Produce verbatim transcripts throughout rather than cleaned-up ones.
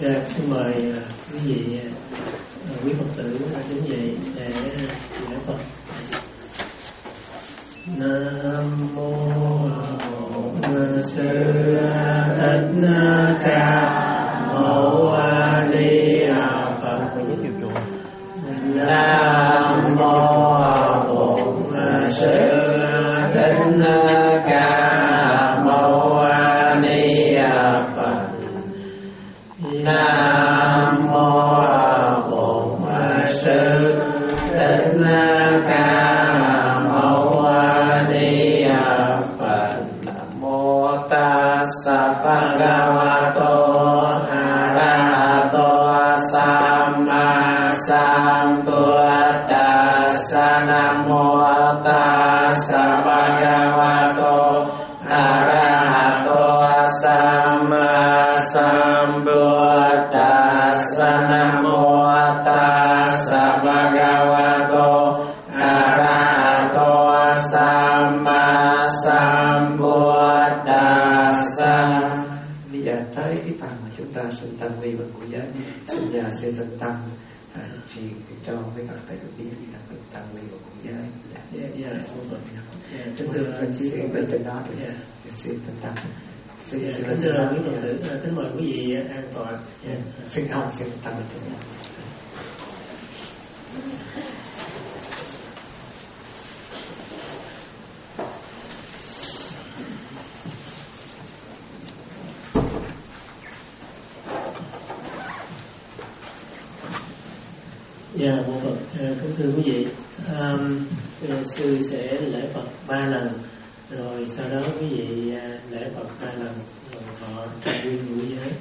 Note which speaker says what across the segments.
Speaker 1: Dạ, xin mời quý vị, quý Phật tử đứng dậy để lễ Phật. Nam mô Bổn Sư Thích Ca Mâu Ni Phật. Nam mô Bổn Sư Thích Ca Mâu Ni Phật. Nam mô Bổn Sư Thích Ca Mâu Ni Phật. Nam mô Tassa Bhagavato Arahato Samma Sambuddhassa. Nam mô Tassa Bhagavato Arahato Samma Sambuddhassa. Nam mô Tassa Bhagavato Arahato Samma Sambuddhassa.
Speaker 2: Bây giờ tới cái phần mà chúng ta xin tăng vi và cụ giới, xin nhờ sư Tinh Tâm à, chỉ cho với các thầy biết là phần tăng vi và cụ giới.
Speaker 1: Dạ, dạ, dạ. Kính thưa anh chị
Speaker 2: bên trên đó được. Sư Tinh Tâm.
Speaker 1: Xin kính thưa quý Phật tử, kính mời quý vị an tọa.
Speaker 2: Xin không, xin tăng vi.
Speaker 1: Dạ, một Phật, kính thưa quý vị, um, sư sẽ lễ Phật ba lần, rồi sau đó quý vị lễ Phật ba lần, rồi họ nguyên ngũ giới.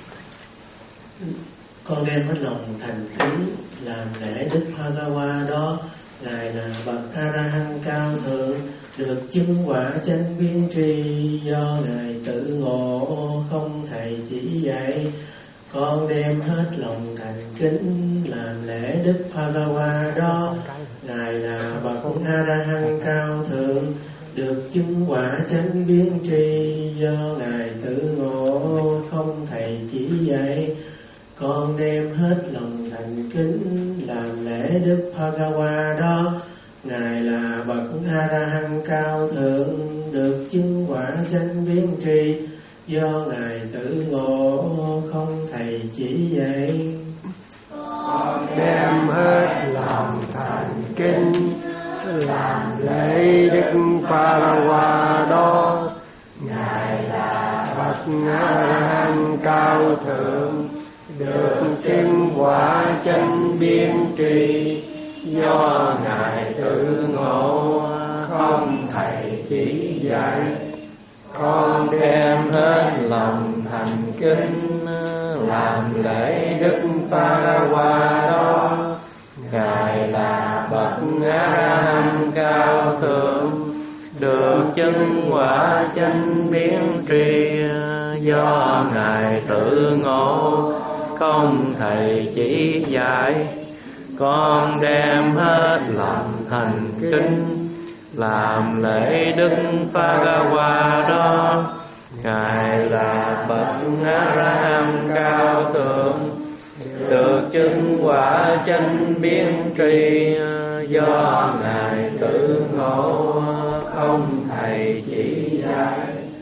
Speaker 1: Con đem hết lòng thành kính làm lễ Đức Bhagawa đó, ngài là bậc A La Hán cao thượng, được chứng quả chánh biến tri, do ngài tự ngộ không thầy chỉ dạy. Con đem hết lòng thành kính làm lễ Đức Bhagawa đó, ngài là bậc A La Hán cao thượng, được chứng quả chánh biến tri, do ngài tự ngộ không thầy chỉ dạy. Con đem hết lòng thành kính làm lễ Đức Bhagawa đó, ngài là bậc A La Hán cao thượng, được chứng quả chánh biến tri, do ngài tự ngộ không thầy chỉ dạy.
Speaker 3: Con đem hết lòng thành kính làm lễ Đức Bhagawa đó, ngài là bậc A La Hán cao thượng, được chứng quả chánh biến tri, do ngài tự ngộ không thầy chỉ dạy. Con đem hết lòng thành kính làm lễ Đức Bhagawa đó, ngài là bậc A La Hán cao thượng, được chứng quả chánh biến tri, do ngài tự ngộ không thầy chỉ dạy. Con đem hết lòng thành kính làm lễ Đức Bhagawa đó, ngài là bậc A La Hán cao thượng, được chứng quả chánh biến tri, do ngài tự ngộ không thầy chỉ dạy.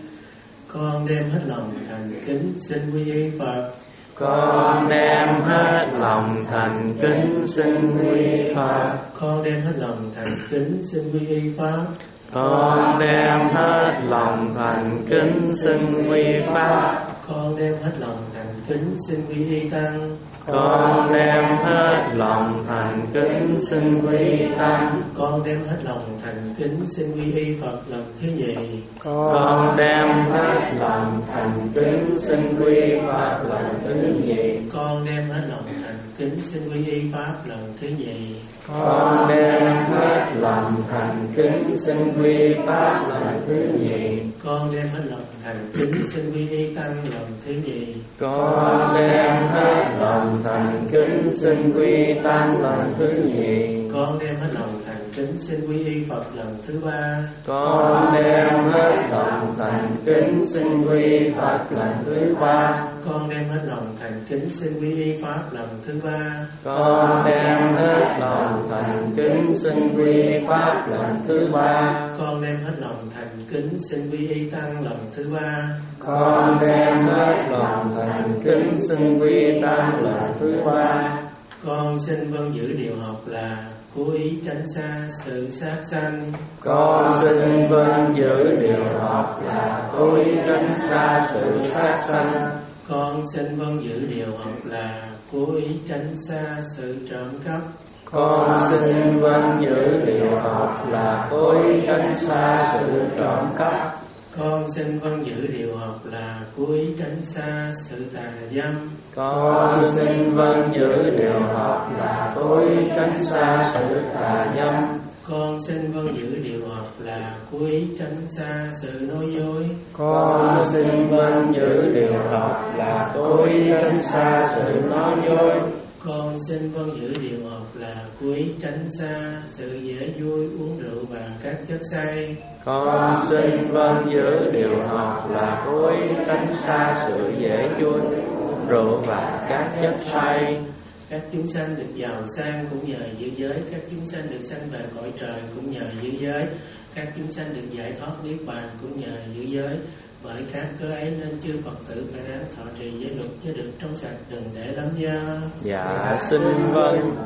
Speaker 1: Con đem hết lòng thành kính xin quy y Phật.
Speaker 3: Con đem hết lòng thành kính xin quy Phật.
Speaker 1: Con đem hết lòng thành kính xin quy y Pháp.
Speaker 3: Con đem hết lòng thành kính xin quy Pháp.
Speaker 1: Con đem hết lòng thành kính xin quy y Tăng.
Speaker 3: Con đem hết lòng thành kính xin quy Tăng.
Speaker 1: Con đem hết lòng thành kính xin quy y Phật lần thứ nhì.
Speaker 3: Con đem hết lòng thành kính xin quy Phật lần thứ nhì.
Speaker 1: Con đem hết lòng thành kính xin quy y Pháp lần thứ nhì.
Speaker 3: Con đem hết lòng thành kính xin quy Pháp lần thứ nhì.
Speaker 1: Con đem hết lòng thành kính xin quy y Tăng lần thứ nhì.
Speaker 3: Con đem hết lòng thành kính xin quy Tăng lần thứ nhì.
Speaker 1: Con đem hết lòng thành kính xin quy y Phật lần thứ ba.
Speaker 3: Con đem hết lòng thành kính xin quy Phật lần thứ ba.
Speaker 1: Con đem hết lòng thành kính xin quy y Pháp lần thứ ba.
Speaker 3: Con đem hết lòng thành kính xin quy Pháp lần thứ ba.
Speaker 1: Con đem hết lòng thành kính xin quy y Tăng lần thứ ba.
Speaker 3: Con đem hết lòng thành kính xin quy Tăng lần thứ ba.
Speaker 1: Con xin vâng giữ điều học là cố ý tránh xa sự sát sanh.
Speaker 3: Con xin vâng giữ điều học là cố ý tránh xa sự sát sanh.
Speaker 1: Con xin vâng giữ điều học là cố ý tránh xa sự trộm cắp.
Speaker 3: Con xin vâng giữ điều học là cố ý tránh xa sự trộm cắp.
Speaker 1: Con xin vâng giữ điều học là cố ý tránh xa sự tà dâm.
Speaker 3: Con xin vâng giữ điều học là cố ý tránh xa sự tà dâm.
Speaker 1: Con xin vâng giữ điều học là cố ý tránh xa sự nói dối.
Speaker 3: Con xin vâng giữ điều học là cố ý tránh xa sự nói dối.
Speaker 1: Con xin vâng giữ điều học là cố ý tránh xa sự dễ vui uống rượu và các chất say.
Speaker 3: Con xin vâng giữ điều học là cố ý tránh xa sự dễ vui rượu và các chất say.
Speaker 1: Các chúng sanh được giàu sang cũng nhờ giữ giới. Các chúng sanh được sanh về cõi trời cũng nhờ giữ giới. Các chúng sanh được giải thoát niết bàn cũng nhờ giữ giới. Bởi các cớ ấy nên chư Phật tử phải ráng thọ trì giới luật cho được trong sạch, đừng để lắm dơ.
Speaker 3: Dạ xin vâng.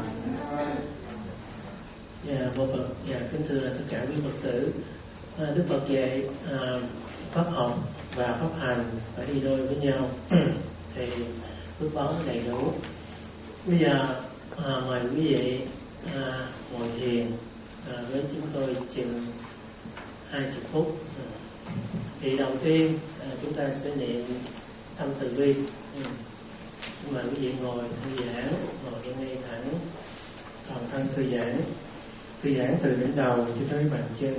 Speaker 1: Dạ vô Phật. Dạ kính thưa tất cả quý Phật tử, à, Đức Phật dạy à, pháp học và pháp hành phải đi đôi với nhau thì phước báo mới đầy đủ. Bây giờ à, mời quý vị à, ngồi thiền à, với chúng tôi chừng hai mươi phút. Thì đầu tiên à, chúng ta sẽ niệm tâm từ bi. Ừ. Mời quý vị ngồi thư giãn, ngồi ngay ngay thẳng, toàn thân thư giãn, thư giãn từ đỉnh đầu cho tới bàn chân.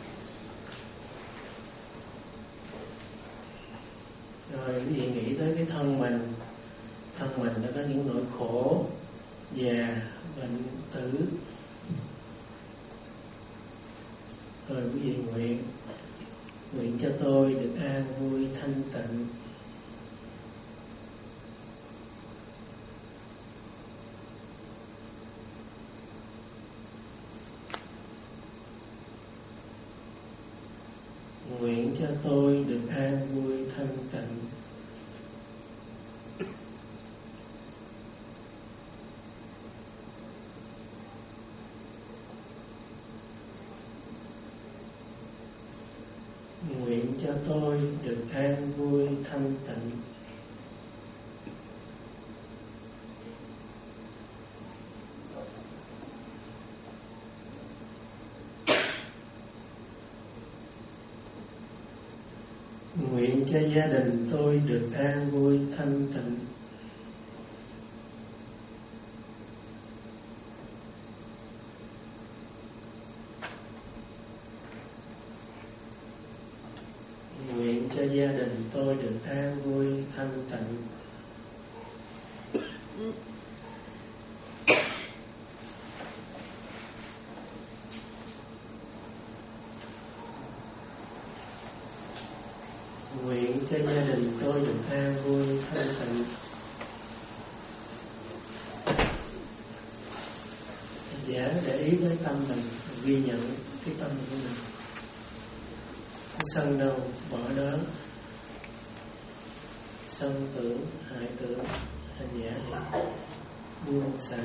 Speaker 1: Rồi quý vị nghĩ tới cái thân mình, thân mình nó có những nỗi khổ, già, bệnh, tử. Rồi quý vị nguyện, nguyện cho tôi được an vui thanh tịnh. Nguyện cho tôi được an vui thanh tịnh. Nguyện cho tôi được an vui thanh tịnh. Nguyện cho gia đình tôi được an vui thanh tịnh. Nguyện cho gia đình tôi được an vui thanh tịnh. Nguyện cho gia đình tôi được an vui thanh tịnh. Giả để ý với tâm mình, ghi nhận cái tâm của mình. Cái sân đâu, bỏ đó. Sân tưởng, hại tưởng, hành giả thì buông xả.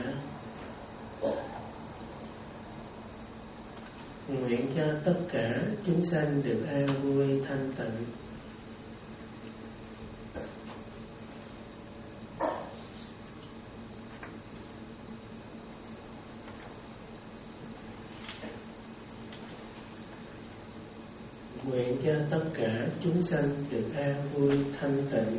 Speaker 1: Nguyện cho tất cả chúng sanh được an vui thanh tịnh. Nguyện cho tất cả chúng sanh được an vui thanh tịnh.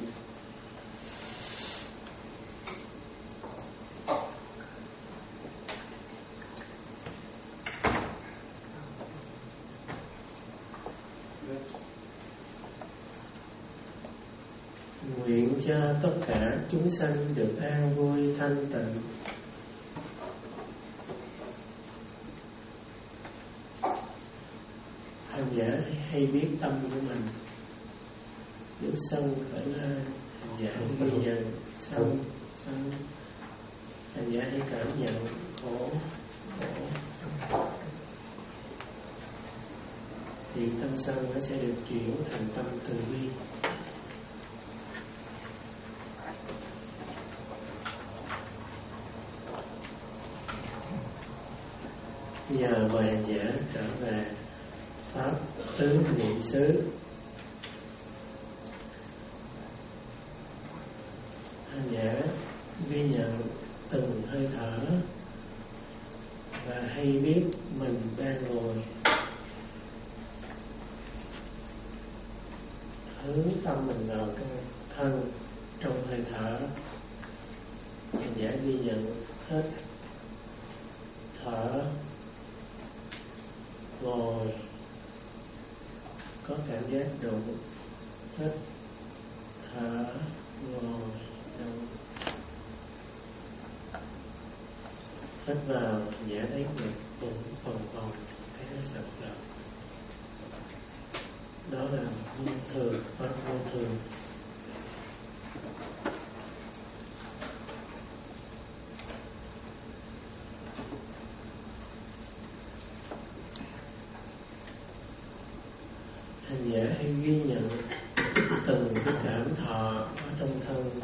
Speaker 1: Nguyện cho tất cả chúng sanh được an vui thanh tịnh. Hành giả hay biết tâm của mình, Nếu sân khởi lên, hành giả hãy ghi nhận sân, sân. Hành giả hãy cảm nhận khổ, khổ. Thì tâm sân nó sẽ được chuyển thành tâm từ bi. Bây giờ mời hành giả trở về pháp tứ niệm xứ. Hành giả ghi nhận từng hơi thở và hay biết mình đang ngồi. Hướng tâm mình vào trong thân, trong hơi thở. Hành giả ghi nhận hết thở, ngồi, có cảm giác đụng, hít, thở, ngồi, đụng. Hít vào, giả thấy ngực bụng phồng phồng, thấy nó sập sập. Đó là vô thường, pháp vô thường. Hành giả hãy ghi nhận từng cái cảm thọ ở trong thân.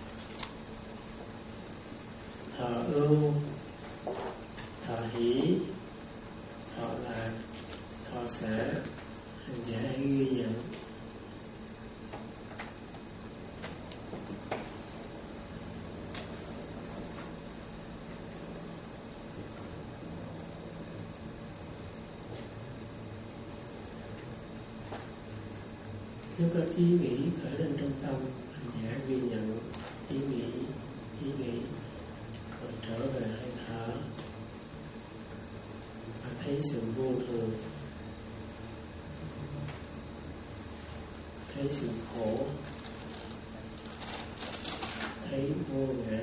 Speaker 1: Thọ ưu, thọ hỷ, thọ lạc, thọ xả. Hành giả hãy ghi nhận. Nếu có ý nghĩ khởi lên trong tâm, hành giả ghi nhận ý nghĩ, ý nghĩ, rồi trở về hơi thở và thấy sự vô thường, thấy sự khổ, thấy vô ngã.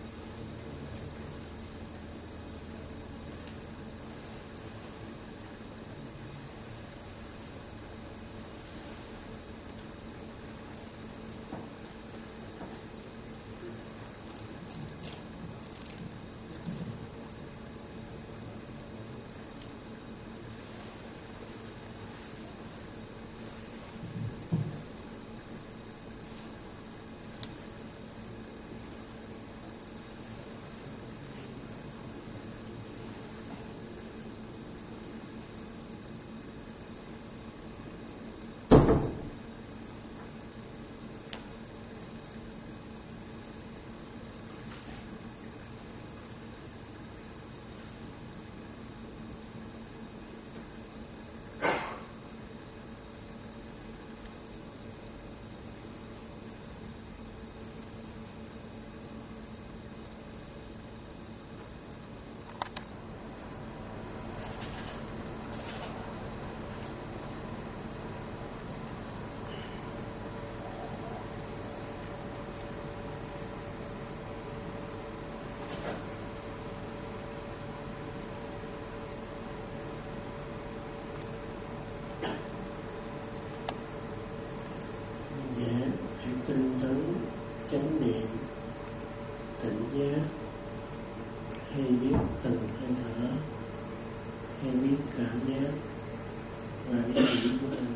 Speaker 1: Tinh tấn, chánh niệm, tỉnh giác, hay biết từng hơi thở, hay biết cảm giác và ý nghĩ của mình.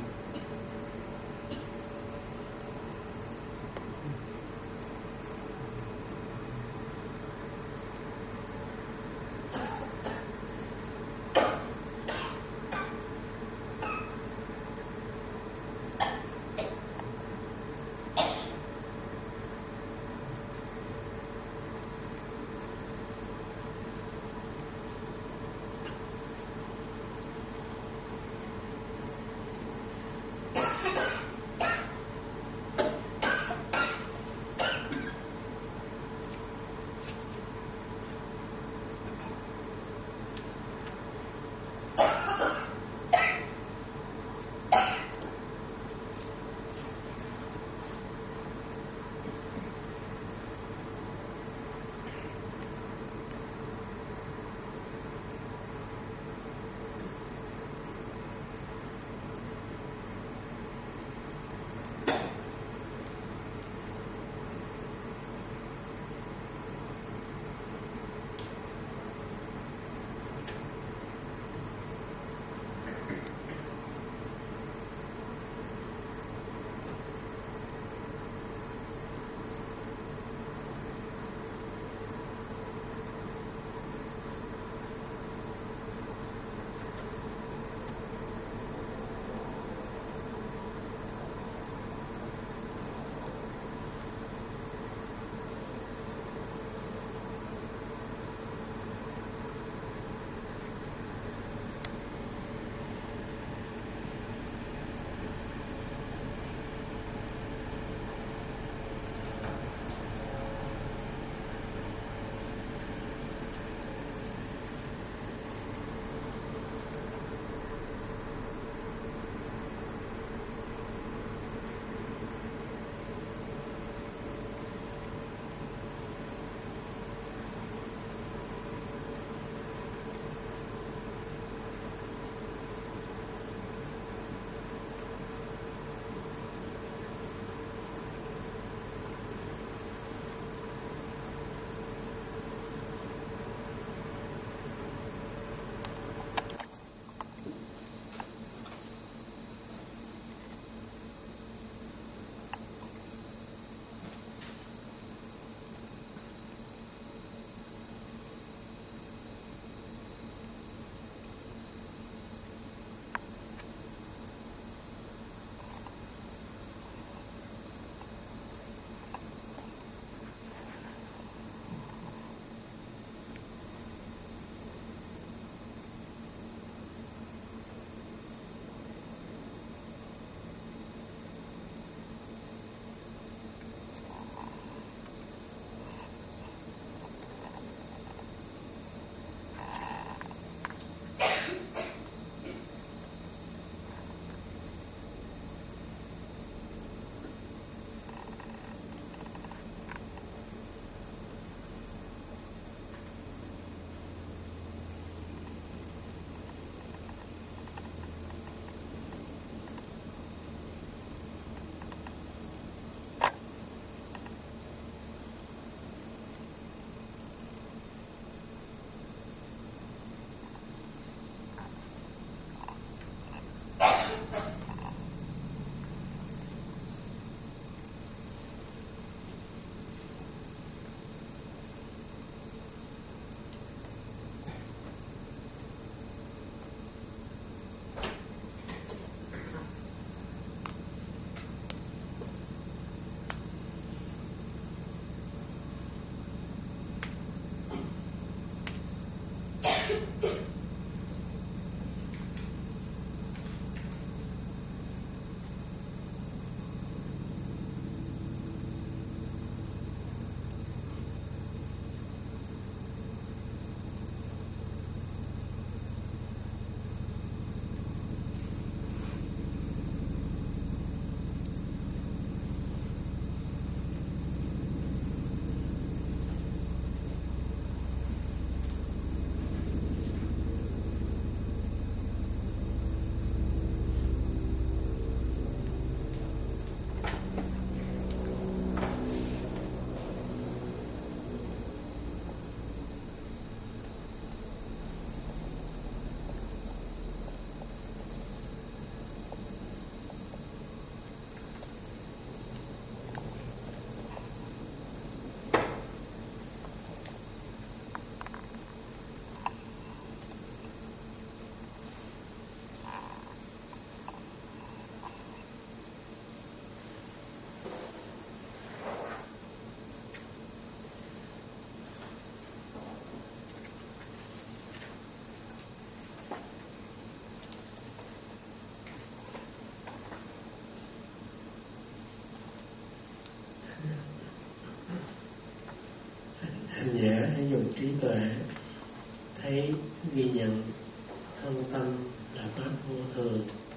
Speaker 1: Hành giả hãy dùng trí tuệ thấy ghi nhận thân tâm là pháp vô thường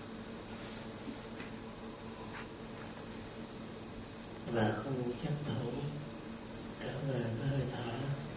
Speaker 1: và không chấp thủ, trở về với hơi thở.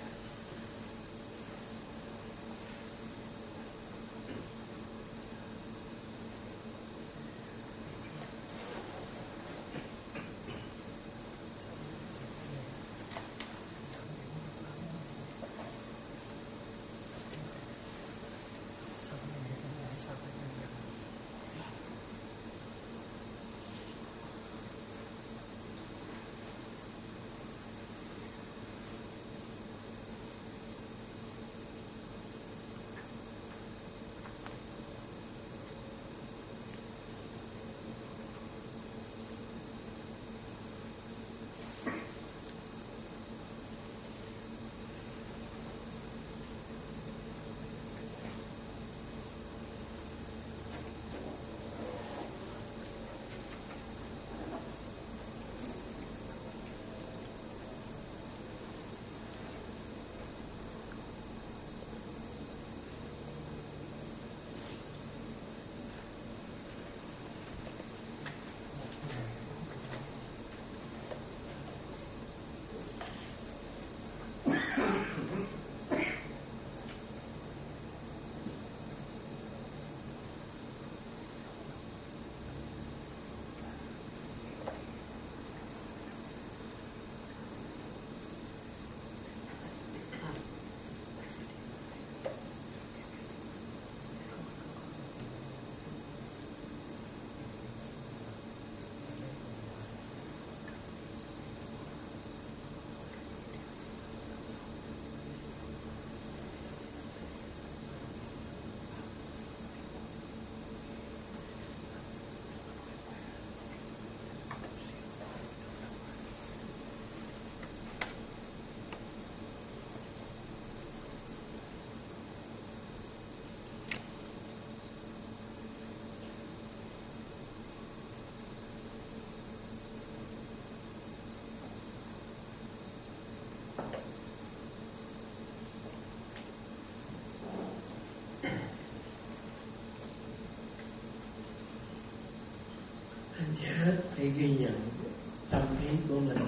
Speaker 1: Hành giả hãy ghi nhận tâm ý của mình,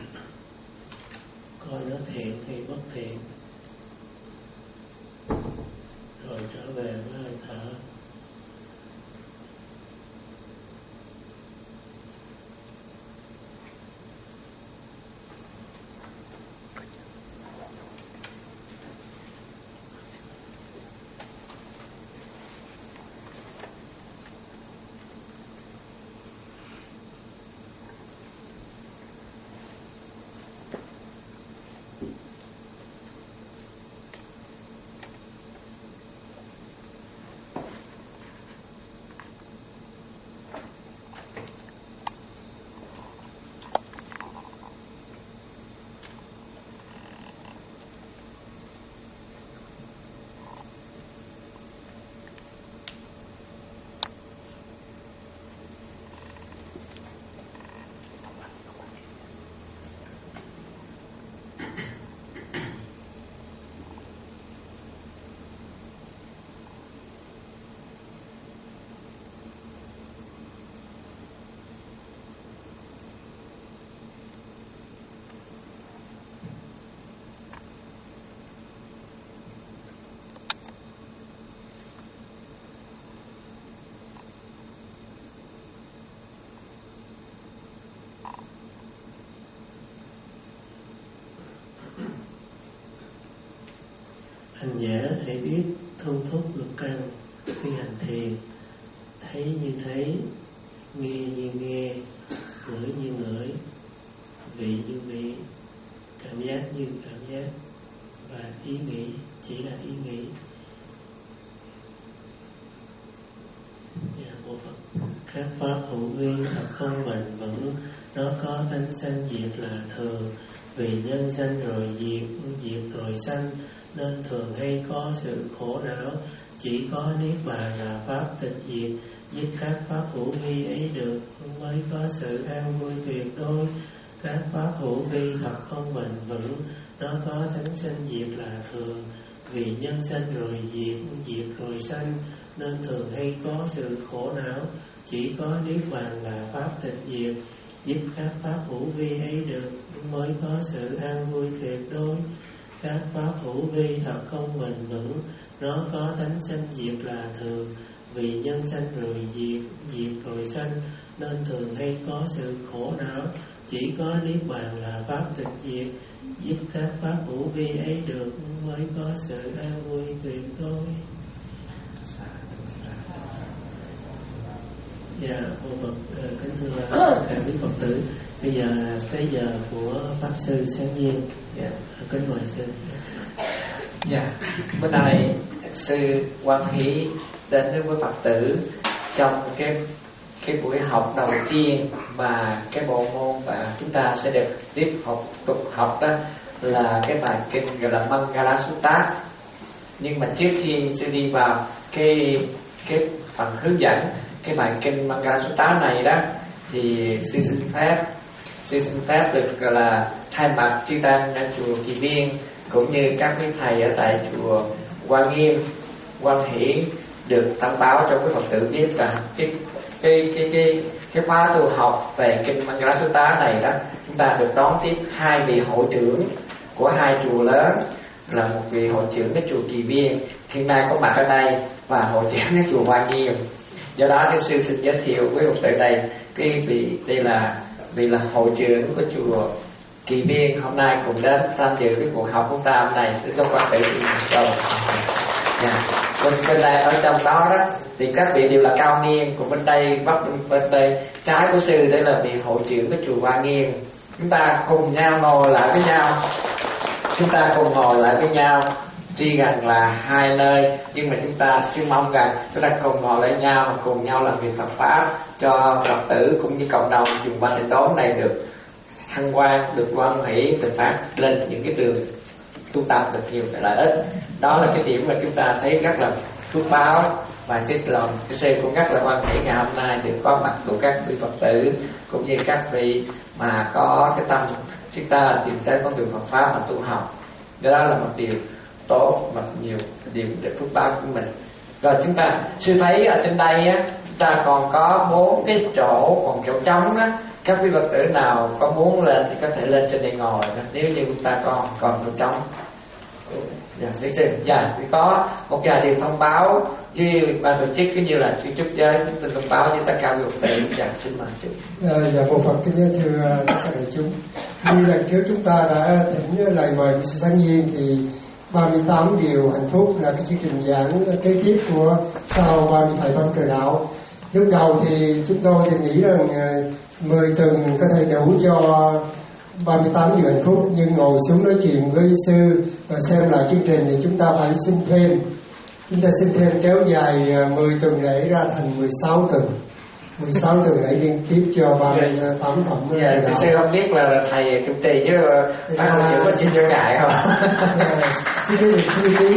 Speaker 1: coi nó thiện hay bất thiện, rồi trở về với hơi thở. Hành giả hãy biết thông thúc lục căn khi hành thiền, thấy như thấy, nghe như nghe, ngửi như ngửi, vị như vị, cảm giác như cảm giác, và ý nghĩ chỉ là ý nghĩ. Nhà bộ Phật, các pháp hữu vi thật không bền vững, nó có tánh sanh diệt là thường, vì nhân sanh rồi diệt, diệt rồi sanh, nên thường hay có sự khổ não. Chỉ có niết bàn là pháp tịch diệt, dứt các pháp hữu vi ấy được mới có sự an vui tuyệt đối. Các pháp hữu vi thật không bền vững, nó có tánh sanh diệt là thường. Vì nhân sanh rồi diệt, diệt rồi sanh, nên thường hay có sự khổ não. Chỉ có niết bàn là pháp tịch diệt, giúp các pháp hữu vi ấy được mới có sự an vui tuyệt đối. Các pháp hữu vi thật không bền vững, nó có tánh sanh diệt là thường. Vì nhân sanh rồi diệt, diệt rồi sanh, nên thường hay có sự khổ não. Chỉ có niết bàn là pháp tịch diệt, giúp các pháp hữu vi ấy được mới có sự an vui tuyệt đối. Dạ, cô Phật kính thưa cả quý Phật tử, bây giờ là cái giờ của pháp sư Sáng Nhiên. Dạ, kính mời sư.
Speaker 2: Dạ, bữa nay sư Quang Hỷ đến với Phật tử trong cái cái buổi học đầu tiên mà cái bộ môn mà chúng ta sẽ được tiếp học tục học đó là cái bài kinh gọi là Mangala Sutta. Nhưng mà trước khi sư đi vào cái cái phần hướng dẫn cái bài kinh Mangala Sutta này đó, thì sư xin phép sư xin phép được gọi là thay mặt chư tăng ở chùa Kỳ Viên cũng như các quý thầy ở tại chùa Hoa Nghiêm, Quan Hỷ được thông báo cho quý Phật tử biết rằng cái cái cái cái cái khóa tu học về kinh Mangala Sutta này đó, chúng ta được đón tiếp hai vị hội trưởng của hai chùa lớn, là một vị hội trưởng ở chùa Kỳ Viên hiện nay có mặt ở đây và hội trưởng ở chùa Hoa Nghiêm. Do đó Đức sư xin giới thiệu với Phật tử đây, cái vị đây là vị là hội trưởng của chùa Kỳ Viên hôm nay cùng đến tham dự cái cuộc học của ta hôm nay. Xin cho Phật tử chào. Bên bên đây ở trong đó đó thì các vị đều là cao niên, còn bên đây bắc bên đây trái của sư đây là vị hội trưởng của chùa Hoa Nghiêm. Chúng ta cùng nhau ngồi lại với nhau, chúng ta cùng ngồi lại với nhau, tuy rằng là hai nơi nhưng mà chúng ta xin mong rằng chúng ta cùng ngồi lại nhau và cùng nhau làm việc Phật pháp cho Phật tử cũng như cộng đồng vùng Ba Thành Đốn này được thăng quan, được quan hỷ, được phát lên những cái đường tu tập được nhiều cái lợi ích. Đó là cái điểm mà chúng ta thấy rất là phước báo, và cái lòng cái sư cũng rất là quan hỷ ngày hôm nay được có mặt của các vị Phật tử cũng như các vị mà có cái tâm chúng ta tìm tới con đường Phật pháp mà tu học. Đó là một điều tốt, một nhiều điều để phước báo của mình. Rồi chúng ta sư thấy ở trên đây á, chúng ta còn có bốn cái chỗ còn chỗ trống á. Các quý Phật tử nào có muốn lên thì có thể lên trên đây ngồi đó, nếu như chúng ta còn còn chỗ trống. Dạ, xin xin. Dạ, thì có một vài điều thông báo với ban tổ chức cũng như là chư chúc giới chúng tôi thông báo với tất cả quý Phật tử. Dạ, xin mời chú.
Speaker 4: Dạ, bộ Phật kính thưa tất cả đại chúng. Như lần trước chúng ta đã thỉnh lời mời của sư Sáng Nhiên thì ba mươi tám điều hạnh phúc là cái chương trình giảng kế tiếp của sau ba mươi thầy phong trời đạo. Lúc đầu thì chúng tôi thì nghĩ rằng mười tuần có thể đủ cho ba mươi tám điều hạnh phúc, nhưng ngồi xuống nói chuyện với sư và xem lại chương trình thì chúng ta phải xin thêm. Chúng ta xin thêm kéo dài mười tuần lễ ra thành mười sáu tuần. mười sáu tuần lễ liên tiếp cho ba mươi tám phẩm.
Speaker 2: Dạ, thì sư không biết là thầy chủ trì chứ bác hội trưởng có xin cho ngại không?
Speaker 4: Xin cái gì xin ý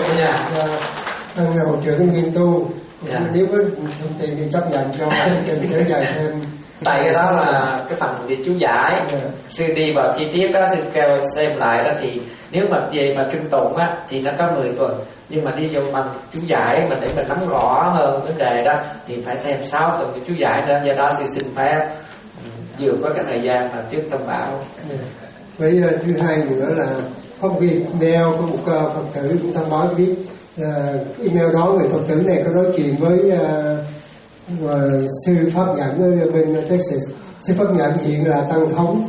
Speaker 4: thằng hội trưởng nghiên tu. Dạ. Nếu có thông tiền thì chấp nhận cho chương kéo dài thêm.
Speaker 2: Tại cái đó là cái phần đi chú giải. Yeah. Sư đi vào chi tiết đó, sư kêu xem lại đó thì nếu mà về mà kinh tụng á thì nó có mười tuần, nhưng mà đi vô bằng chú giải mà để mình nắm rõ hơn vấn đề đó thì phải thêm sáu tuần để chú giải nữa. Do đó sư xin phép vừa có cái thời gian mà trước thông báo.
Speaker 4: Yeah. Với uh, thứ hai nữa là có một cái email của một uh, Phật tử cũng thông báo cho biết uh, email đó người Phật tử này có nói chuyện với uh, và sư pháp nhẫn ở bên Texas. Sư pháp nhẫn hiện là tăng thống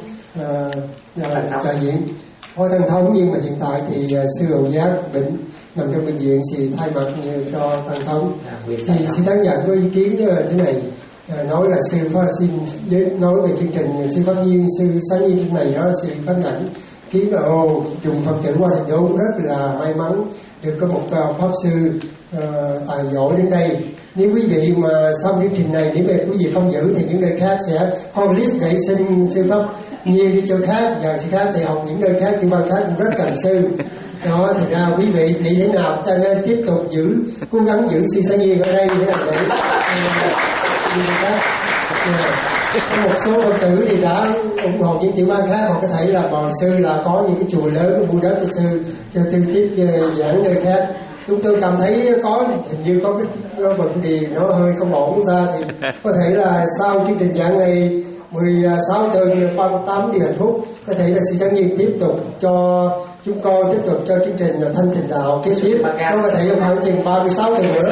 Speaker 4: uh, trợ diện phó tăng thống, nhưng mà hiện tại thì uh, sư Hậu Giác bệnh nằm trong bệnh viện thì thay mặt cho tăng thống. Thì sư tăng nhận có ý kiến uh, thế này, uh, nói là sư pháp xin nói về chương trình sư pháp nhiên sư sáng nhiên trên này đó, sư pháp nhẫn kiến là ô dùng Phật tử Hoa Thành Đốn rất là may mắn được có một uh, pháp sư uh, tài giỏi đến đây. Nếu quý vị mà xong chương trình này, nếu mà quý vị không giữ thì những nơi khác sẽ có list để xin sư pháp nhiên đi chỗ khác, giờ sư khác thì học những nơi khác, thì ban khác cũng rất cần sư. Đó, thì ra quý vị nghĩ thế nào ta nên tiếp tục giữ, cố gắng giữ sư sáng nhiên ở đây để làm để người khác. Có một số Phật tử thì đã ủng hộ những tiểu bang khác, hoặc có thể là bào sư là có những cái chùa lớn mua đất cho sư cho sư tiếp giảng nơi khác. Chúng tôi cảm thấy có hình như có cái vấn đề nó hơi không ổn ra, thì có thể là sau chương trình giảng ngày mười sáu giờ ba mươi tám điều hạnh phúc, có thể là sư Trấn Nhiên tiếp tục cho chúng con tiếp tục cho chương trình Thanh Tịnh Đạo kế tiếp. Nó có thể là khoảng chừng ba mươi sáu giờ nữa.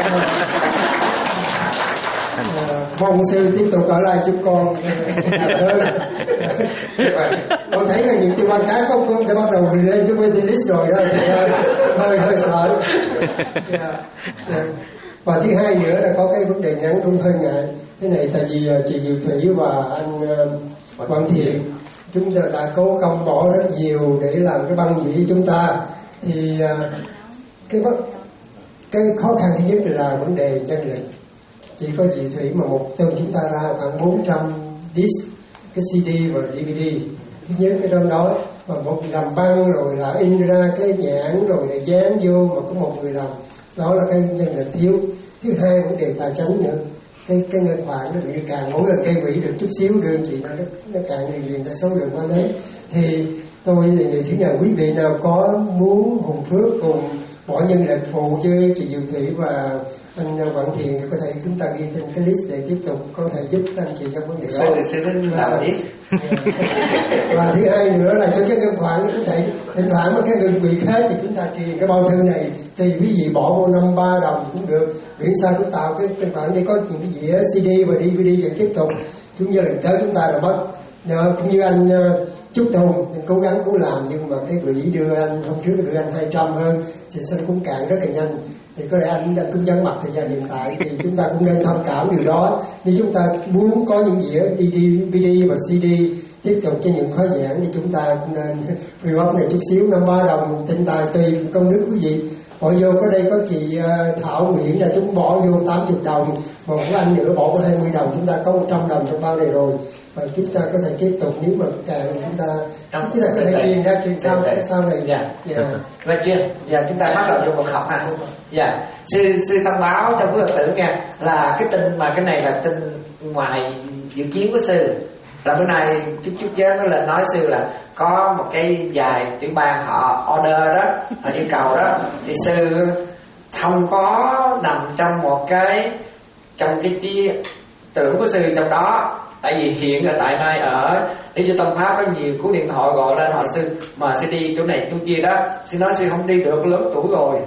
Speaker 4: Mong sư tiếp tục ở lại giúp con hơn. Con thấy là những tiểu bang khác không cũng đã bắt đầu lên cái waiting list rồi đó, hơi hơi sợ. Yeah. Yeah. Và thứ hai nữa là có cái vấn đề ngắn cũng hơi ngại cái này, tại vì chị Diệu Thủy và anh uh, Quang Thiện chúng ta đã cố công bỏ rất nhiều để làm cái băng dĩ chúng ta, thì uh, cái cái khó khăn thứ nhất là vấn đề nhân lực. Chỉ có chị Thủy mà một tuần chúng ta ra khoảng bốn trăm disc cái xê đê và đê vê đê. Thứ nhất cái đó nói mà một làm băng rồi là in ra cái nhãn rồi là dán vô mà có một người làm, đó là cái nhân lực thiếu. Thứ hai vấn đề tài chính nữa, cái cái ngân khoản nó bị càng mỗi lần gây quỹ được chút xíu đơn chị nó nó càng liền liền ra số lượng quá lớn. Thì tôi đề nghị thứ nào quý vị nào có muốn hùng phước cùng bỏ nhân lực phụ với chị Diệu Thủy và anh Quảng Thiện thì có thể chúng ta ghi thêm cái list để tiếp tục có thể giúp anh chị trong vấn đề đó. Và, và thứ hai nữa là cho cái ngân khoản có thể thỉnh thoảng mà cái đơn vị khác thì chúng ta truyền cái bao thư này tùy quý vị bỏ vô năm ba đồng cũng được, miễn sao cũng tạo cái ngân khoản để có những cái dĩa xê đê và đê vê đê vẫn tiếp tục. Chúng như lần tới chúng ta là mất. Đó, cũng như anh uh, Trúc Tùng cố gắng cũng làm, nhưng mà cái quỹ đưa anh hôm trước đưa anh hai trăm hơn thì xin cũng cạn rất là nhanh. Thì có lẽ anh, anh cũng vắng mặt thời gian hiện tại, thì chúng ta cũng nên thông cảm điều đó. Nếu chúng ta muốn có những dĩa đê vê đê và xê đê tiếp tục cho những khóa giảng thì chúng ta cũng nên reward này chút xíu, năm ba đồng tinh tài tùy công đức quý vị. Bỏ vô có đây có chị uh, Thảo Nguyễn là chúng bỏ vô tám mươi đồng, một của anh nữa bỏ có hai mươi đồng, chúng ta có một trăm đồng trong bao này rồi. Và chúng ta có thể tiếp tục, nếu mà càng chúng ta trong chúng ta có thể truyền ra truyền sau cái sau này.
Speaker 2: Dạ. Dạ. Và chưa? Giờ chúng ta bắt đầu vô cuộc học ha. Dạ. Sư sư thông báo cho quý Phật tử nghe là cái tin mà cái này là tin ngoài dự kiến của sư. Là bữa nay chút chút chết nó lên nói sư là có một cái vài tiểu bang họ order đó, họ yêu cầu đó, thì sư không có nằm trong một cái trong cái chia tưởng của sư trong đó. Tại vì hiện là tại nay ở Lý Do Tông Pháp có nhiều cú điện thoại gọi lên hỏi sư mà sư đi chỗ này chỗ kia đó, sư nói sư không đi được, lớn tuổi rồi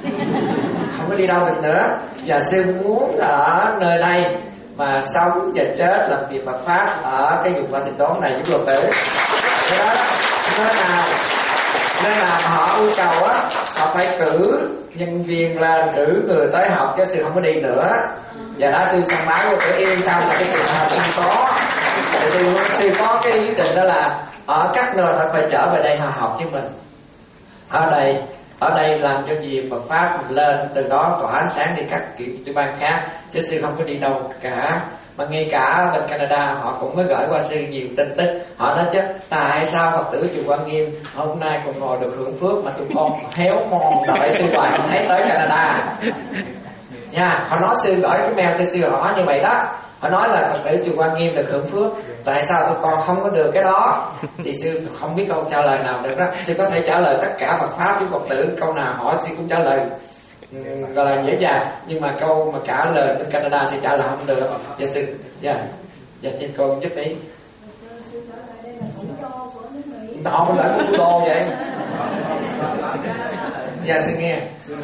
Speaker 2: không có đi đâu được nữa, và sư muốn ở nơi đây mà sống và chết làm việc Phật pháp ở cái vùng Ba Tịnh Đốn này với Phật tử. Cái đó nơi nào nơi nào họ yêu cầu á, họ phải cử nhân viên lên, cử người tới học, chứ sư không có đi nữa. Và đó sư thông báo cho tự yên tâm là cái trường hợp không có. Sư, sư có cái ý định đó là ở các nơi họ phải trở về đây họ học với mình. Ở đây ở đây làm cho gì Phật pháp mình lên, từ đó tỏa ánh sáng đi các tiểu bang khác, chứ sư không có đi đâu cả. Mà ngay cả bên Canada họ cũng mới gửi qua sư nhiều tin tức. Họ nói chứ tại sao Phật tử chùa Quan Nghiêm hôm nay còn ngồi được hưởng phước mà tụi con héo mòn đợi sư hoài không thấy tới Canada nha. Họ nói sư gửi cái mail cho sư hỏi như vậy đó. Họ nói là Phật tử chùa Quan Nghiêm được hưởng phước, tại sao tụi con không có được cái đó? Thì sư không biết câu trả lời nào được đó. Sư có thể trả lời tất cả Phật pháp với Phật tử, câu nào hỏi sư cũng trả lời gọi là dễ dàng, nhưng mà câu mà trả lời bên Canada sẽ trả lời không được. Dạ sư, dạ, dạ xin cô giúp ý. Họ cũng lại thủ đô vậy. Dạ sư nghe.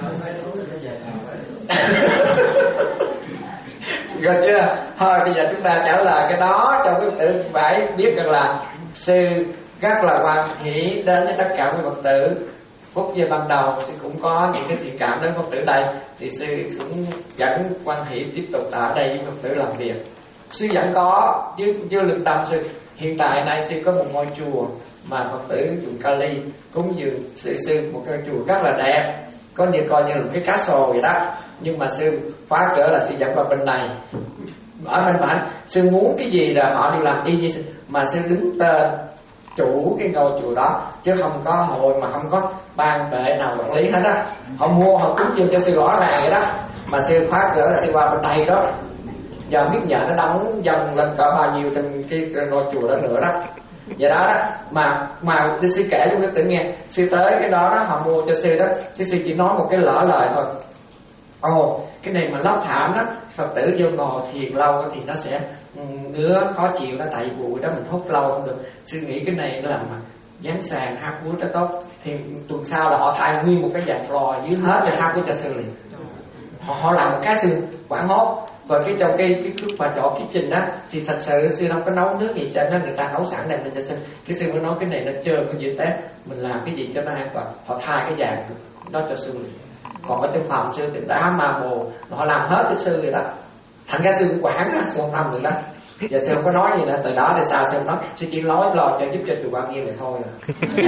Speaker 2: Rồi chưa? Thôi bây giờ chúng ta trả lời cái đó cho quý Phật tử phải biết rằng là sư rất là hoan hỷ đến với tất cả quý Phật tử. Phút giây ban đầu sư cũng có những cái thiện cảm đến Phật tử đây, thì sư cũng vẫn quan hệ tiếp tục ở đây với Phật tử làm việc. Sư vẫn có với, với lương tâm sư. Hiện tại nay sư có một ngôi chùa mà Phật tử chùa Kali cúng dường sư sư một ngôi chùa rất là đẹp, có như coi như là một cái castle vậy đó. Nhưng mà sư phá cửa là sư dẫn vào bên này, ở bên bản sư muốn cái gì là họ đều làm y như sư, mà sư đứng tên chủ cái ngôi chùa đó, chứ không có hội mà không có ban bệ nào quản lý hết á. Họ mua họ cúng dường cho sư rõ ràng vậy đó, mà sư phá cửa là sư qua bên đây đó. giờ miếng nhện nó đóng dần lên cỡ bao nhiêu trên cái ngôi chùa đó nữa đó. Vậy đó đó mà mà đi sư kể cho cái tự nghe sư tới cái đó đó họ mua cho sư đó, cái sư chỉ nói một cái lỡ lời thôi. Ồ, cái này mà lót thảm đó, Phật tử vô ngồi thiền lâu thì nó sẽ ngứa khó chịu đó, tại bụi đó mình hút lâu không được. Sư nghĩ cái này nó làm mà dán sàn hát búa đó tốt. Thì tuần sau là họ thay nguyên một cái dàn floor dưới hết cho hát búa cho sư liền. Họ, họ làm một cái sư quảng hốt. Và cái trong cái cái lúc mà chỗ kitchen đó thì thật sự sư đâu có nấu nước gì cho nên người ta nấu sẵn này mình cho sư. Cái sư mới nói cái này nó trơn cái gì thế, mình làm cái gì cho nó an toàn. Họ thay cái dàn đó cho sư liền. Còn ở trong phòng sư thì đá marble họ làm hết cho sư rồi đó. Thành ra sư cũng quản á, sư không làm được đó. Giờ sư không có nói gì nữa. Từ đó thì sao sư không nói, sư chỉ nói lo cho giúp cho chùa Quan Nghiêm này thôi rồi.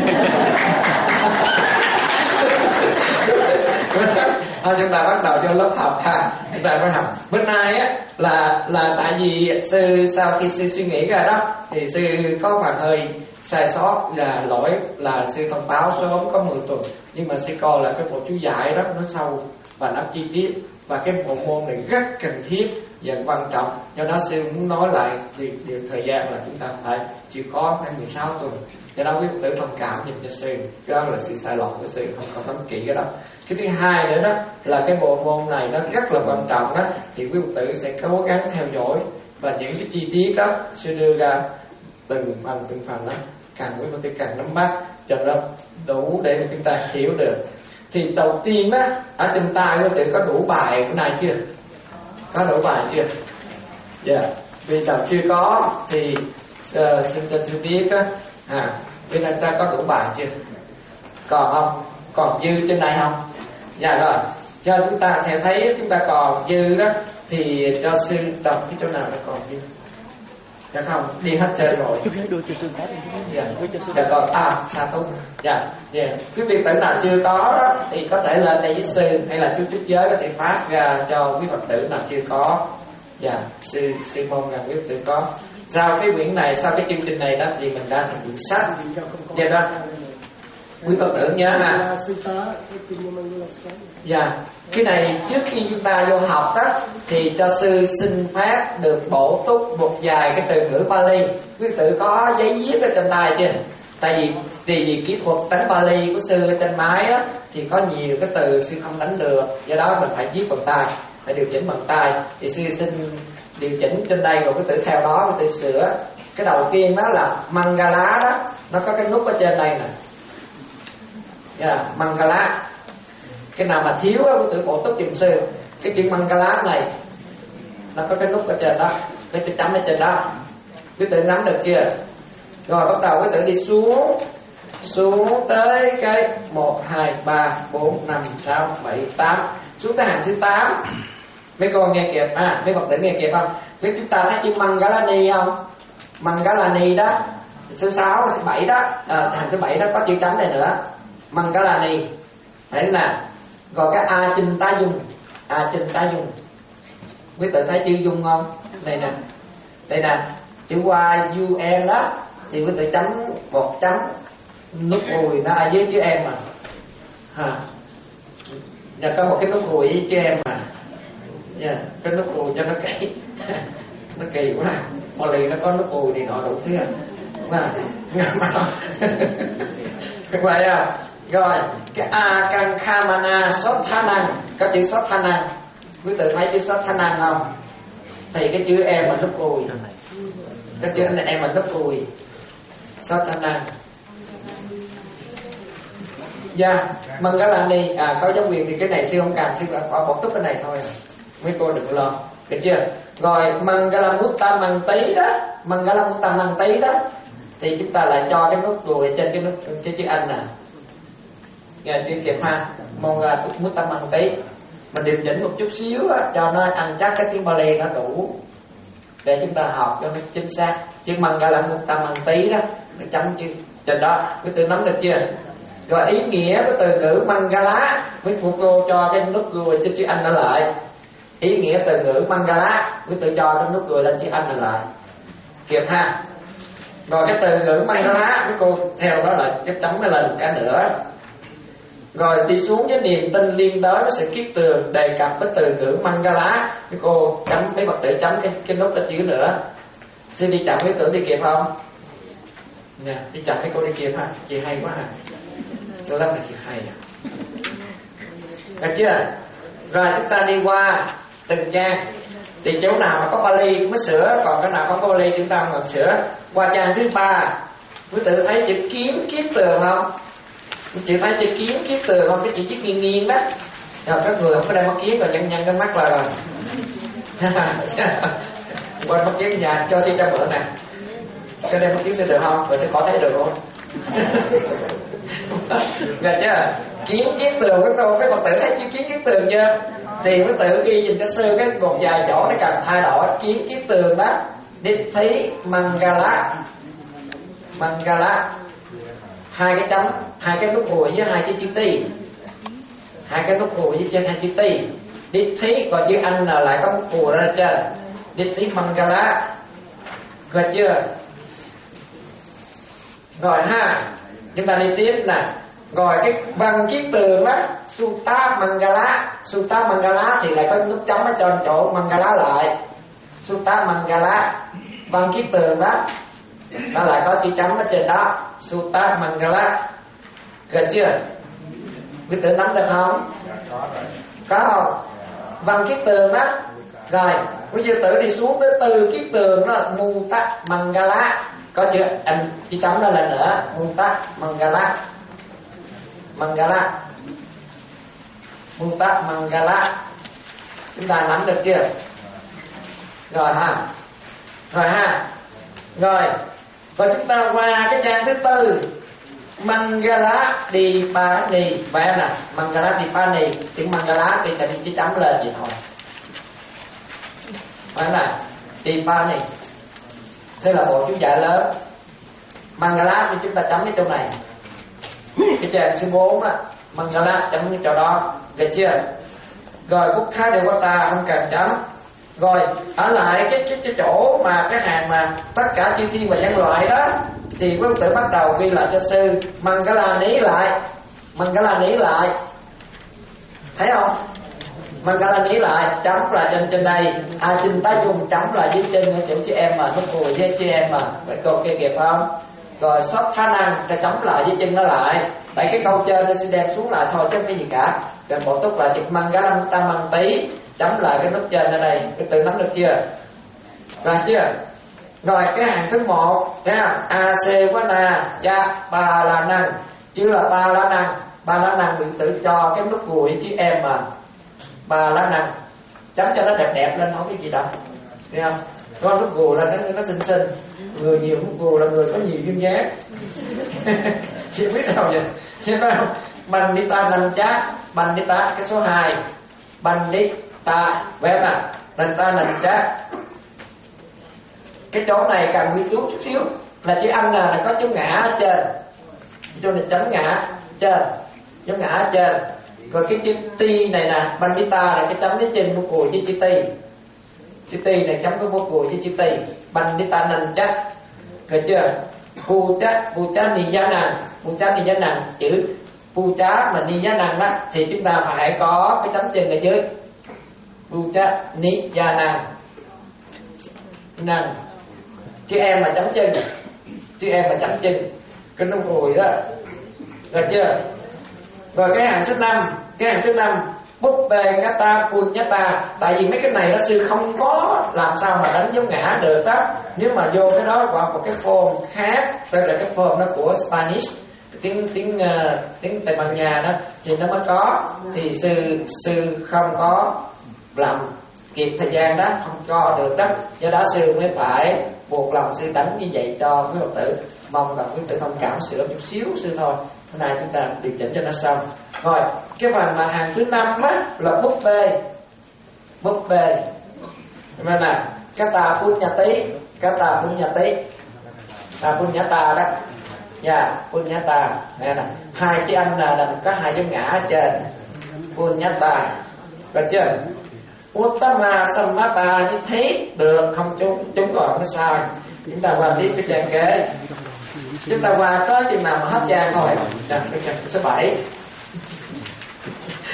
Speaker 2: Thôi chúng ta bắt đầu cho lớp học ha. Chúng ta bắt học. Bên nay á là là tại vì sư sau khi sư suy nghĩ ra đó thì sư có phần hơi sai sót là lỗi là sư thông báo sớm có mười tuần, nhưng mà sư coi là cái bộ chú giải đó nó sâu và nó chi tiết và cái bộ môn này rất cần thiết và quan trọng, do đó sư muốn nói lại điều, điều thời gian là chúng ta phải chịu khó khoảng mười sáu tuần. Do đó quý Phật tử thông cảm dùm cho sư, cái đó là sự sai lầm của sư, không còn nắm kỹ cái đó. Cái thứ hai nữa đó là cái bộ môn này nó rất là quan trọng đó, thì quý Phật tử sẽ cố gắng theo dõi và những cái chi tiết đó sư đưa ra từng phần từng phần đó càng quý Phật tử càng nắm bắt cho nó đủ để mà chúng ta hiểu được. Thì đầu tiên đó ở trên tay quý Phật tử có đủ bài cái này chưa? Có đủ bài chưa? Dạ. Yeah. Vì nào chưa có thì uh, xin cho sư biết á. À, bên này ta có đủ bài chưa? Còn không? Còn dư trên này không? Dạ rồi. Cho chúng ta theo thấy chúng ta còn dư đó thì cho sư đọc cái chỗ nào nó còn dư. Dạ không? Đi hết trơn rồi. Dạ. Dạ còn à sao tốt. Dạ. Dạ. Quý vị tử nào chưa có đó thì có thể lên đây với sư hay là chú trúc giới có thể phát ra cho quý Phật tử nào chưa có. Dạ. Sư sư mong rằng quý Phật tử có. Sau cái quyển này, sau cái chương trình này đó thì mình ra thành quyển sách. Dạ đó. Quý Phật tử nhớ ha. Dạ. Cái này trước khi chúng ta vô học đó thì cho sư xin phép được bổ túc một vài cái từ ngữ Pali. Quý Phật tử có giấy viết ở trên tay chưa? Tại vì vì, vì kỹ thuật đánh Pali của sư ở trên máy đó thì có nhiều cái từ sư không đánh được, do đó mình phải viết bằng tay, phải điều chỉnh bằng tay. Thì sư xin điều chỉnh trên đây rồi quý tử theo đó quý tử sửa. Cái đầu tiên đó là Mangala đó, nó có cái nút ở trên đây nè. Yeah, Mangala. Cái nào mà thiếu á quý tử bổ túc giùm sư. Cái chữ Mangala này nó có cái nút ở trên đó, cái chữ chấm ở trên đó. Quý tử nắm được chưa? Rồi bắt đầu quý tử đi xuống xuống tới cái một, hai, ba, bốn, năm, sáu, bảy, tám, xuống tới hàng thứ tám. Mấy con nghe kịp à, mấy Phật tử nghe kịp không? Nếu chúng ta thấy chữ Mangalani không? Mangalani đó, số sáu, số bảy đó, à, hàng thứ bảy đó có chữ chấm này nữa. Mangalani. Đấy nè. Rồi cái A Chinh Tá Dung, A Chinh Tá Dung. Quý tử thấy chữ Dung không? Đây nè. Đây nè. Chữ Y U N đó thì quý tử chấm một chấm nút ruồi nó ở dưới chữ em mà. Ha. Và có một cái nút ruồi với chữ em mà. Yeah, cái nút ruồi cho nó kỹ. Nó kỳ quá. Một lì nó có nút ruồi thì nọ đủ thứ à. Vậy à. Rồi, cái A Căn Khamana Sothanan, có chữ Sothanan. Quý tử thấy chữ Sothanan không? Thì cái chữ em mà nút ruồi. Cái chữ này em mà nút ruồi. Sothanan. Dạ, yeah, Mangalani. À, có giáo quyền thì cái này sư không cần, sư phải bổ túc cái này thôi. Mấy cô đừng lo, được chưa? Rồi Mangalamutta Manti đó, Mangalamutta Manti đó thì chúng ta lại cho cái nút ruồi trên cái nút cái chữ Anh nè. Nghe chữ kịp ha. Mangalamutta Manti. Mình điều chỉnh một chút xíu á, cho nó ăn chắc cái tiếng Pali nó đủ để chúng ta học cho nó chính xác. Chữ Mangalamutta Manti đó, nó chấm chữ trên đó, quý tử nắm được chưa? Rồi ý nghĩa của từ ngữ Mangala, quý phụ cô cho cái nút ruồi trên chữ Anh nó lại. Ý nghĩa từ ngữ Mangala, quý tử cho cái nút ruồi lên chữ Anh nó lại. Kịp ha. Rồi cái từ ngữ Mangala, quý cô theo đó là cái chấm nó lên một cái nữa. Rồi đi xuống với niềm tin liên đới với sự kiết tường, đề cập với từ ngữ Mangala. Cái cô chấm mấy Phật tử chấm cái, cái nút đó chữ nữa. Xin đi chậm cái tưởng đi kịp không? Nè, đi chậm cái cô đi kịp ha. Chị hay quá hả? Số lắm là chị hay à. Được chưa? Rồi chúng ta đi qua từng trang. Thì chỗ nào mà có Pali mới sửa, còn cái nào không có Pali chúng ta không cần sửa. Qua trang thứ ba, quý tử thấy chữ kiếm kiết tường không? Chị thấy chữ kiếm kiết tường không? Cái chữ chiếc nghiêng nghiêng đó. Rồi các người không có đem mắt kiếm rồi nhăn nhăn cái mắt lại rồi. Quên mắt kiếm nhà cho xin cho mượn nè. Cho đem mắt kiếm sẽ được không? Rồi sẽ có thấy được luôn. Được chưa? Kiếm kiết tường cái câu, cái Phật tử thấy chữ kiếm kiết tường chưa? Thì Phật tử ghi dùm cho sư cái một vài chỗ để cần thay đổi. Kiếm kiết tường đó, đi thấy Mangala, Mangala, hai cái chấm, hai cái nút ruồi với hai cái chữ ti, hai cái nút ruồi với trên hai chữ ti. Đi thấy còn chữ Anh là lại có nút ruồi ra trên. Đi thấy Mangala, được chưa? Rồi ha, chúng ta đi tiếp nè. Rồi cái văn kiết tường đó, Sutta Mangala, Sutta Mangala thì lại có nút chấm ở trên chỗ Mangala lại. Sutta Mangala, văn kiết tường đó, nó lại có chữ chấm ở trên đó. Sutta Mangala, được chưa? Quý tử nắm được không? Có không? Văn kiết tường đó. Rồi quý vị tử đi xuống tới từ kiết tường đó, Mutta Mangala, có chữ anh chữ chấm đó lên nữa. Mutta Mangala, Mangala, Mutta Mangala. Chúng ta nắm được chưa? Rồi ha. Rồi ha. Rồi và chúng ta qua cái trang thứ tư, Mangala Dipani. Vậy nè, Mangala Dipani. Tiếng Mangala thì chỉ chỉ chấm lên vậy thôi. Vậy nè, Dipani. Đây là bộ chú giải lớn. Mangala thì chúng ta chấm cái chỗ này. Cái trang số bốn á, Mangala chấm cái chỗ đó, được chưa? Rồi bút khá đều qua ta không cần chấm. Rồi ở lại cái cái cái chỗ mà cái hàng mà tất cả chư thiên và nhân loại đó, thì quý tử bắt đầu ghi lại cho sư Mangala ní lại, Mangala ní lại, thấy không? Mangala ní lại chấm là trên trên đây, a xin tá dùng chấm là dưới chân ở chỗ chữ em mà nó cùi với chữ em mà, vậy cô kia kịp không? Rồi sót khả năng cái chấm lại với chân nó lại, tại cái câu trên nó sẽ đem xuống lại thôi chứ không có gì cả. Rồi bộ túc là chữ Mangala ta mang tí, chấm lại cái nút trên ở đây, cái tự nắm được chưa? Rồi chưa? Rồi cái hàng thứ một nha, a c quá na cha ba la năng, chứ là ba la năng, ba la năng bị tự cho cái nút ruồi chữ em mà, ba la năng chấm cho nó đẹp đẹp lên, không biết gì đâu, thấy không? Có nút ruồi là nó nó xinh xinh, người nhiều nút ruồi là người có nhiều duyên dáng. Chị biết đâu vậy? Chị biết không? Bandita năng chá, Bandita cái số hai, Bandita vẽ nè, Bandita năng chá. Cái chỗ này cần nghiên cứu chút xíu, là chữ Anh là có chấm ngã ở trên, chỗ này chấm ngã trên, chấm ngã ở trên. Rồi cái chữ ti này nè, Bandita là cái chấm với trên bút cùi với chữ ti, chữ ti này chấm với bút cùi với chữ ti, Bandita năng chá, được chưa? Pucha, Pucha Niyanan, Pucha Niyanan, chữ Pucha mà Niyanan đó thì chúng ta phải có cái chấm chân ở dưới, Pucha Niyanan, năng chữ em mà chấm chân, chữ em mà chấm chân, cái nút ruồi đó, được chưa? Rồi cái hàng số năm, cái hàng thứ năm, búp bê kata punyata. Tại vì mấy cái này nó sư không có làm sao mà đánh dấu ngã được đó. Nếu mà vô cái đó qua một cái form khác, đây là cái form nó của Spanish, tiếng tiếng uh, tiếng Tây Ban Nha đó, thì nó mới có. Thì sư sư không có làm kịp thời gian đó, không cho được đó, do đó sư mới phải buộc lòng sư đánh như vậy cho quý Phật tử. Mong rằng quý Phật tử thông cảm sửa chút xíu sư thôi. Hôm nay chúng ta điều chỉnh cho nó xong. Rồi cái phần mà hàng thứ năm á là búp bê, búp bê nên là kata punyati, kata punyati, à punyata đó, dạ punyata này nè, hai chữ Anh là, là có hai chữ ngã ở trên, punyata, được chưa? Uttama sammata như thế được không chúng chúng còn nó sai. Chúng ta qua tiếp cái trang kế, chúng ta qua tới chừng nào mà hết trang thôi. Số bảy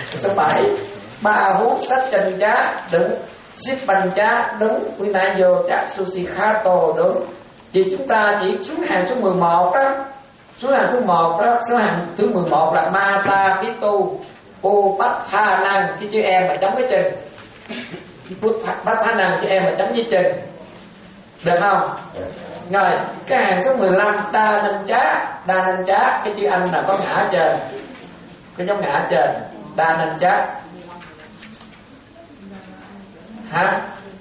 Speaker 2: Số bảy, ba hút sách chân chá đúng, ship bằng chá đúng, quy nại vô chá sushi khá tô đúng. Thì chúng ta chỉ xuống hàng số mười một đó. Số hàng thứ một đó, số hàng thứ mười một là Mata Pitu Upatha Năng, cái chữ em mà chấm với chân. Upatha Năng chữ em mà chấm với chân. Được không? Rồi, cái hàng số mười lăm Đa Năng Chá, Đa Năng Chá, cái chữ anh là có ngã ở trên. Cái dấu ngã ở trên, Đa Năng Chá. Hả?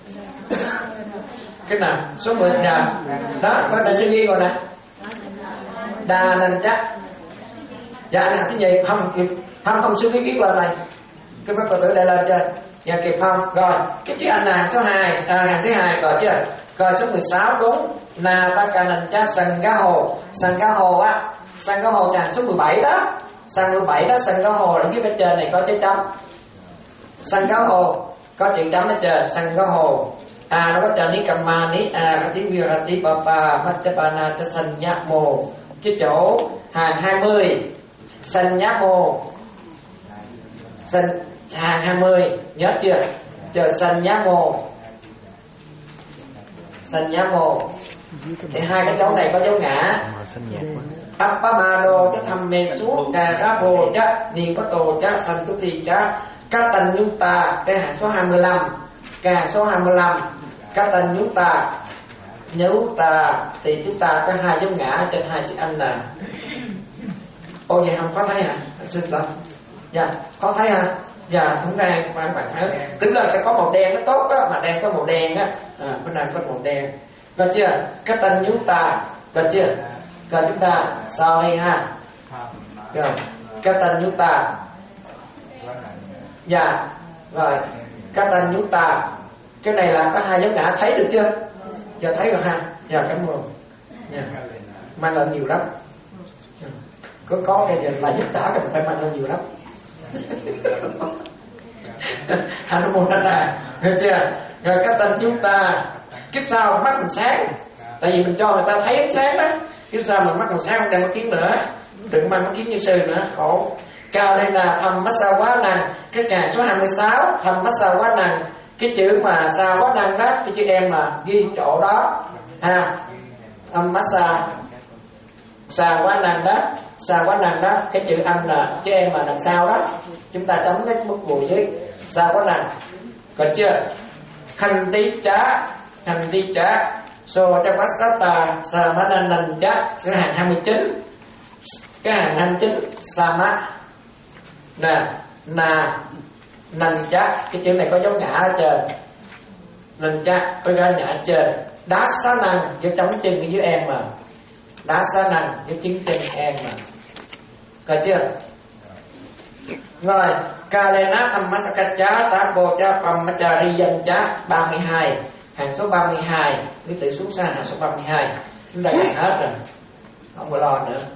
Speaker 2: Cái nào? Số mười nào? Đó, có đại sư ghi rồi nè. Đa Năng Chá. Dạ nè, cái gì? Không kịp. Không, không sư ghi viết lên này. Cái bác Phật tử đây lên trên. Dạ kịp không? Rồi, cái chữ anh là hàng số hai, à, hàng thứ hai rồi chưa? Rồi số mười sáu đúng. Na Taka Năng Chá Sân Cá Hồ. Sân Cá Hồ á. Sân Cá Hồ là số mười bảy đó. Sân mười bảy đó, Sân Cá Hồ là dưới bên trên này có chữ chấm. Sân Cá Hồ có chữ chấm ở trên, Sân Cá Hồ. À nó có chữ ní cầm ma ní à có tiếng virati papa machapana cho sanh nhát mồ. Cái chỗ hàng hai mươi sanh nhát mồ. Sanh hàng hai mươi nhớ chưa? Chờ sanh nhát mồ. Sanh nhát mồ. Thì hai cái chỗ này có dấu ngã. Appamado cho thầm mê suốt cà rá bồ chá niên có tổ chá sanh tu thi chá các tành nhu ta. Cái hàng số hai mươi lăm, cái hàng số hai mươi lăm các tành nhu ta. Nhú ta thì chúng ta có hai dấu ngã trên hai chữ anh là. Ô vậy không có thấy hả? Xin lỗi. Dạ có thấy hả? Dạ đúng ra bạn bạn thấy tức là cái có màu đen nó tốt đó, mà đen có màu đen á, à, bên này có màu đen. Có chưa? Các tành nhu ta. Có chưa? Rồi chúng ta sorry ha. Rồi các tành nhu ta. Dạ rồi các tành nhu ta. Cái này là có hai dấu ngã, thấy được chưa? Giờ thấy rồi ha. Dạ cảm ơn. Dạ. Mang lên nhiều lắm. Có có cái là giúp đỡ thì mình phải mang lên nhiều lắm. Hành môn đó là hiểu chưa? Rồi các tành nhu ta. Kiếp sau mắt mình sáng. Tại vì mình cho người ta thấy ánh sáng đó. Kiếp sau mình mắt mình sáng không đem mắt kiến nữa. Đừng mang mắt kiến như sư nữa, khổ. Cao đây là thầm mắt sao quá năng. Cái càng số hai mươi sáu thầm mắt sao quá năng. Cái chữ mà sao quá năng đó, cái chữ em mà ghi chỗ đó ha. Thầm mắt sao sao quá năng đó, sao quá năng đó. Cái chữ âm là chữ em mà đằng sau đó. Chúng ta chấm cái bút bùi dưới sao quá năng. Còn chưa? Khanh tí chá. Khanh tí chá so cho quá sát ta sa má năng năng chá. Số hàng hai mươi chín. Cái hàng hai mươi chín sa má nè nà năng chá. Cái chữ này có dấu ngã ở trên. Năng chá có dấu ngã ở trên. Đá xá năng dấu chấm chân ở dưới em mà. Đá xá năng dấu chứng chân em mà. Có chưa? Rồi Kalena Thammasakachá Tá Bồ Chá Pammachari Dân Chá ba mươi hai. Hàng số ba mươi hai. Quý tử xuống sang hàng số ba mươi hai. Chúng ta làm hết rồi, không có lo nữa.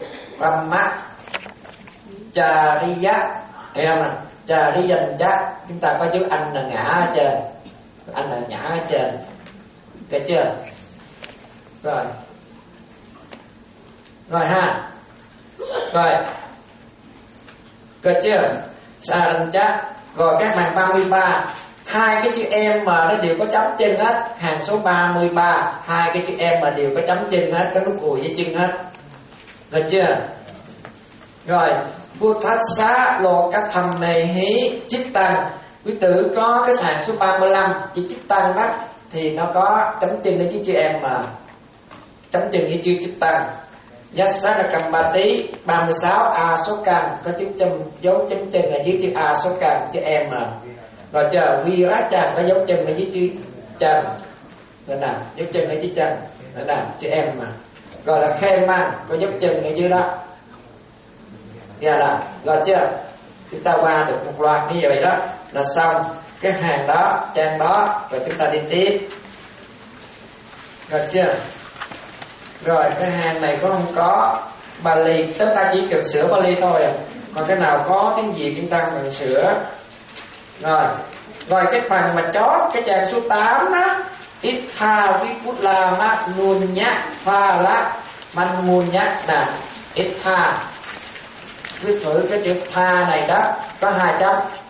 Speaker 2: Pammachariya. Thấy không nào? Chari Dân Chá. Chúng ta có chữ anh là ngã ở trên. Anh là ngã ở trên. Được chưa? Rồi Rồi ha. Rồi được chưa? Saran chá. Rồi các hàng ba mươi ba. Hai cái chữ em mà nó đều có chấm chân hết. Hàng số ba mươi ba. Hai cái chữ em mà đều có chấm chân hết. Có nút cùi với chân hết. Được chưa? Rồi Buddhassa lô các thầm này hí chích tăng. Quý tử có cái hàng số ba mươi lăm. Chữ chích tăng đó thì nó có chấm chân ở dưới chữ em mà. Chấm chân với chữ chích tăng. Yassanakamati ba mươi sáu A số căn có chấm chân, dấu chấm chân ở dưới chữ A số căn, chữ em mà. Rồi chờ Virachan có dấu chân ở dưới chữ chân. Rồi nào, dấu chân ở dưới chân. Rồi nào, chữ em mà. Rồi là Kheman có dấu chân ở dưới đó. Dạ là, rồi chưa? Chúng ta qua được một loạt như vậy đó là xong cái hàng đó, trang đó. Rồi chúng ta đi tiếp. Rồi chưa? Rồi cái hàng này có không có Bali, chúng ta chỉ cần sửa Bali thôi à. Còn cái nào có tiếng Việt chúng ta không cần sửa. Rồi Rồi cái phần mà chót cái trang số tám đó, Itha Vipula Mat Nunya Pha Lát Man Munya nè. Itha, viết thử cái chữ tha này đó có hai chấm.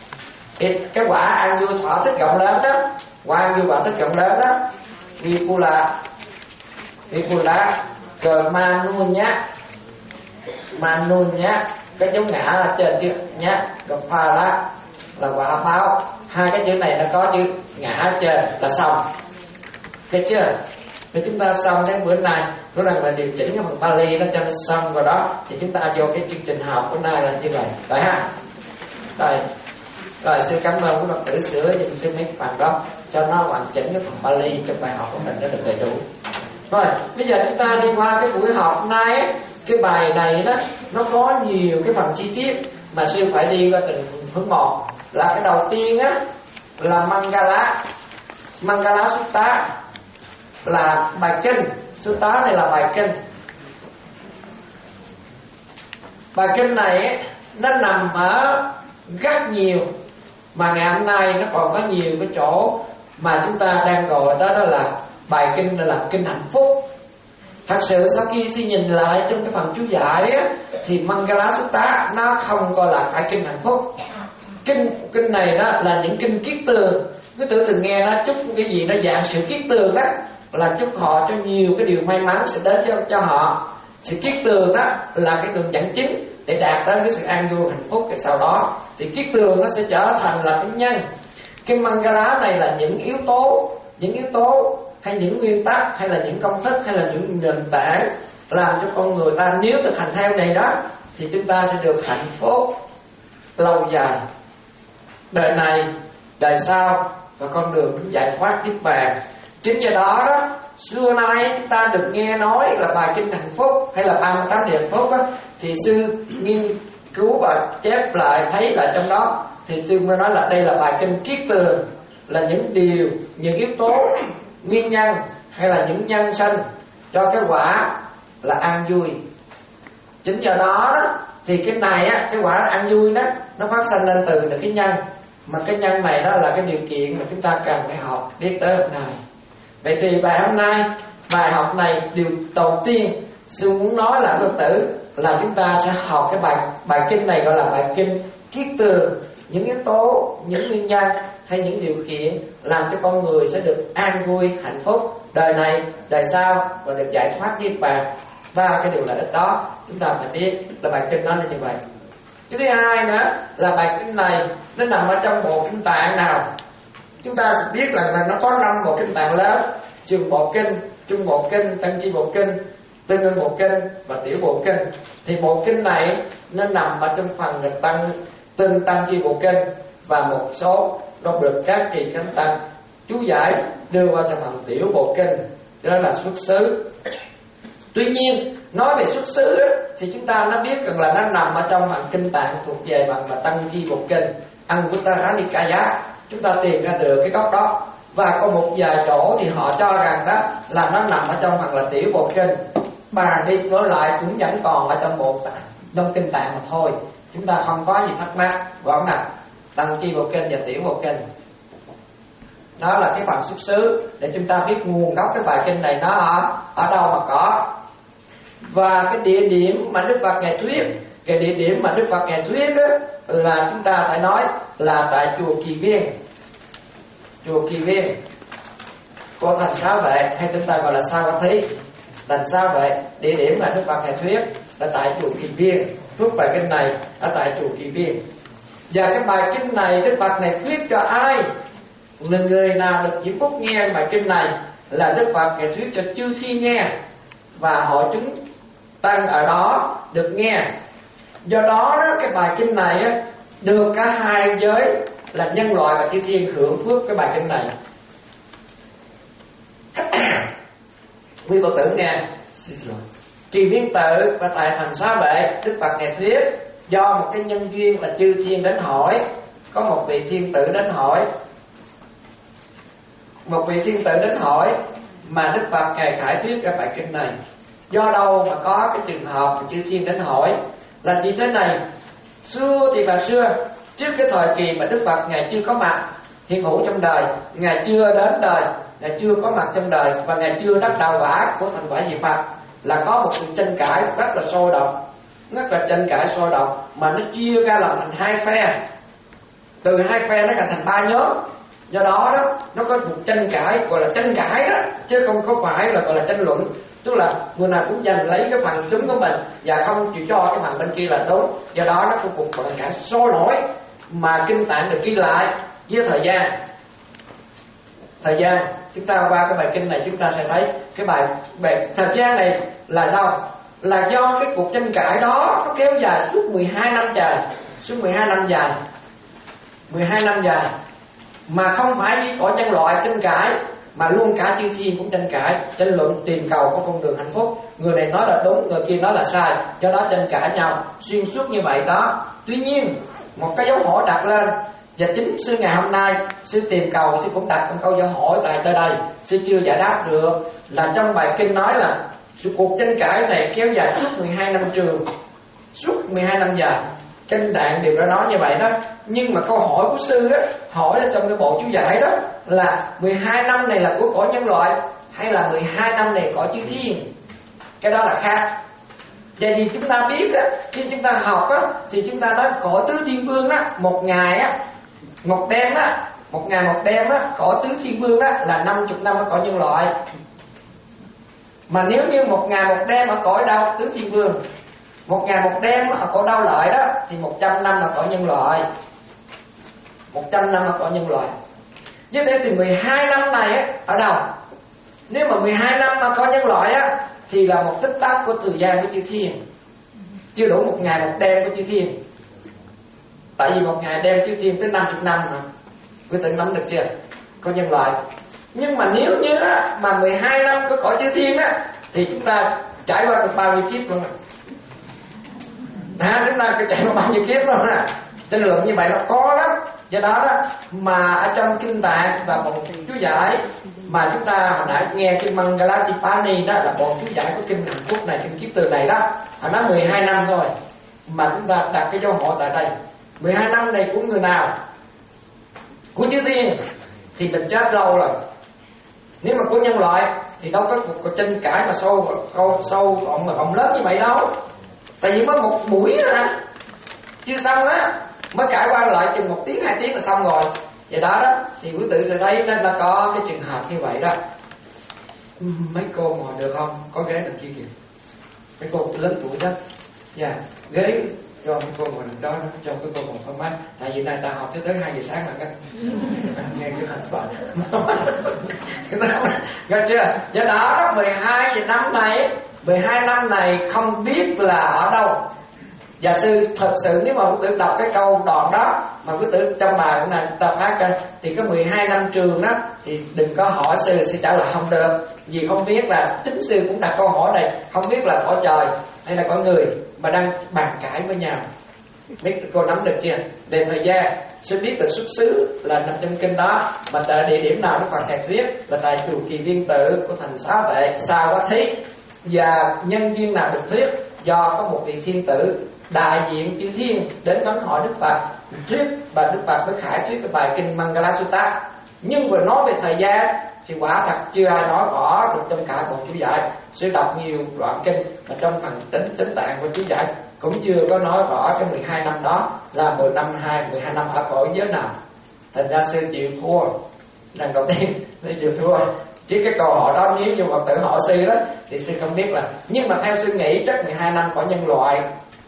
Speaker 2: Thì cái quả an vui thỏa thích rộng lớn đó, quả an vui thỏa thích rộng lớn đó, Vipula Vipula cờ Manunya Manunya, cái dấu ngã ở trên chữ nhá, rồi Phala là quả báo. Hai cái chữ này nó có chữ ngã ở trên là xong, được chưa? Thì chúng ta xong đến bữa nay, bữa nay là điều chỉnh cái phần Pali nó cho nó xong rồi đó, thì chúng ta vô cái chương trình học bữa nay là như vậy, phải ha? Rồi, rồi xin cảm ơn quý Phật tử sửa dùm sư mấy phần đó cho nó hoàn chỉnh cái phần Pali trong bài học của mình nó được đầy đủ. Rồi, bây giờ chúng ta đi qua cái buổi học hôm nay ấy, cái bài này đó nó có nhiều cái phần chi tiết mà sư phải đi qua từng phần một. Là cái đầu tiên á là Mangala Mangala Sutta, là bài kinh. Sutta này là bài kinh. Bài kinh này ấy, nó nằm ở rất nhiều, mà ngày hôm nay nó còn có nhiều cái chỗ mà chúng ta đang gọi đó, đó là bài kinh là, là kinh hạnh phúc. Thật sự sau khi suy nhìn lại trong cái phần chú giải á, thì Mangala Sutta nó không coi là phải kinh hạnh phúc. Kinh kinh này đó là những kinh kiết tường. Cứ tưởng thường nghe nó chúc cái gì nó dạng sự kiết tường đó, là chúc họ cho nhiều cái điều may mắn sẽ đến cho, cho họ. Sự kiết tường đó là cái đường dẫn chính để đạt tới cái sự an vui hạnh phúc. Cái sau đó thì kiết tường nó sẽ trở thành là cái nhân. Cái Mangala này là những yếu tố, những yếu tố hay những nguyên tắc, hay là những công thức, hay là những nền tảng làm cho con người ta nếu thực hành theo này đó thì chúng ta sẽ được hạnh phúc lâu dài, đời này, đời sau, và con đường giải thoát niết bàn. Chính do đó đó, xưa nay chúng ta được nghe nói là bài kinh hạnh phúc hay là ba mươi tám điều hạnh phúc đó, thì sư nghiên cứu và chép lại thấy là trong đó thì sư mới nói là đây là bài kinh kiết tường, là những điều, những yếu tố nguyên nhân hay là những nhân sanh cho cái quả là an vui. Chính do đó đó thì cái này á, cái quả an vui đó nó phát sinh lên từ là cái nhân, mà cái nhân này đó là cái điều kiện mà chúng ta cần phải học biết tới hôm nay. Vậy thì bài hôm nay, bài học này điều đầu tiên sư muốn nói là Phật tử là chúng ta sẽ học cái bài bài kinh này gọi là bài kinh kiết tường, những yếu tố, những nguyên nhân hay những điều kiện làm cho con người sẽ được an vui hạnh phúc đời này, đời sau, và được giải thoát niết bàn. Và cái điều lợi ích đó chúng ta phải biết là bài kinh nó là như vậy. Cái thứ hai nữa là bài kinh này nó nằm ở trong bộ kinh tạng nào. Chúng ta sẽ biết là, là nó có năm bộ kinh tạng lớn: Trường Bộ Kinh, Trung Bộ Kinh, Tăng Chi Bộ Kinh, Tương Ưng Bộ Kinh và Tiểu Bộ Kinh. Thì bộ kinh này nó nằm ở trong phần là tăng Tương Tăng Chi Bộ Kinh, và một số nó được các kỳ chánh tăng chú giải đưa vào trong phần Tiểu Bộ Kinh, đó là xuất xứ. Tuy nhiên nói về xuất xứ thì chúng ta nó biết rằng là nó nằm ở trong phần kinh tạng thuộc về bằng là Tăng Chi Bộ Kinh, Anguttara Nikaya. Chúng ta tìm ra được cái góc đó. Và có một vài chỗ thì họ cho rằng đó là nó nằm ở trong phần là Tiểu Bộ Kinh. Bà đi nói lại cũng vẫn còn ở trong bộ trong kinh tạng mà thôi. Chúng ta không có gì thắc mắc, gọn nè, Tăng Chi Bộ Kinh và Tiểu Bộ Kinh. Đó là cái phần xuất xứ để chúng ta biết nguồn gốc cái bài kinh này nó ở, ở đâu mà có. Và cái địa điểm mà Đức Phật Ngài thuyết, cái địa điểm mà Đức Phật Ngài thuyết đó, là chúng ta phải nói là tại chùa Kỳ Viên. Chùa Kỳ Viên của thành Xá Vệ, hay chúng ta gọi là Sa Va Thí. Thành Xá Vệ, địa điểm mà Đức Phật Ngài thuyết là tại chùa Kỳ Viên. Thuyết bài kinh này ở tại chùa Kỳ Viên. Và cái bài kinh này Đức Phật này thuyết cho ai? Là người nào được diễm phúc nghe bài kinh này là Đức Phật Ngài thuyết cho chư thiên nghe, và hội chúng tăng ở đó được nghe. Do đó, đó cái bài kinh này á, được cả hai giới là nhân loại và chư thiên hưởng phước cái bài kinh này. Quý Phật tử nghe, Kỳ Viên Tự và tại thành Xá Vệ, Đức Phật Ngài thuyết do một cái nhân duyên là chư thiên đến hỏi. Có một vị thiên tử đến hỏi, một vị thiên tử đến hỏi mà Đức Phật Ngài khải thuyết cái bài kinh này. Do đâu mà có cái trường hợp mà chư thiên đến hỏi là như thế này. Xưa thì là xưa, trước cái thời kỳ mà Đức Phật Ngài chưa có mặt hiện hữu trong đời, Ngài chưa đến đời, Ngài chưa có mặt trong đời, và Ngài chưa đắc đạo quả của thành quả diệt Phật, là có một sự tranh cãi rất là sôi động, rất là tranh cãi sôi động, mà nó chia ra làm thành hai phe. từ hai phe nó thành ba nhóm. Do đó đó nó có cuộc tranh cãi, gọi là tranh cãi đó, chứ không có phải là gọi là tranh luận. Tức là người nào cũng giành lấy cái phần đúng của mình và không chịu cho cái phần bên kia là đúng. Do đó nó có cuộc gọi là cãi sôi nổi, mà kinh tạng được ghi lại với thời gian. Thời gian chúng ta qua cái bài kinh này chúng ta sẽ thấy cái bài, bài thời gian này là đâu? Là do cái cuộc tranh cãi đó nó kéo dài suốt mười hai năm trời, suốt mười hai năm dài, mười hai năm dài, mà không phải chỉ có nhân loại tranh cãi, mà luôn cả chư thiên cũng tranh cãi, tranh luận tìm cầu có con đường hạnh phúc. Người này nói là đúng, người kia nói là sai, do đó tranh cãi nhau xuyên suốt như vậy đó. Tuy nhiên một cái dấu hỏi đặt lên, và chính sư ngày hôm nay sư tìm cầu, sư cũng đặt một câu dấu hỏi tại nơi đây, sư chưa giải đáp được. Là trong bài kinh nói là cuộc tranh cãi này kéo dài suốt mười hai năm trường, suốt mười hai năm dài. Kinh tạng đều đã nói như vậy đó. Nhưng mà câu hỏi của sư á, hỏi ở trong cái bộ chú giải đó là mười hai năm này là của cõi nhân loại hay là mười hai năm này cõi chư thiên, cái đó là khác. Vậy thì chúng ta biết đó, khi chúng ta học á, thì chúng ta nói cõi tứ thiên vương á, một ngày á, một đêm á, một ngày một đêm á, cõi tứ thiên vương á là năm mươi năm ở cõi nhân loại. Mà nếu như một ngày một đêm ở cõi đâu tứ thiên vương, một ngày một đêm ở cõi đau lợi đó, thì một trăm năm là cõi nhân loại, một trăm năm là cõi nhân loại. Như thế thì mười hai năm này á, ở đâu? Nếu mà mười hai năm mà cõi nhân loại á, thì là một tích tắc của thời gian của chư thiên, chưa đủ một ngày một đêm của chư thiên. Tại vì một ngày đêm chư thiên tới năm mươi năm mà, quý tự nắm được chưa? Có nhân loại. Nhưng mà nếu như á, mà mười hai năm của cõi chư thiên á, thì chúng ta trải qua được bao nhiêu kiếp luôn à, chúng ta cứ trải qua bao nhiêu kiếp luôn á. Tranh luận như vậy nó khó lắm. Do đó đó mà ở trong kinh tạng và một chú giải mà chúng ta hồi nãy nghe kinh Mangalatipani đó, là bộ chú giải của kinh hạnh phúc này, kinh kiếp từ này đó, họ nói mười hai năm thôi. Mà chúng ta đặt cái dấu hỏi tại đây, mười hai năm này của người nào? Của chư thiên thì mình chết lâu rồi. Nếu mà của nhân loại thì đâu có cuộc tranh cãi mà sâu sâu sâu còn mà còn lớn như vậy đâu. Tại vì mới một buổi à, chưa xong á, mới cãi qua lại chừng một tiếng hai tiếng là xong rồi. Vậy đó đó thì quý tử sẽ thấy nó là có cái trường hợp như vậy đó. Mấy cô ngồi được không? Có ghế đằng kia kìa. Mấy cô lớn tuổi đó. Dạ, yeah. Ghế cho mấy cô ngồi đằng đó, cho cái cô ngồi thoải mái. Tại vì này ta học tới tới hai giờ sáng là cái nghe cái thành phận. Nghe chưa? Do đó mười hai giờ năm này, mười hai năm này không biết là ở đâu. Và sư thật sự nếu mà quý tử đọc cái câu đoạn đó mà quý tử trong bài của này ta phát ra thì có mười hai năm trường đó, thì đừng có hỏi sư, sư trả lời không được. Vì không biết là chính sư cũng đặt câu hỏi này, không biết là cõi trời hay là cõi người mà đang bàn cãi với nhau. Biết cô nắm được chưa? Về thời gian sư biết được xuất xứ là nằm trong kinh đó, mà tại địa điểm nào nó còn thầy thuyết là tại chùa Kỳ Viên Tự của thành Xá Vệ Sa Quá Thí. Và nhân duyên nào được thuyết do có một vị thiên tử đại diện chư thiên đến vấn hỏi Đức Phật thuyết, và Đức Phật mới khải thuyết cái bài kinh Mangala Sutta. Nhưng vừa nói về thời gian thì quả thật chưa ai nói rõ được trong cả bộ chú giải. Sư đọc nhiều đoạn kinh mà trong phần tính chính tạng của chú giải cũng chưa có nói rõ cái mười hai năm đó là mười năm hai, mười hai năm ở cõi giới nào. Thành ra sư chịu thua. Lần đầu tiên sư chịu thua. Chứ cái câu hỏi đó nếu như Phật tử hỏi sư đó thì sư không biết là. Nhưng mà theo sư nghĩ chắc mười hai năm cõi nhân loại.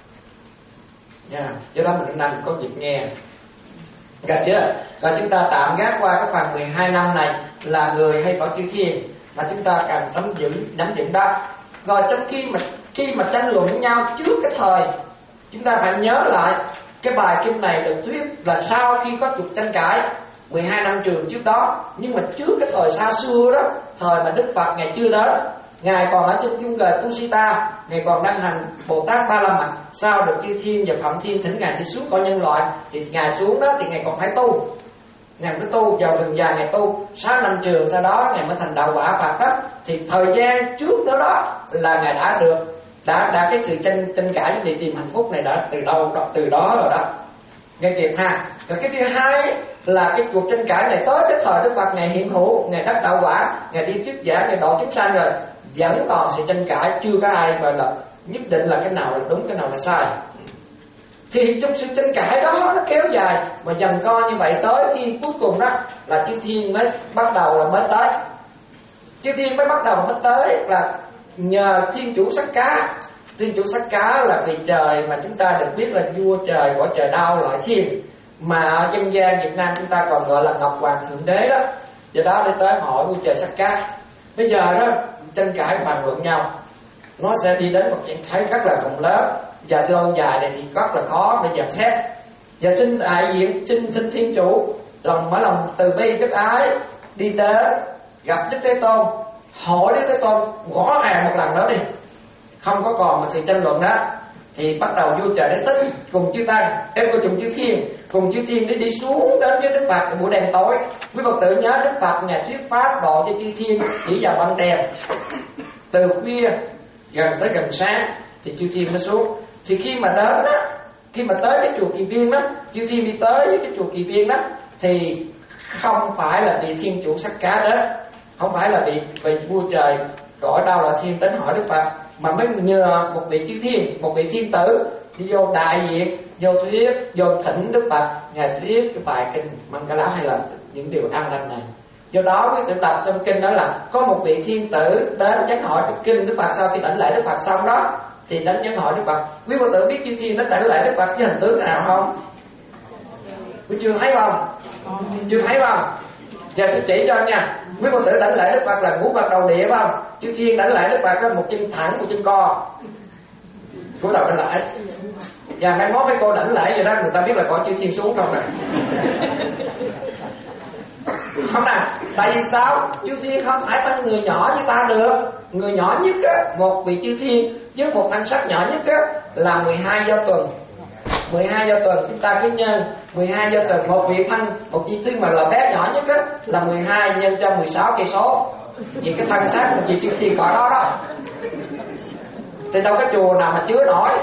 Speaker 2: Yeah. Do đó mình hôm nay mình có dịp nghe. Gặp chưa? Và chúng ta tạm gác qua cái phần mười hai năm này là người hay cõi chư thiên, mà chúng ta cần nắm giữ nắm vững đó. Rồi trong khi mà khi mà tranh luận với nhau trước cái thời, chúng ta phải nhớ lại cái bài kinh này được thuyết là sau khi có cuộc tranh cãi mười hai năm trường trước đó. Nhưng mà trước cái thời xa xưa đó, thời mà Đức Phật ngày chưa đến, Ngài còn ở trên dung đời Kusita, Ngài còn đang hành Bồ Tát Ba La Mật. Sau được chư thiên và Phạm Thiên thỉnh Ngài đi xuống cõi nhân loại, thì Ngài xuống đó thì Ngài còn phải tu. Ngài mới tu vào đường dài, Ngài tu sáu năm trường, sau đó Ngài mới thành đạo quả Phật đó. Thì thời gian trước đó đó là Ngài đã được đã đã cái sự tranh tranh cãi để tìm hạnh phúc này đã từ đâu đó, từ đó rồi đó. Nghe kịp ha. Rồi cái thứ hai là cái cuộc tranh cãi này tới cái thời Đức Phật Ngài hiện hữu, Ngài đắc đạo quả, Ngài đi thuyết giảng, Ngài độ chúng sanh rồi, vẫn còn sự tranh cãi, chưa có ai gọi là nhất định là cái nào là đúng, cái nào là sai. Thì trong sự tranh cãi đó nó kéo dài mà dần co như vậy, tới khi cuối cùng đó là chư thiên mới bắt đầu là mới tới. Chư thiên mới bắt đầu mới tới là nhờ thiên chủ Sắc Cá. Thiên chủ Sắc Cá là vị trời mà chúng ta được biết là vua trời của trời Đao Lợi Thiên, mà ở dân gian Việt Nam chúng ta còn gọi là Ngọc Hoàng Thượng Đế đó. Do đó để tới hỏi vua trời Sắc Cá. Bây giờ đó tranh cãi bàn luận nhau, nó sẽ đi đến một trạng thái rất là rộng lớn, và lâu dài này thì rất là khó để dàn xét. Và xin đại diện xin xin thiên chủ lòng mở lòng từ bi biết ái đi đến gặp Đức Thế Tôn, hỏi Đức Thế Tôn rõ ràng một lần đó đi, không có còn một sự tranh luận đó. Thì bắt đầu vua trời Đế Thích cùng chư tăng, em cô cùng chư thiên, cùng chư thiên để đi xuống đến với Đức Phật buổi đêm tối. Quý Phật tử nhớ Đức Phật ngài thuyết pháp độ cho chư thiên chỉ vào ban đêm, từ khuya gần tới gần sáng thì chư thiên mới xuống. Thì khi mà đến đó, khi mà tới cái chùa Kỳ Viên đó, chư thiên đi tới với cái chùa Kỳ Viên đó, thì không phải là vị thiên chủ Sắc Cá đó, không phải là vị vị vua trời cõi Đao Lợi Thiên đến hỏi Đức Phật, mà mới nhờ một vị chư thiên, một vị thiên tử đi vô đại diện, vô thuyết, vô thỉnh Đức Phật ngài thuyết cái bài kinh Mangala hay là những điều an lành này. Do đó quý tự tập trong kinh đó là có một vị thiên tử đến nhắc hỏi được kinh Đức Phật. Sau khi đảnh lễ Đức Phật xong đó thì đến nhắc hỏi Đức Phật. Quý Phật tử biết chư thiên đến đảnh lễ Đức Phật với hình tướng nào không? Quý chưa thấy không? Chưa thấy không? Giờ sẽ chỉ cho nha. Quý Phật tử đảnh lễ Đức Phật là ngũ Phật đầu địa phải không? Chư thiên đảnh lễ Đức Phật là một chân thẳng, một chân co. Cúi đầu đảnh lễ. Và mai mốt mấy cô đảnh lễ vậy đó, người ta biết là có chư thiên xuống không nè. Không nè, tại vì sao? Chư thiên không phải tăng người nhỏ như ta được. Người nhỏ nhất á, một vị chư thiên với một thanh sắc nhỏ nhất á, là mười hai do tuần. mười hai do tuần chúng ta cứ nhân mười hai do tuần, một vị thân, một chi thiên mà là bé nhỏ nhất á, là mười hai nhân cho mười sáu cây số. Vì cái thân xác một vị chư thiên cõi đó đó. Thì đâu có chùa nào mà chứa nổi.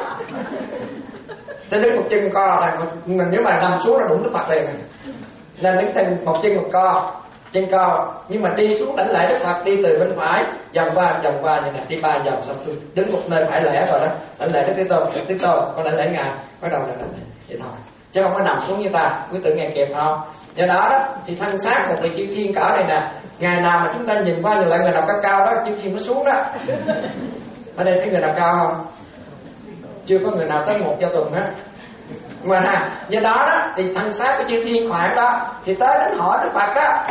Speaker 2: Tới đứng một chân co là mình nếu mà nằm xuống là đụng Đức Phật liền. Nên đứng thêm một chân một co, chân co, nhưng mà đi xuống đảnh lễ Đức Phật đi từ bên phải vòng qua vòng qua như này, đi ba vòng xong xuôi đứng một nơi phải lễ rồi đó, đảnh lễ Đức Thế Tôn, Đức Thế Tôn con đảnh lễ ngài, bắt đầu là đảnh lễ vậy thôi, chứ không có nằm xuống như ta. Quý tự nghe kịp không? Do đó đó thì thân xác một vị chư thiên cỡ này nè, ngày nào mà chúng ta nhìn qua nhìn lại người nào cao cao đó chư thiên nó xuống đó. Ở đây thấy người nào cao không? Chưa có người nào tới một giao tuần hết. Mà ha, do đó đó thì thân xác của chư thiên khoảng đó thì tới đến hỏi Đức Phật đó.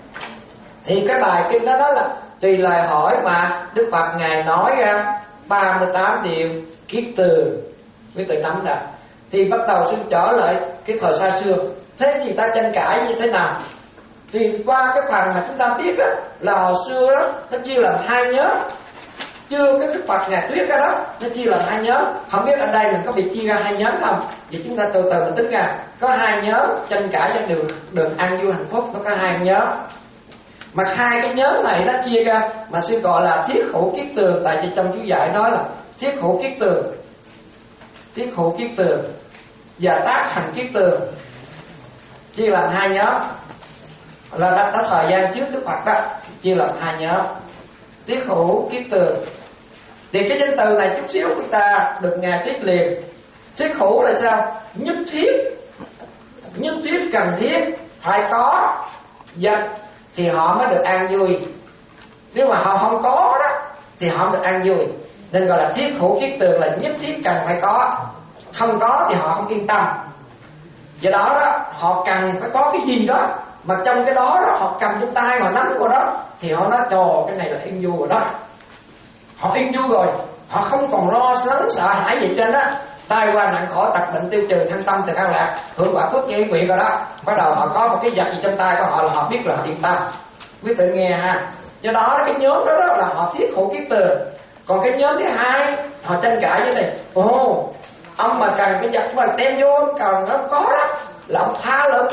Speaker 2: Thì cái bài kinh đó đó là tùy lời hỏi mà Đức Phật ngài nói ra ba mươi tám điều kiết từ. Quý tự nắm đã. Thì bắt đầu xin trở lại cái thời xa xưa. Thế thì ta tranh cãi như thế nào? Thì qua cái phần mà chúng ta biết đó là hồi xưa đó nó chia làm hai nhóm. Chưa cái Đức Phật ngài thuyết ra đó nó chia làm hai nhóm. Không biết ở đây mình có bị chia ra hai nhóm không? Vì chúng ta từ từ mình tính ra có hai nhóm tranh cãi cho đường đường an vui hạnh phúc, nó có hai nhóm. Mà hai cái nhóm này nó chia ra mà sư gọi là thiết hữu kiết tường. Tại vì trong chú giải nói là thiết hữu kiết tường, thiết hữu kiết tường và tác thành kiết tường, chia làm hai nhóm. Là đã, đã thời gian trước Đức Phật đó chia làm hai nhóm. Thiết hữu kiết tường thì cái danh từ này chút xíu chúng ta được ngài thiết liền. Thiết hữu là sao? Nhất thiết, nhất thiết cần thiết phải có danh thì họ mới được an vui. Nếu mà họ không có đó thì họ không được an vui. Nên gọi là thiết hữu kiết tường là nhất thiết cần phải có. Không có thì họ không yên tâm. Do đó đó họ cần phải có cái gì đó, mà trong cái đó đó họ cầm trong tay họ nắm vào đó thì họ nói trời cái này là yên vui rồi đó. Họ yên vui rồi, họ không còn lo lắng sợ hãi gì trên đó. Tai qua nạn khỏi tật bệnh tiêu trừ thân tâm từ an lạc hưởng quả phước như nguyện rồi đó. Bắt đầu họ có một cái vật gì trong tay của họ là họ biết là họ yên tâm. Quý tự nghe ha. Do đó cái nhóm đó, đó là họ thiết hữu kiết tường. Còn cái nhóm thứ hai họ tranh cãi như này. Ồ, ông mà cần cái vật mà đem vô cần nó có đó là ông tha lực,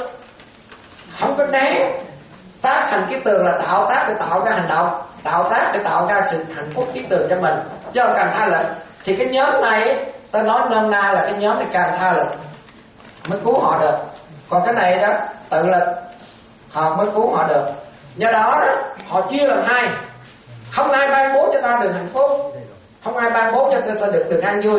Speaker 2: không có né. Tác thành kiết tường là tạo tác để tạo ra hành động, tạo tác để tạo ra sự hạnh phúc kiết tường cho mình, chứ không cần tha lực. Thì cái nhóm này ta nói nôm na là cái nhóm này cần tha lực mới cứu họ được. Còn cái này đó tự lực họ mới cứu họ được. Do đó đó họ chia làm hai. Không ai ban bố cho ta được hạnh phúc, không ai ban bố cho ta được được an vui.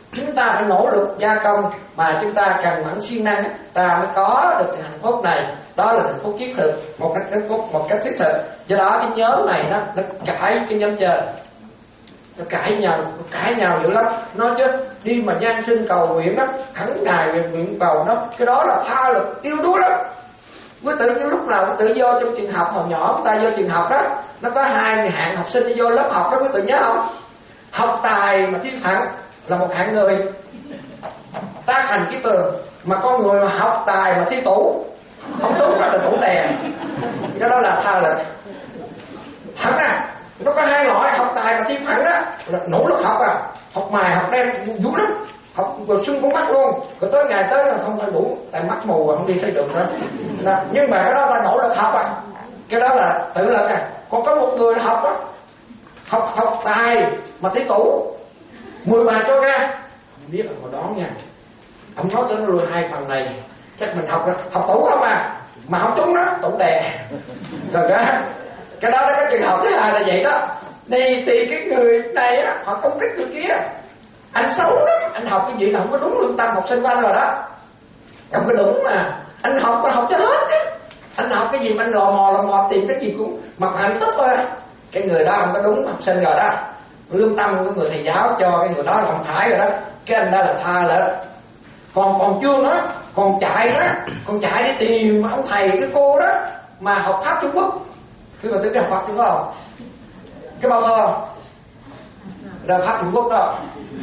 Speaker 2: chúng ta phải nỗ lực gia công mà chúng ta cần mẫn siêng năng, ta mới có được sự hạnh phúc này. Đó là hạnh phúc thiết thực, một cách hạnh phúc một cách thiết thực. Do đó cái nhóm này nó nó cãi cái nhóm trên, nó cãi nhau, nó cãi nhau dữ lắm. Nói chứ đi mà gian sinh cầu nguyện đó, khấn ngài nguyện nguyện cầu đó, cái đó là tha lực yếu đuối lắm. Với tự nhiên lúc nào cũng tự do trong trường học hồi nhỏ của ta vô trường học đó, nó có hai hạng học sinh đi vô lớp học đó, có tự nhớ không? Học tài mà thi thẳng là một hạng người tác hành cái tường, mà con người mà học tài mà thi tủ không đúng là tủ đèn. Cái đó là tha lực. Thẳng à, nó có hai loại, học tài mà thi thẳng á là nỗ lực học à, học mài học đen vui lắm, học rồi sưng con mắt luôn, rồi tới ngày tới là không phải đủ, tại mắt mù và không đi xây được nữa. Đó. Nhưng mà cái đó là nỗ lực học à, cái đó là tự lực à. Còn có một người học á, học học tài mà thi tủ, mười bài cho ra, không biết là hồi đó nha, ông nói tới rồi hai phần này chắc mình học học tủ không à, mà học trúng đó tủ đè. Rồi đó, cái đó là cái trường hợp thứ hai là vậy đó. Đây thì cái người này á, họ công kích người kia, anh xấu lắm, anh học cái gì là không có đúng lương tâm học sinh của anh rồi đó, không có đúng mà. Anh học có học cho hết chứ, anh học cái gì mà anh lò mò lò mò tìm cái gì cũng mà anh thích thôi. Cái người đó không có đúng học sinh rồi đó, lương tâm của người thầy giáo cho cái người đó là không phải rồi đó. Cái anh đó là tha lực. Còn còn chưa nữa, còn chạy đó, còn chạy đi tìm ông thầy cái cô đó mà học Pháp Trung Quốc. Khi mà tôi đi học Pháp Trung Quốc không? Cái bao thơ là Pháp Trung Quốc đó.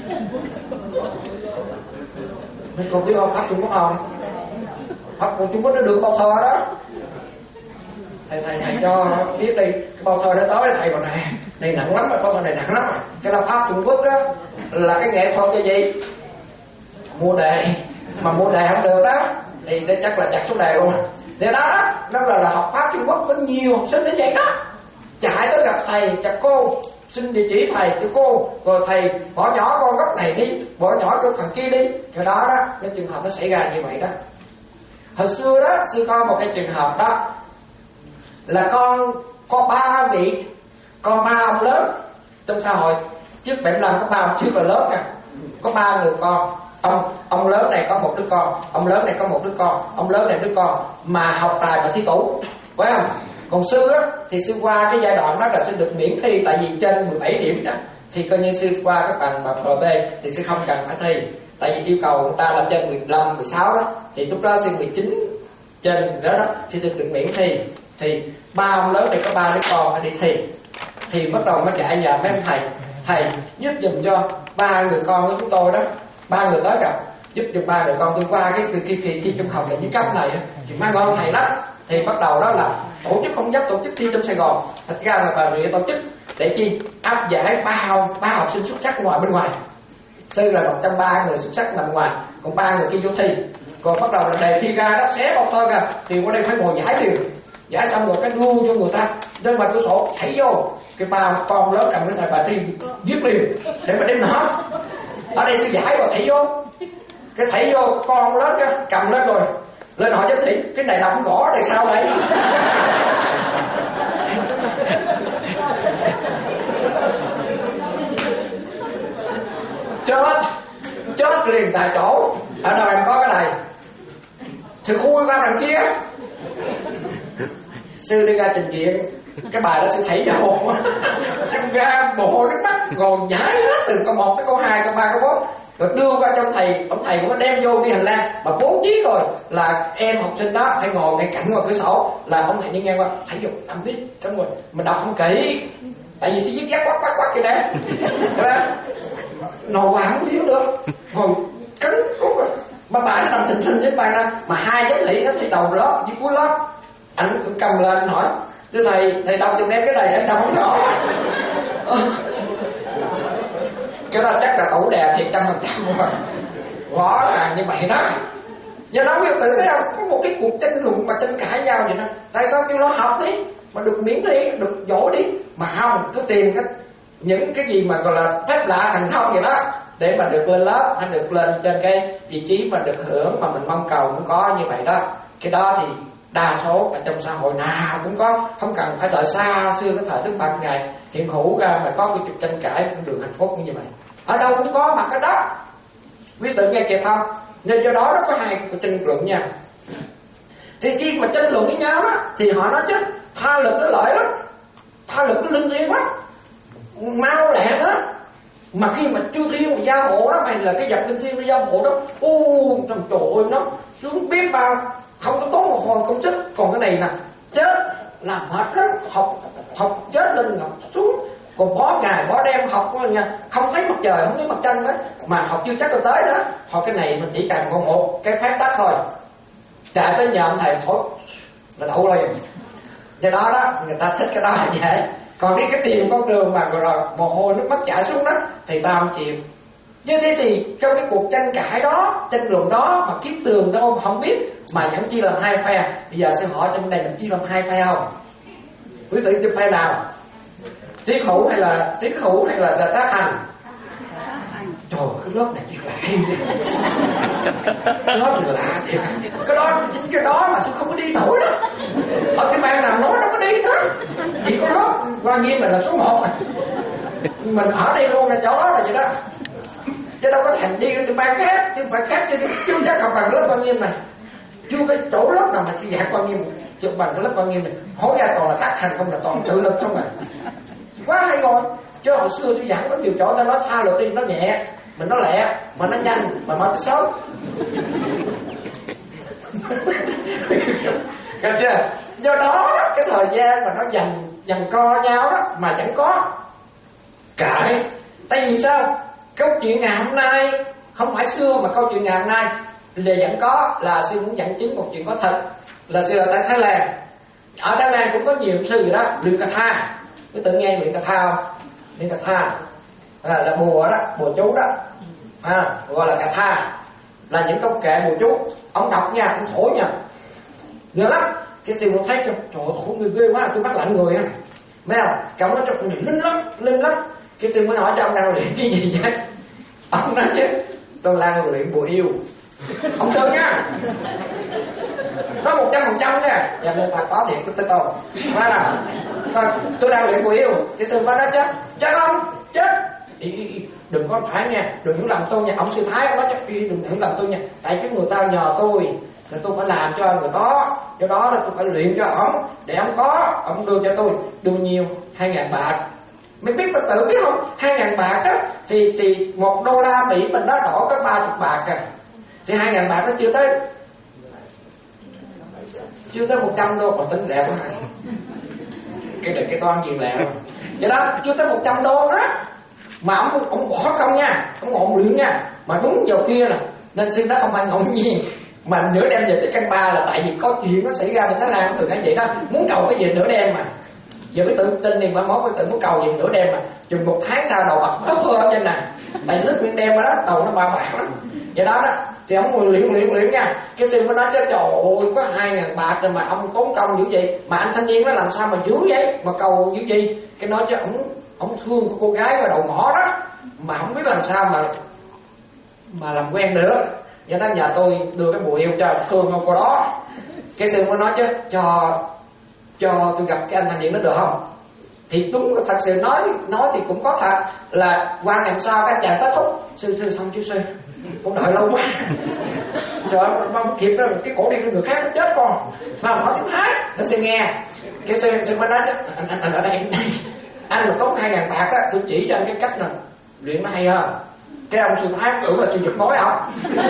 Speaker 2: Mình còn biết học Pháp Trung Quốc không? Pháp Trung Quốc nó được bao thơ đó. Thầy thầy thầy cho biết đi, cái bao thơ đó tới thầy bảo này, này nặng lắm rồi, bao thơ này nặng lắm rồi. Cái là Pháp Trung Quốc đó là cái nghệ thuật cái gì? Mua đề, mà mua đề không được đó thì chắc là chặt số đề luôn. Để đó đó, nó là, là học Pháp Trung Quốc có nhiều học sinh đến vậy đó, chạy tới gặp thầy, gặp cô, xin địa chỉ thầy cho cô, rồi thầy bỏ nhỏ con góc này đi, bỏ nhỏ con thằng kia đi. Cái đó đó, cái trường hợp nó xảy ra như vậy đó. Hồi xưa đó, xưa có một cái trường hợp đó là con có ba vị, con ba ông lớn trong xã hội. Trước bảy mươi lăm có ba ông trước là lớn nè, có ba người con. Ông ông lớn này có một đứa con, ông lớn này có một đứa con, ông lớn này đứa con, mà học tài và thi tủ, phải không? Còn sư á thì sư qua cái giai đoạn đó là sư được miễn thi, tại vì trên mười bảy điểm đó thì coi như sư qua các bằng bằng rờ bê thì sư không cần phải thi, tại vì yêu cầu người ta là trên mười lăm, mười sáu đó, thì lúc đó sư mười chín trên đó đó thì sư được miễn thi. Thì ba ông lớn này có ba đứa con phải đi thi, thì bắt đầu mới chạy nhà mấy ông thầy, thầy giúp giùm cho ba người con của chúng tôi đó. Ba người tới gặp giúp giùm ba người con tôi qua cái kỳ thi thi trung học là những cấp này thì mang ơn thầy lắm. Thì bắt đầu đó là tổ chức không dám tổ chức thi trong Sài Gòn, thật ra là bà Rịa tổ chức để chi áp giải ba ba học sinh xuất sắc ngoài bên ngoài. Sư là một trong ba người xuất sắc nằm ngoài, còn ba người kia vô thi. Còn bắt đầu là đề thi ra đó, xé bao thơ ra thì qua đây phải ngồi giải liền, giải xong rồi cái lưu cho người ta lên mặt cửa sổ thảy vô. Cái ba con lớn cầm cái thầy bà thi viết liền để mà đem nó ở đây sư giải và thảy vô, cái thảy vô con lớn đó, cầm lên rồi lên hỏi giám thị cái này đọc không rõ, đây sao đây? chết chết liền tại chỗ. Ở đâu em có cái này thì khui qua đằng kia. Sư đi ra trình diện cái bài đó sư thấy ra hồn quá, sư ra mồ hôi nước mắt rồi nhảy hết từ câu một tới câu hai, câu ba, câu bốn, rồi đưa qua trong thầy. Ông thầy cũng có đem vô đi hành lang mà bố trí rồi là em học sinh đó phải ngồi ngay cạnh ngoài cửa sổ, là ông thầy đi ngang qua thấy vô làm biết xong rồi mình đọc không kỹ, tại vì sư viết giác quắc quắc quắc vậy đấy. Nồi qua không hiểu được rồi cứng rút rồi, mà bài nó nằm thình thình với bài ra, mà hai giám thị thì đầu lớp với cuối lớp. Anh cũng cầm lên anh hỏi thưa thầy, thầy đọc giùm em cái này em đọc không rõ. Cái đó chắc là tủ đè thiệt trăm phần trăm rồi, rõ ràng như vậy đó. Do đó quý tự thấy không, có một cái cuộc tranh luận và tranh cãi nhau vậy đó. Tại sao kêu nó học đi mà được miễn thi, được dỗ đi, mà không cứ tìm cái những cái gì mà gọi là phép lạ thần thông vậy đó để mà được lên lớp hay được lên trên cái vị trí mà được hưởng mà mình mong cầu cũng có như vậy đó. Cái đó thì đa số ở trong xã hội nào cũng có, không cần phải thời xa xưa cái thời Đức Phật ngày hiện hữu ra mà có cái cuộc tranh cãi cũng được hạnh phúc như vậy. Ở đâu cũng có mặt cái đó. Quý tự nghe kịp không? Nên do đó nó có hai cuộc tranh luận nha. Thì khi mà tranh luận với nhau đó, thì họ nói chứ tha lực nó lợi lắm, tha lực nó linh thiêng lắm, mau lẹ đó. Mà khi mà chư thiên mà gia hộ đó, mày là cái vật linh thiêng nó gia hộ đó, ô trời ơi, nó xuống biết bao, không có tốn một hồi công sức. Còn cái này nè, chết làm mệt lắm, học học chết lên ngọc xuống, còn bỏ ngày bỏ đêm học nha, không thấy mặt trời, không thấy mặt trăng đó, mà học chưa chắc được tới đó. Thôi cái này mình chỉ cần có một cái phép tắc thôi, chạy tới nhờ ông thầy thôi là đậu rồi. Do đó đó người ta thích cái đó là dễ. Còn đi cái tìm con đường mà rồi, rồi mồ hôi nước mắt chảy xuống đó thì ta không chịu. Như thế thì trong cái cuộc tranh cãi đó, tranh luận đó mà kiếp tường đâu không biết, mà vẫn chia làm hai phe. Bây giờ xin hỏi trong đây mình chia làm hai phe không? Quý vị cho phe nào? Triết hữu hay là triết hữu hay là là tác hành? Trời, cái lớp này thiệt là hay. Lớp này lạ thiệt. Cái đó, chính cái đó mà sao không có đi nổi đó. Ở cái ban nào nói nó có đi đó. Chỉ có lớp Hoa Nghiêm là số một à. Mình ở đây luôn là chỗ đó là vậy đó. Chứ đâu có thành đi cái ban khác. Chứ ban khác chứ chưa chắc học bằng lớp Hoa Nghiêm này. Chưa cái chỗ lớp nào mà chỉ dạy Hoa Nghiêm, chứ bằng cái lớp Hoa Nghiêm này. Hỏi ra toàn là tác hành không, là toàn tự lực không à. Quá hay rồi. Chứ hồi xưa tôi giảng có nhiều chỗ ta nói tha lực đi, nó nhẹ, mình nó lẹ, mà nó nhanh, mà nói tới sớm. Được chưa? Do đó cái thời gian mà nó dành dành co nhau đó mà vẫn có cãi. Tại vì sao? Câu chuyện ngày hôm nay không phải xưa, mà câu chuyện ngày hôm nay là vẫn có. Là sư muốn dẫn chứng một chuyện có thật. Là sư ở tại Thái Lan. Ở Thái Lan cũng có nhiều sư rồi đó, luyện cà tha. Cứ tự nghe luyện cà tha không? Luyện cà tha à, là bùa đó, bùa chú đó à, gọi là cà tha, là những câu kệ bùa chú. Ông đọc nha, ông thổi nha, ghê lắm. Cái sư tôi thấy, trời ơi, thổi người ghê quá, tôi bắt lạnh người á. Mấy không? Cái ông nói cho con này linh lắm, linh lắm. Cái sư mới hỏi cho ông đang luyện cái gì vậy? Ông nói chứ tôi đang luyện bùa yêu. Ông sơn nha, nó một trăm phần trăm nha. Dạ nên phải có thiệt của tôi còn nói là tôi đang luyện bùa yêu. Cái sư mới nói chứ chết không? Chết. Ý, ý, ý, đừng có phải nha, đừng hiểu lầm tôi nha. Ông sư Thái ông nói chứ đừng hiểu lầm tôi nha. Tại cái người ta nhờ tôi là tôi phải làm cho người đó, do đó là tôi phải luyện cho ông để ông có, ông đưa cho tôi đưa nhiều hai ngàn bạc. Mày biết Phật tử biết không? Hai ngàn bạc đó thì thì một đô la Mỹ mình đã đổ có ba chục bạc à. Thì hai ngàn bạc nó chưa tới chưa tới một trăm đô, mà tính lẹ quá. Cái này cái toan gì lẹ rồi. Vậy đó, chưa tới một trăm đô đó. Mà ông ông bỏ công nha, ông ngọn luyện nha. Mà đúng giờ kia nè, nên xin nó không phải ngọn gì. Mà nửa đêm về tới căn ba là tại vì có chuyện nó xảy ra bên Thái Lan thường hay vậy đó. Muốn cầu cái gì nửa đêm mà. Giờ cái tự tin thì mai mốt cái tự muốn cầu gì nửa đêm mà. Chừng một tháng sau đầu bạc nó thơ ở trên này. Tại thức nguyên đêm đó, đầu nó ba bạc lắm. Vậy đó đó, thì ông ngồi luyện luyện luyện nha. Cái sư mới nói chứ trời ơi, có hai ngàn bạc rồi mà ông tốn công dữ vậy. Mà anh thanh niên nó làm sao mà dữ vậy, mà cầu dữ gì. Cái nói chứ ông ông thương cô gái vào đầu ngõ đó, mà không biết làm sao mà mà làm quen được. Vậy đó nhà tôi đưa cái bùa yêu cho thương ông cô đó. Cái sư mới nói chứ cho cho tôi gặp cái anh thanh niên đó được không? Thì đúng thật sự nói nói thì cũng có thật là qua ngày sau các anh chàng tới thúc sư sư xong chú sư cũng đợi lâu quá. Trời ơi, không kịp rồi, cái cổ đi của người khác nó chết con. Mà nói tiếng Thái nó sẽ nghe. Cái sư sư mới nói chứ anh, anh, anh ở đây anh, anh mà tốn hai ngàn bạc á, tôi chỉ cho anh cái cách nào luyện nó hay hơn. Cái ông sư Thái tưởng là sư giật nói không?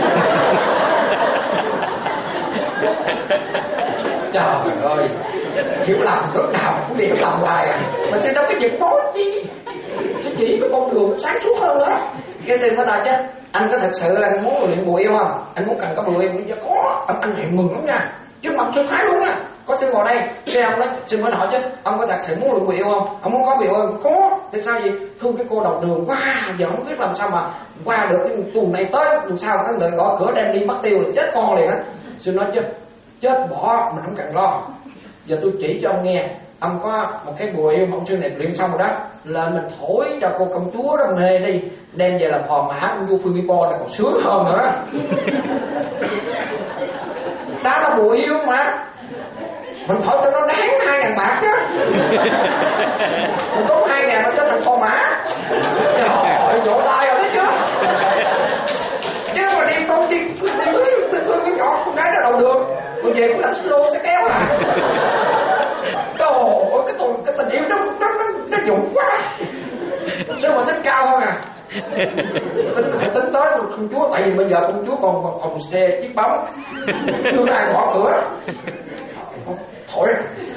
Speaker 2: Trời ơi, hiểu lầm lúc nào cũng hiểu lầm hoài à. Mà sư đâu cái giật nói chi, sư chỉ có con đường sáng suốt hơn đó. Cái sư mới nói chứ anh có thật sự anh muốn luyện bùa yêu không? Anh muốn cần có bùa yêu không? Có, anh, anh hẹn mừng lắm nha. Chứ mặt sư Thái luôn á. Có sư ngồi đây, cái ông nói, sư mới hỏi chứ ông có thật sự muốn luyện bùa yêu không? Ông muốn có bùa yêu không? Có. Tại sao vậy? Thương cái cô đầu đường quá, giờ không biết làm sao mà qua được cái tuần này tới, làm sao thằng đợi gõ cửa đem đi bắt tiêu là chết con liền á. Sư nói chứ chết bỏ mình không cần lo. Giờ tôi chỉ cho ông nghe, ông có một cái bùa yêu mà ông sư này luyện xong rồi đó, là mình thổi cho cô công chúa đó mê đi, đem về làm phò mã ông vua Philippines là còn sướng hơn nữa. Đó là bùa yêu mà mình thổi cho nó đáng hai ngàn bạc á. Mình tốn hai ngàn nó cho thành phò mã. Trời ơi, vỗ tay rồi đấy chứ. Chứ Cô về cô đánh luôn sẽ kéo à. Trời ơi, cái tình, cái tình yêu nó nó nó, nó dũng quá. Sao mà tính cao hơn à? Tính, tính tới công chúa, tại vì bây giờ công chúa còn còn phòng xe chiếc bóng, chưa ai gõ cửa. Thôi.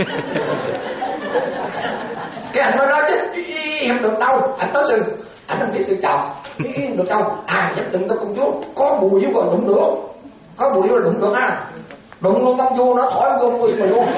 Speaker 2: Cái anh nói đó chứ không được đâu. Anh nói sư, anh không biết sư chồng không được đâu. À nhắc từng tới công chúa có bùi yêu rồi đụng nữa, có bùi yêu rồi đụng được ha, đụng luôn công vua nó thổi vô bùi mày luôn.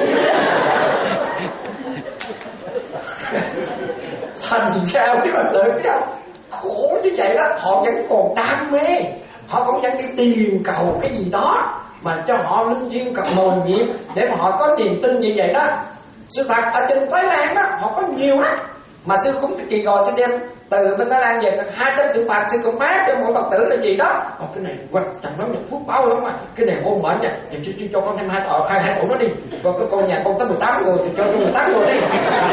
Speaker 2: Thành sao cái mà tự chứ khổ như vậy đó, họ vẫn còn đam mê, họ cũng vẫn đi tìm cầu cái gì đó mà cho họ linh duyên cặp mồn nghiệp để mà họ có niềm tin như vậy đó. Sự thật ở trên Thái Lan đó họ có nhiều lắm, mà sư cũng kỳ rồi sư đem từ bên Thái Lan về hai trăm tượng Phật, sư cũng phát cho mỗi Phật tử là gì đó. Ồ, cái này quan trọng lắm, phước báo lắm mà, cái này hôn mệnh nha, em cho, cho con thêm hai tổ hai hai tổ nó đi, rồi cái con nhà con tới mười tám người thì cho con mười tám người đi.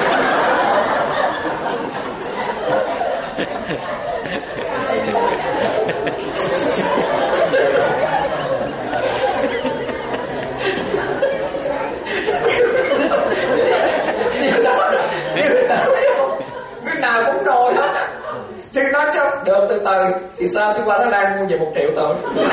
Speaker 2: Cái nào cũng đồ hết á. Chứ nói chứ được từ từ thì sao sư qua Thái Lan mua về một triệu tờ.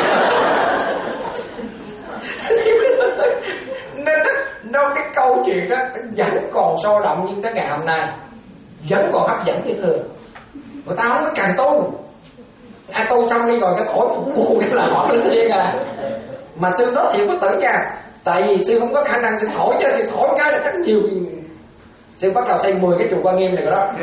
Speaker 2: Nên nó cái câu chuyện đó vẫn còn sôi động như tới ngày hôm nay, vẫn còn hấp dẫn như thường. Người ta không có càng tu, ai tu xong đi rồi cái thổi buồn là họ lên thiên à. Mà sư nói thiệt với tử nha, tại vì sư không có khả năng sư thổi chứ, thì thổi cái là rất nhiều. Sư bắt đầu xây mười cái chùa Quan Nghiêm này rồi đó.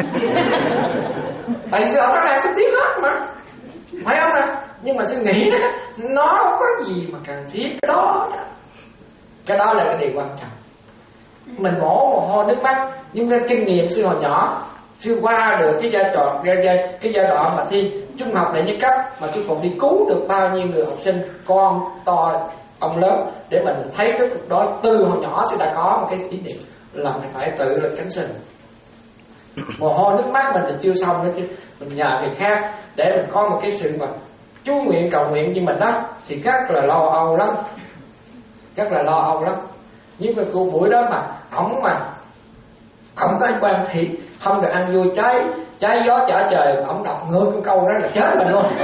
Speaker 2: Tại vì sư ở Thái Lan sư biết hết mà, phải không nè? Nhưng mà sư nghĩ đó, nó không có gì mà cần thiết cái đó. Cái đó là cái điều quan trọng. Mình mổ mồ hôi nước mắt, nhưng cái kinh nghiệm sư hồi nhỏ, sư qua được cái giai đoạn cái giai đoạn mà thi trung học đệ nhất cấp mà sư còn đi cứu được bao nhiêu người học sinh con to ông lớn, để mình thấy cái cuộc đó từ hồi nhỏ sư đã có một cái ý niệm là mình phải tự lực cánh sinh. Mồ hôi nước mắt mình thì chưa xong nữa chứ, mình nhờ người khác để mình có một cái sự mà chú nguyện cầu nguyện như mình đó thì rất là lo âu lắm, rất là lo âu lắm. Nhưng mà cô buổi đó mà ổng mà không có anh quan thì không được ăn vui trái trái gió trả trời, ổng đọc ngược cái câu đó là chết mình luôn.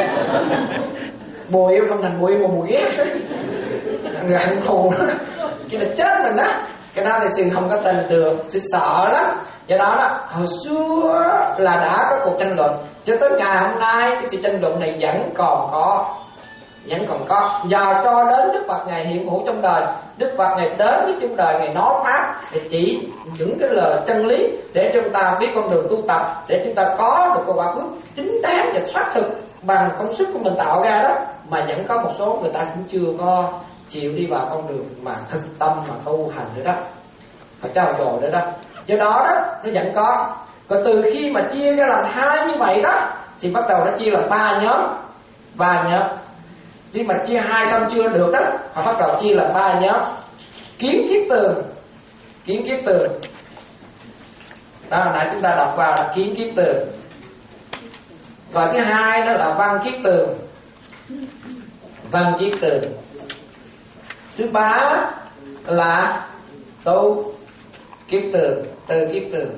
Speaker 2: Bùi yêu không thành bùi yêu mà bùi ghét, người hận thù đó, chỉ là chết mình đó. Cái đó thì sư không có tin được, sư sợ lắm. Do đó đó hồi xưa là đã có cuộc tranh luận, cho tới ngày hôm nay cái sự tranh luận này vẫn còn có, vẫn còn có. Giờ cho đến Đức Phật Ngài hiện hữu trong đời, Đức Phật Ngài đến với trong đời, Ngài nói pháp để chỉ những cái lời chân lý để cho chúng ta biết con đường tu tập, để chúng ta có được cái quả phước chính đáng và xác thực bằng công sức của mình tạo ra đó. Mà vẫn có một số người ta cũng chưa có chịu đi vào con đường mà thực tâm mà tu hành nữa đó, họ trao dồi nữa đó. Do đó đó nó vẫn có. Còn từ khi mà chia ra làm hai như vậy đó thì bắt đầu nó chia làm ba nhóm, ba nhóm. Khi mà chia hai xong chưa được đó, họ bắt đầu chia làm ba nhóm. Kiến kiết tường, kiến kiết tường. Đó nãy chúng ta đọc vào là kiến kiết tường. Và thứ hai đó là văn kiết tường, văn kiết tường. Thứ ba là tu kiết tường, từ kiết tường.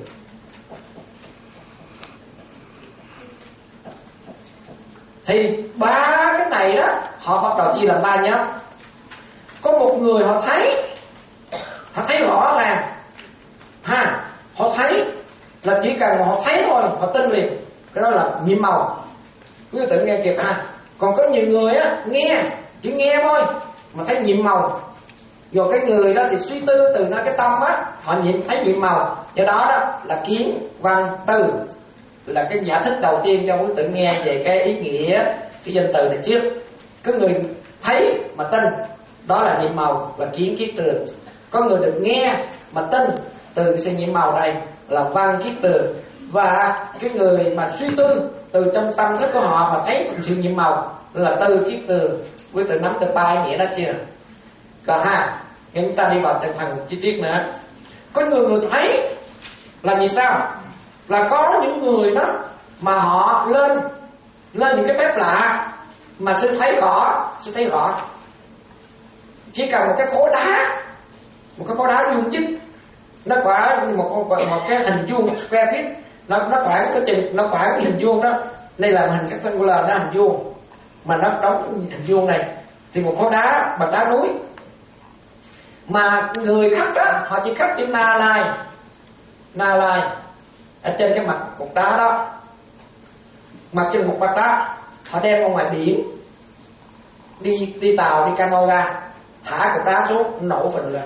Speaker 2: Thì ba cái này đó họ bắt đầu chia làm ba nhóm. Có một người họ thấy, họ thấy rõ ràng ha, họ thấy là chỉ cần họ thấy thôi họ tin liền, cái đó là nhiệm màu. Quý vị tự nghe kịp ha. Còn có nhiều người á nghe, chỉ nghe thôi mà thấy nhiệm màu. Rồi cái người đó thì suy tư từ nó cái tâm á, họ nhìn thấy nhiệm màu. Do đó đó là kiến văn từ là cái giải thích đầu tiên cho quý tự nghe về cái ý nghĩa cái danh từ này trước. Có người thấy mà tin, đó là nhiệm màu và kiến kiết tường. Có người được nghe mà tin, từ cái sự nhiệm màu này là văn kiết tường. Và cái người mà suy tư từ trong tâm thức của họ mà thấy sự nhiệm màu là từ kiết tường. Quý tự nắm được ba ý nghĩa đó chưa? Còn ha, chúng ta đi vào từng phần chi tiết nữa. Có nhiều người thấy là vì sao? Là có những người đó mà họ lên lên những cái phép lạ mà sư thấy rõ, sư thấy rõ. chỉ cần một cái khối đá, một cái khối đá vuông vức, nó khoảng một, một, một cái hình vuông square feet, nó nó khoảng cái chừng nó khoảng cái hình vuông đó, đây là hình rectangular, nó hình vuông mà nó đóng hình vuông này, thì một khối đá bằng đá núi mà người khắc đó họ chỉ khắc chữ Na Lai, Na Lai ở trên cái mặt cục đá đó, mặt trên một mặt đá, họ đem ra ngoài biển, đi đi tàu đi cano ra, thả cục đá xuống nổ phình lên.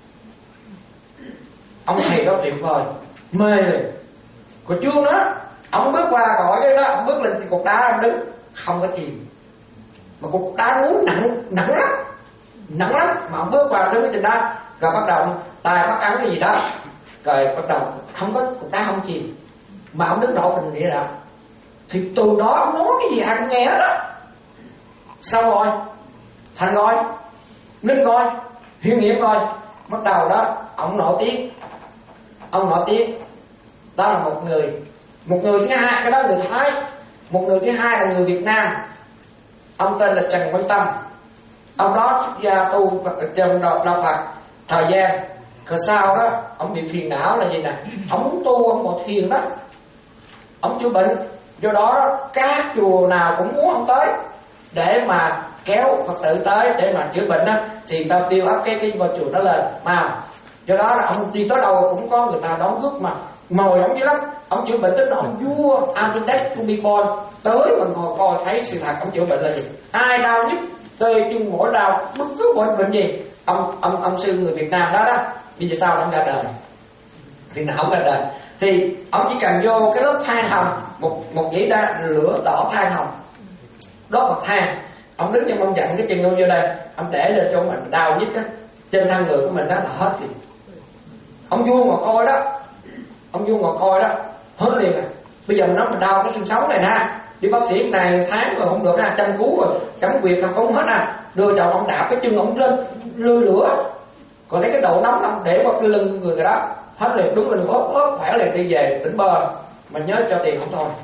Speaker 2: Ông thầy đó tuyệt vời, mê rồi. Còn chuông đó, ông bước qua gọi cái đó, ông bước lên cục đá, ông đứng không có chìm, mà cục đá núi nặng nặng lắm, nặng lắm, mà ông bước qua đứng cái trên đá, rồi bắt đầu tay bắt ấn cái gì đó, rồi bắt đầu không có cục đá không chìm, mà ông đứng nổ phình vậy đó. Thì từ đó ông nói cái gì ai cũng nghe hết đó. Xong rồi thành rồi, ninh rồi, hiệu nghiệm rồi, bắt đầu đó ông nổi tiếng, ông nổi tiếng. Đó là một người, một người thứ hai, cái đó là người Thái, một người thứ hai là người Việt Nam, ông tên là Trần Văn Tâm. Ông đó xuất gia tu trong đạo Phật thời gian, rồi sau đó ông bị phiền não là gì nè, ông muốn tu, ông ngồi thiền đó, ông chữa bệnh. Do đó các chùa nào cũng muốn ông tới để mà kéo Phật tử tới để mà chữa bệnh đó, thì ta tiêu ấp cái cái ngôi chùa đó lên mà. Do đó là ông đi tới đâu cũng có người ta đón rước, mà mời ông dữ lắm. Ông chữa bệnh đến đó ông vua Amridex Kumikon tới mà ngồi coi thấy sự thật ông chữa bệnh là gì, ai đau nhất tê chân mỏi đau bất cứ bệnh bệnh gì, ông ông ông sư người Việt Nam đó đó, bây giờ sao ông ra đời, thì nào ông ra đời thì ông chỉ cần vô cái lớp than hồng, một một dãy đá lửa đỏ than hồng, đốt bậc thang, ông đứng trong ông dặn cái chân vô đây, ông để lên chỗ mình đau nhất á, trên thân người của mình đó là hết liền. Ông vua ngồi coi đó, ông vua ngồi coi đó hết liền à. Bây giờ mình nói mình đau cái xương sống này nè, đi bác sĩ này tháng rồi không được ha, chăm cứu rồi cắm quyệt là không hết à, đưa đầu ông đạp cái chân ông lên lư lửa, còn lấy cái đầu nóng ông để qua cái lưng người người đó hết liền, đúng là ốp ốp khỏe liền, đi về tỉnh bơ, mà nhớ cho tiền không thôi.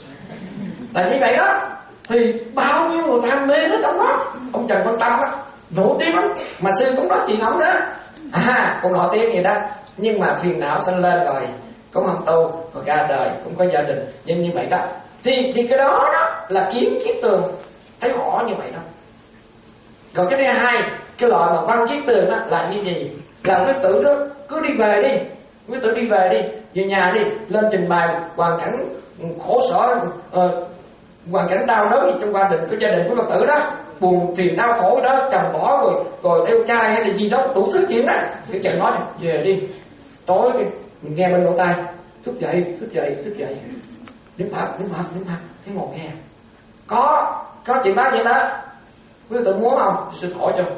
Speaker 2: Là như vậy đó, thì bao nhiêu người tham mê nó trong đó. Ông Trần Văn Tâm á nổi tiếng lắm, mà sư cũng nói chuyện ông đó, à cũng nổi tiếng vậy đó, nhưng mà phiền não sanh lên rồi cũng không tu, rồi ra đời cũng có gia đình nhưng như vậy đó. Thì thì cái đó đó là kiếm kiết tường, thấy rõ như vậy đó. Rồi cái thứ hai, cái loại mà văn kiết tường đó là như gì? Là cái tự đó cứ đi về đi, quý tử đi về đi, về nhà đi, lên trình bày hoàn cảnh khổ sở, uh, hoàn cảnh đau đớn gì trong gia đình của gia đình của Phật tử đó, buồn phiền đau khổ đó, chồng bỏ rồi rồi theo trai hay là gì đó, đủ thứ chuyện đó. Cái chàng nói về đi, tối cái mình nghe bên lỗ tai, thức dậy thức dậy thức dậy niệm Phật niệm Phật niệm Phật, thấy một nghe có có chuyện đó vậy đó, quý tử muốn không sư thổi cho.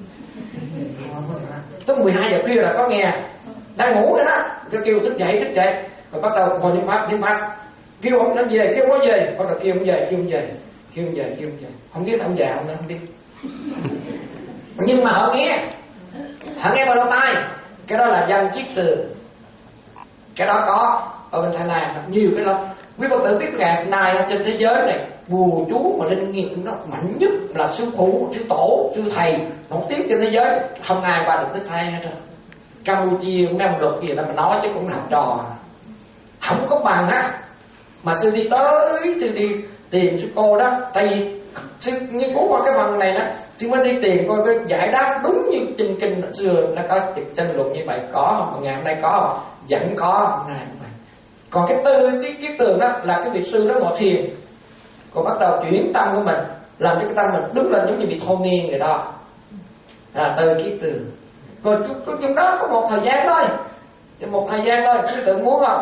Speaker 2: Tới mười hai giờ khuya là có nghe, đang ngủ rồi đó, cái kêu thức dậy thức dậy, rồi bắt đầu ngồi niệm Phật niệm Phật, kêu ông nó về kêu nó về, bắt đầu kêu ông về kêu ông về kêu ông về kêu ông về, không biết ông già không nữa không biết. Nhưng mà họ nghe, họ nghe vào lỗ tai, cái đó là văn chiết tường, cái đó có ở bên Thái Lan nhiều cái đó. Quý Phật tử biết ngày nay trên thế giới này bùa chú mà linh nghiệm nó mạnh nhất là sư phụ, sư tổ, sư thầy nổi tiếng trên thế giới, không ai qua được tới Thái hết rồi. Campuchia mấy ông luật gì đó mà nói chứ cũng làm trò, không có bằng á. Mà sư đi tới, sư đi tìm sư cô đó, tại vì sư nghiên cứu qua cái bằng này đó, sư mới đi tìm coi cái giải đáp đúng như trên kinh xưa nó có tranh luận như vậy có không, còn ngày hôm nay có không, vẫn có hôm nay không. Còn cái tư cái, cái tường đó là cái vị sư đó ngồi thiền, còn bắt đầu chuyển tâm của mình, làm cho cái tâm mình đứng lên giống như bị thôi miên rồi đó, là tư cái tường. Còn chúng đó có một thời gian thôi, một thời gian thôi, sư tự muốn không?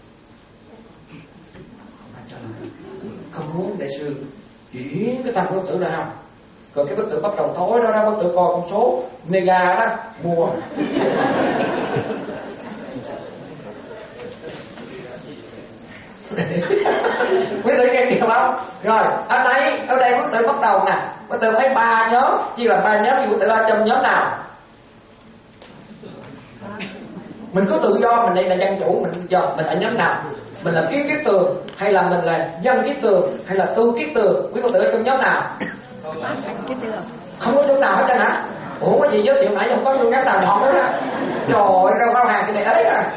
Speaker 2: Không muốn đại sư chuyển cái tâm của Phật tử ra không? Rồi cái Phật tử bắt đầu tối đó ra, Phật tử coi con số mega đó mua. Quý tử nghe kịp không? Rồi ở đây ở đây Phật tử bắt đầu nè, Phật tử thấy ba nhóm, chia làm ba nhóm, thì Phật tử là trong nhóm nào? Mình có tự do, mình đây là dân chủ, mình tự do, mình ở nhóm nào? Mình là kiến kiết tường, hay là mình là dân kiết tường, hay là tu kiết tường? Quý Phật tử ở trong nhóm nào? Không có chỗ nào hết trơn hả? Ủa cái gì giới thiệu nãy giờ không có luôn ngắt nào nhọn nữa đó. Trời ơi, đâu bao hàng cái này ấy à.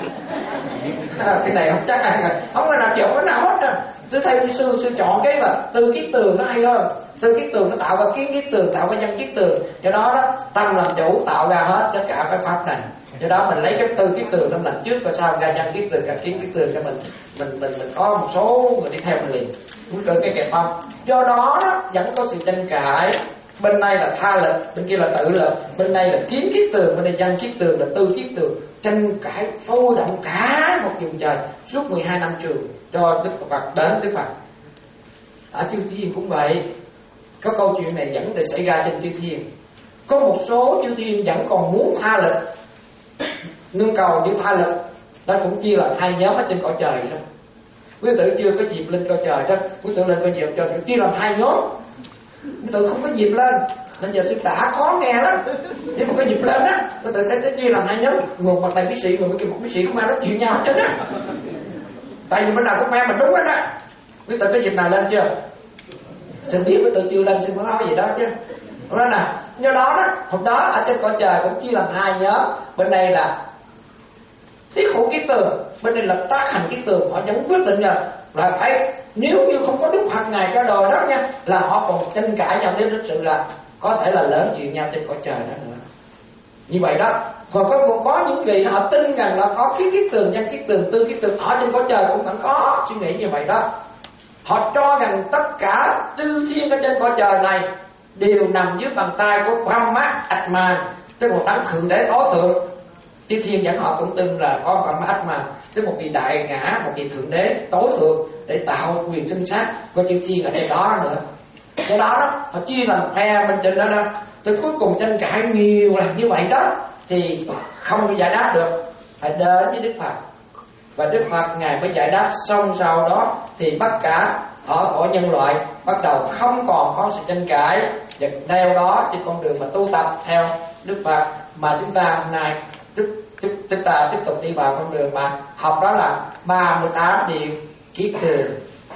Speaker 2: À, cái này không chắc là không có nào chọn cái nào hết á. Sư thầy sư sư chọn cái mà tư kiết tường nó hay hơn. Tư kiết tường nó tạo ra kiến kiết tường, tạo ra văn kiết tường. Do đó đó tâm làm chủ tạo ra hết tất cả cái pháp này. Do đó mình lấy cái tư kiết tường năm lần trước, rồi sau ra văn kiết tường, ra kiến kiết tường cho mình mình mình mình có một số người đi theo mình liền. Muốn được cái kẹp không? Do đó đó vẫn có sự tranh cãi. Bên này là tha lực, bên kia là tự lực, bên này là kiến kiết tường, bên đây văn kiết tường, là tư kiết tường. Tranh cãi sôi động cả một vùng trời suốt mười hai năm trường cho Đức Phật đến Đức Phật. Ở chư thiên cũng vậy. Có câu chuyện này vẫn để xảy ra trên chư thiên. Có một số chư thiên vẫn còn muốn tha lực, nương cầu như tha lực. Đó cũng chia là hai nhóm ở trên cõi trời đó. Quý tử chưa có dịp lên cõi trời đó, quý tử lên cõi dịp cho chia làm hai nhóm. Quý tử không có dịp lên, nên giờ sư đã khó nghe lắm. Nếu mà có dịp lên á, quý tử sẽ chia làm hai nhóm. Một mặt này bí sĩ, người kia một bí sĩ không ai nói chuyện nhau hết trơn á. Tại vì bên nào cũng phe mình đúng hết á. Quý tử có dịp nào lên chưa? Xin biết quý tử chưa lên, xin có nói gì đó chứ. Đó nè, do đó đó, hôm đó ở trên cõi trời cũng chia làm hai nhóm. Bên đây là tiết khổ kiết tường, bên đây là tác hành kiết tường. Họ vẫn quyết định là là phải, nếu như không có Đức Phật ngài cho đòi đó nha, là họ còn tranh cãi nhau đến thực sự là có thể là lớn chuyện nhau trên cõi trời đó nữa. Như vậy đó. Còn có có những vị họ tin rằng là có kiết kiết tường, văn kiết tường, tư kiết tường ở trên cõi trời cũng vẫn có suy nghĩ như vậy đó. Họ cho rằng tất cả chư thiên ở trên cõi trời này đều nằm dưới bàn tay của Brahma Atman, tức một đấng thượng đế tối thượng. Chư thiên vẫn họ cũng tin là có Brahma Atman, tức một vị đại ngã, một vị thượng đế tối thượng để tạo quyền sinh sát của chư thiên ở đây đó nữa. Do đó đó họ chia làm phe bên trên đó đó. Tới cuối cùng tranh cãi nhiều là như vậy đó thì không giải đáp được, phải đến với Đức Phật. Và Đức Phật ngài mới giải đáp. Xong sau đó thì tất cả ở cõi nhân loại bắt đầu không còn có sự tranh cãi, và theo đó trên con đường mà tu tập theo Đức Phật mà chúng ta hôm nay chúng ta tiếp tục đi vào con đường mà học, đó là ba mươi tám điều kiết tường.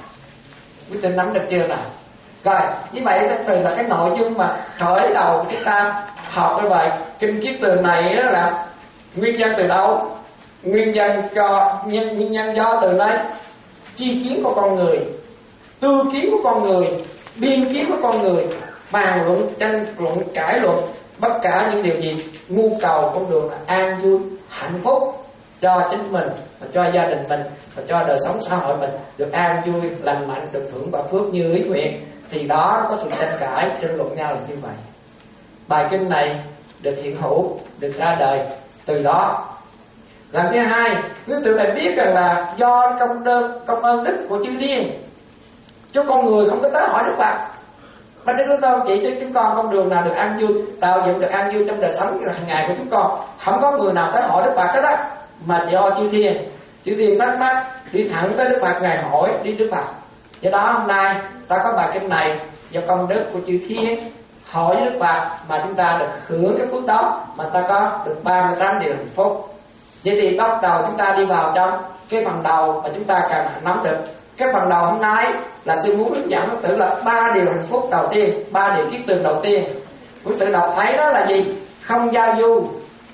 Speaker 2: Quý tin nắm được chưa nào? Rồi, như vậy từ là cái nội dung mà khởi đầu của chúng ta học cái bài kinh kiết tường này đó là nguyên nhân từ đâu? Nguyên nhân cho nhân, nguyên nhân do từ đây chi kiến của con người, tư kiến của con người, biên kiến của con người, bàn luận, tranh luận, cãi luận, tất cả những điều gì nhu cầu con đường là an vui, hạnh phúc cho chính mình và cho gia đình mình và cho đời sống xã hội mình được an vui, lành mạnh, được hưởng quả phước như ý nguyện, thì đó có sự tranh cãi, tranh luận nhau là như vậy. Bài kinh này được hiện hữu, được ra đời từ đó. Lần thứ hai, quý tự phải biết rằng là do công đơn công ơn đức của chư thiên, cho con người không có tới hỏi Đức Phật. Mà Đức Thế Tôn chỉ cho chúng con con đường nào được an vui, tạo dựng được an vui trong đời sống hàng ngày của chúng con. Không có người nào tới hỏi Đức Phật đó đó, mà do chư thiên. Chư thiên thắc mắc đi thẳng tới Đức Phật, ngài hỏi đi Đức Phật. Do đó hôm nay ta có bài kinh này do công đức của chư thiên hỏi với Đức Phật mà chúng ta được hưởng cái phước đó, mà ta có được ba mươi tám điều hạnh phúc. Vậy thì bắt đầu chúng ta đi vào trong cái phần đầu mà chúng ta cần nắm được. Cái phần đầu hôm nay là sư muốn hướng dẫn Phật tử là ba điều hạnh phúc đầu tiên, ba điều kiết tường đầu tiên. Phật tử đọc thấy đó là gì? Không giao du.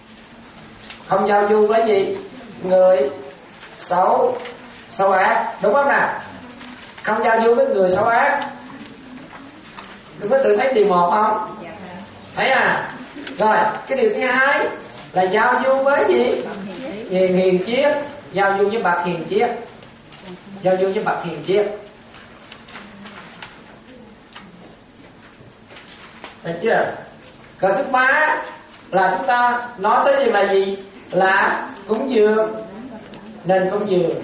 Speaker 2: Không giao du với gì? Người xấu, xấu ác, đúng không nào? Không giao du với người xấu ác. Đừng có tự thấy điều một không? Thấy à? Rồi, cái điều thứ hai là giao du với gì? Hiền hiền triết. Giao du với bậc hiền triết. Giao du với bậc hiền triết. Được chưa? Rồi thứ ba là chúng ta nói tới điều là gì? Là cúng dường. Nên cúng dường.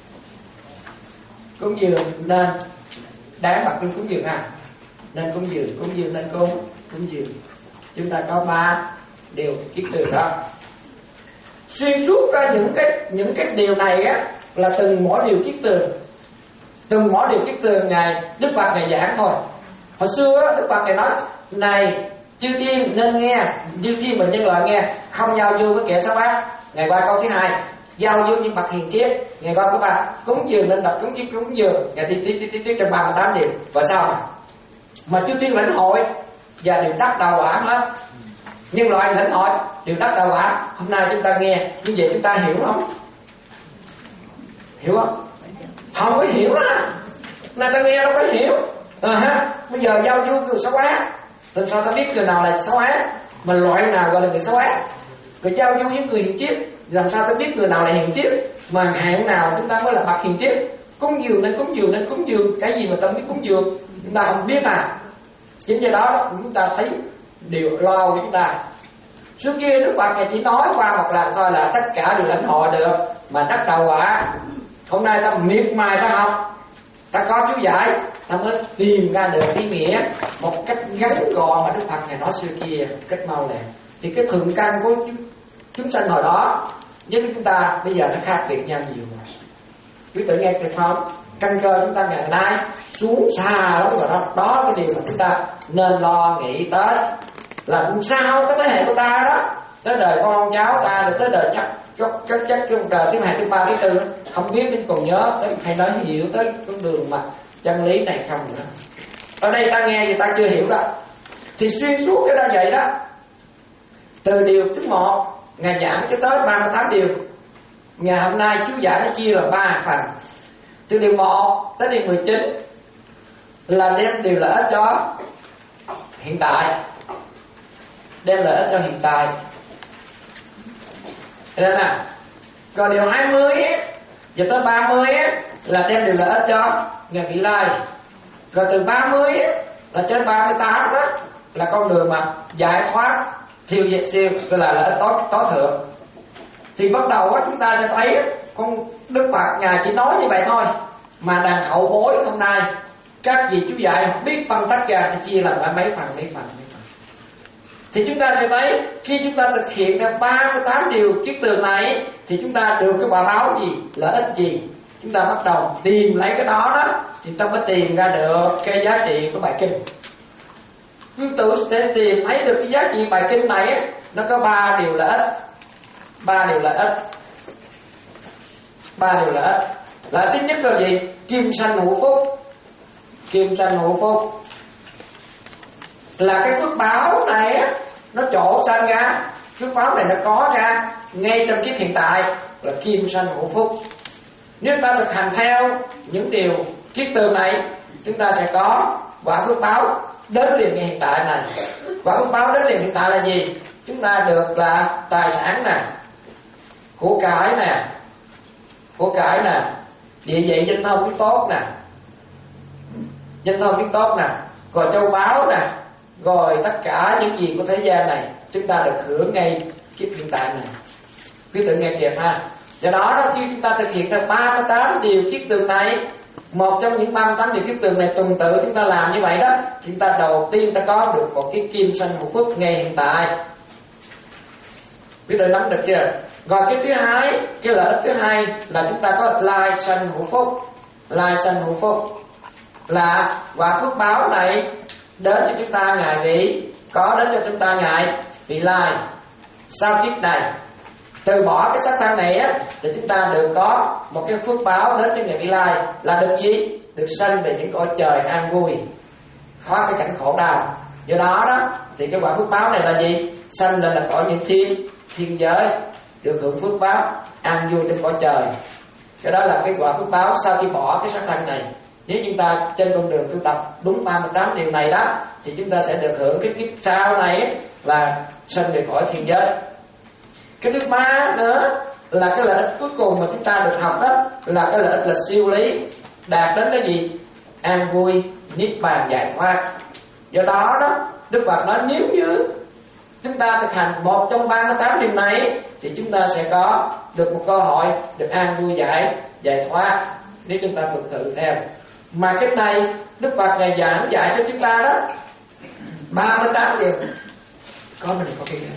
Speaker 2: Cúng dường nên đáng bậc cúng dường à? Nên cúng dường, cúng dường nên cúng, cúng dường. Chúng ta có ba điều kiết tường đó. Xuyên suốt ra những cái những cái điều này á là từng mỗi điều kiết tường, từng mỗi điều kiết tường ngài Đức Phật ngài giảng thôi. Hồi xưa á, Đức Phật ngài nói này chư thiên nên nghe, chư thiên mình nhân loại nghe, không giao du với kẻ xấu ác. Ngày qua câu thứ hai giao du với bậc hiền triết. Ngày qua thứ ba cúng dường nên bậc cúng dường, cúng dường. Ngày tiếp tiếp tiếp tiếp trong ba mươi tám điều. Và sao mà mà chư thiên lãnh hội và đều đắc đạo quả hết. Nhân loại lãnh hội đều đắc đạo quả. Hôm nay chúng ta nghe như vậy chúng ta hiểu không? Hiểu không? Không có hiểu đó. Này ta nghe đâu có hiểu. À, ha. Bây giờ giao du người xấu ác, làm sao ta biết người nào là xấu ác, mà loại nào gọi là người xấu ác? Rồi giao du với người hiền triết, làm sao ta biết người nào là hiền triết, mà hạng nào chúng ta mới là bậc hiền triết? Cúng dường nên cúng dường nên cúng dường, cái gì mà ta biết cúng dường chúng ta không biết à. Chính do đó, đó chúng ta thấy điều lo của chúng ta. Trước kia Đức Phật Ngài chỉ nói qua một lần thôi là tất cả đều lãnh hội được mà đắc đạo quả. Hôm nay ta miệt mài ta học, ta có chú giải, ta mới tìm ra được ý nghĩa một cách ngắn gọn mà Đức Phật Ngài nói xưa kia cách mau lẹ. Thì cái thượng căn của chúng sanh hồi đó với chúng ta bây giờ nó khác biệt nhau nhiều rồi. Quý tự nghe thiệt không? Căn cơ chúng ta ngày nay xuống xa lắm rồi đó. Đó cái điều mà chúng ta nên lo nghĩ tới, là sao cái thế hệ của ta đó, tới đời con cháu ta, rồi tới đời chắc chắc chắc chắc cái đời thứ hai thứ ba thứ tư không biết đến còn nhớ tới, hay nói hiểu tới con đường mà chân lý này không nữa. Ở đây ta nghe thì ta chưa hiểu đó, thì xuyên suốt cái đó vậy đó. Từ điều thứ một Ngài giảng cho tới ba mươi tám điều. Ngày hôm nay chú giải nó chia là ba phần. Từ điều một tới điều mười chín là đem điều lợi ích cho hiện tại, đem lợi ích cho hiện tại. Đây nè. Còn điều hai mươi ấy, và tới ba mươi ấy, là đem điều lợi ích cho ngày vị lai. Rồi từ ba mươi ấy, là trên ba mươi tám đó, là con đường mà giải thoát thiêu diệt siêu, gọi là lợi ích tối, tối thượng. Thì bắt đầu á, chúng ta sẽ thấy con Đức Phật Ngài chỉ nói như vậy thôi, mà đàn hậu bối hôm nay các vị chú dạy biết phân tách ra thì chia làm mấy phần mấy phần mấy phần. Thì chúng ta sẽ thấy khi chúng ta thực hiện theo ba mươi tám điều kiết tường này thì chúng ta được cái quả báo gì, lợi ích gì. Chúng ta bắt đầu tìm lấy cái đó đó thì ta mới tìm ra được cái giá trị của bài kinh. Chúng tôi sẽ tìm thấy được cái giá trị bài kinh này, nó có ba điều lợi ích. Ba điều lợi ích. Ba điều lợi ích. Là thứ nhất là gì? Kim sanh hữu phúc. Kim sanh hữu phúc là cái phước báo này á, nó trổ sanh ra. Phước báo này nó có ra ngay trong kiếp hiện tại, là kim sanh hữu phúc. Nếu ta thực hành theo những điều kiết tường này, chúng ta sẽ có quả phước báo đến liền hiện tại này. Quả phước báo đến liền hiện tại là gì? Chúng ta được là tài sản nè, của cải nè, của cải nè, địa vị danh thông biết tốt nè, danh thông biết tốt nè, rồi châu báu nè, rồi tất cả những gì của thế gian này chúng ta được hưởng ngay kiếp hiện tại này. Quý tự nghe kịp ha. Do đó đó, khi chúng ta thực hiện ra ba mươi tám điều kiết tường này, một trong những ba mươi tám điều kiết tường này tuần tự chúng ta làm như vậy đó, chúng ta đầu tiên ta có được một cái kim sanh hữu phúc ngay hiện tại. Quý tự nắm được chưa? Rồi cái thứ hai, cái lợi ích thứ hai là chúng ta có lai sanh hữu phúc. Lai sanh hữu phúc là quả phước báo này đến cho chúng ta ngày vị, có đến cho chúng ta ngày vị lai. Sau kiếp này từ bỏ cái xác thân này á, thì chúng ta được có một cái phước báo đến cho ngày vị lai, là được gì? Được sanh về những cõi trời an vui, thoát cái cảnh khổ đau. Do đó đó thì cái quả phước báo này là gì? Sanh lên là cõi những thiên thiên giới, được hưởng phước báo an vui trên cõi trời. Cái đó là cái quả phước báo sau khi bỏ cái xác thân này. Nếu chúng ta trên con đường tu tập đúng ba mươi tám điều này đó, thì chúng ta sẽ được hưởng cái kiếp sau này là sanh về cõi thiên giới. Cái thứ ba nữa là cái lợi ích cuối cùng mà chúng ta được học đó, là cái lợi ích là siêu lý, đạt đến cái gì? An vui, niết bàn giải thoát. Do đó đó Đức Phật nói nếu như chúng ta thực hành một trong ba mươi tám điều này thì chúng ta sẽ có được một cơ hội được an vui giải giải thoát, nếu chúng ta thực sự theo. Mà cái này Đức Phật Ngài giảng dạy cho chúng ta đó ba mươi tám điều. Có mình có cái gì?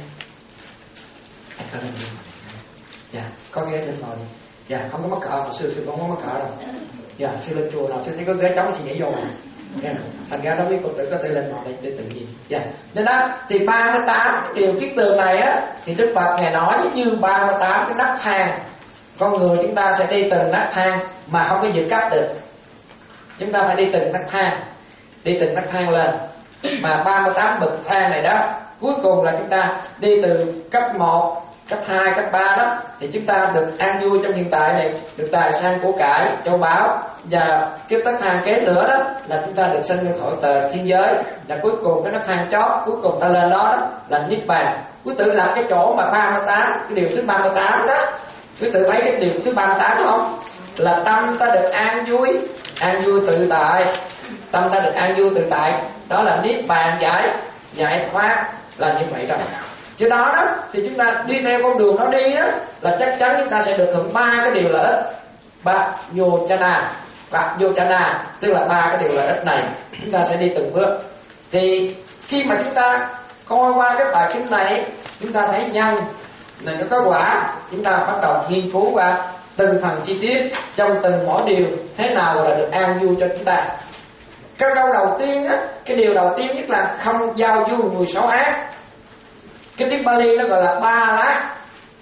Speaker 2: Có lên dạ, có ghế lên ngồi đi. Dạ, không có mắc cỡ, hồi xưa sư không có mắc cỡ đâu. Dạ, sư lên chùa nào sư thấy có ghế trống thì nhảy vô mà. Dạ, thành ra đó biết Phật tử có thể lên ngồi đây để tự nhiên. Dạ, nên đó thì ba mươi tám điều kiết tường này á, thì Đức Phật Ngài nói như ba mươi tám cái nấc thang. Con người chúng ta sẽ đi từng nấc thang mà không có dự cách được. Chúng ta phải đi từng nấc thang, đi từng nấc thang lên. Mà ba mươi tám bậc thang này đó, cuối cùng là chúng ta đi từ cấp một, cấp hai, cấp ba đó, thì chúng ta được an vui trong hiện tại này, được tài sản của cải, châu báu, và cái nấc thang kế nữa đó là chúng ta được sinh lên khỏi tờ thiên giới, là cuối cùng cái nấc thang chót cuối cùng ta lên đó, đó là niết bàn. Quý tử là cái chỗ mà ba mươi tám, cái điều thứ ba mươi tám đó, quý tử thấy cái điều thứ ba mươi tám không? Là tâm ta được an vui, an vui tự tại, tâm ta được an vui tự tại, đó là niết bàn giải giải thoát, là như vậy đó. Chứ đó đó thì chúng ta đi theo con đường nó đi đó là chắc chắn chúng ta sẽ được hưởng ba cái điều lợi ích, ba vô chana, ba vô chana, tức là ba cái điều lợi ích này chúng ta sẽ đi từng bước. Thì khi mà chúng ta coi qua cái bài kinh này, chúng ta thấy nhân này nó có quả, chúng ta bắt đầu nghiên cứu qua từng phần chi tiết trong từng mỗi điều thế nào là được an vui cho chúng ta. Cái câu đầu tiên á, cái điều đầu tiên nhất là không giao du mười sáu ác. Cái tiếng Bali nó gọi là ba lá.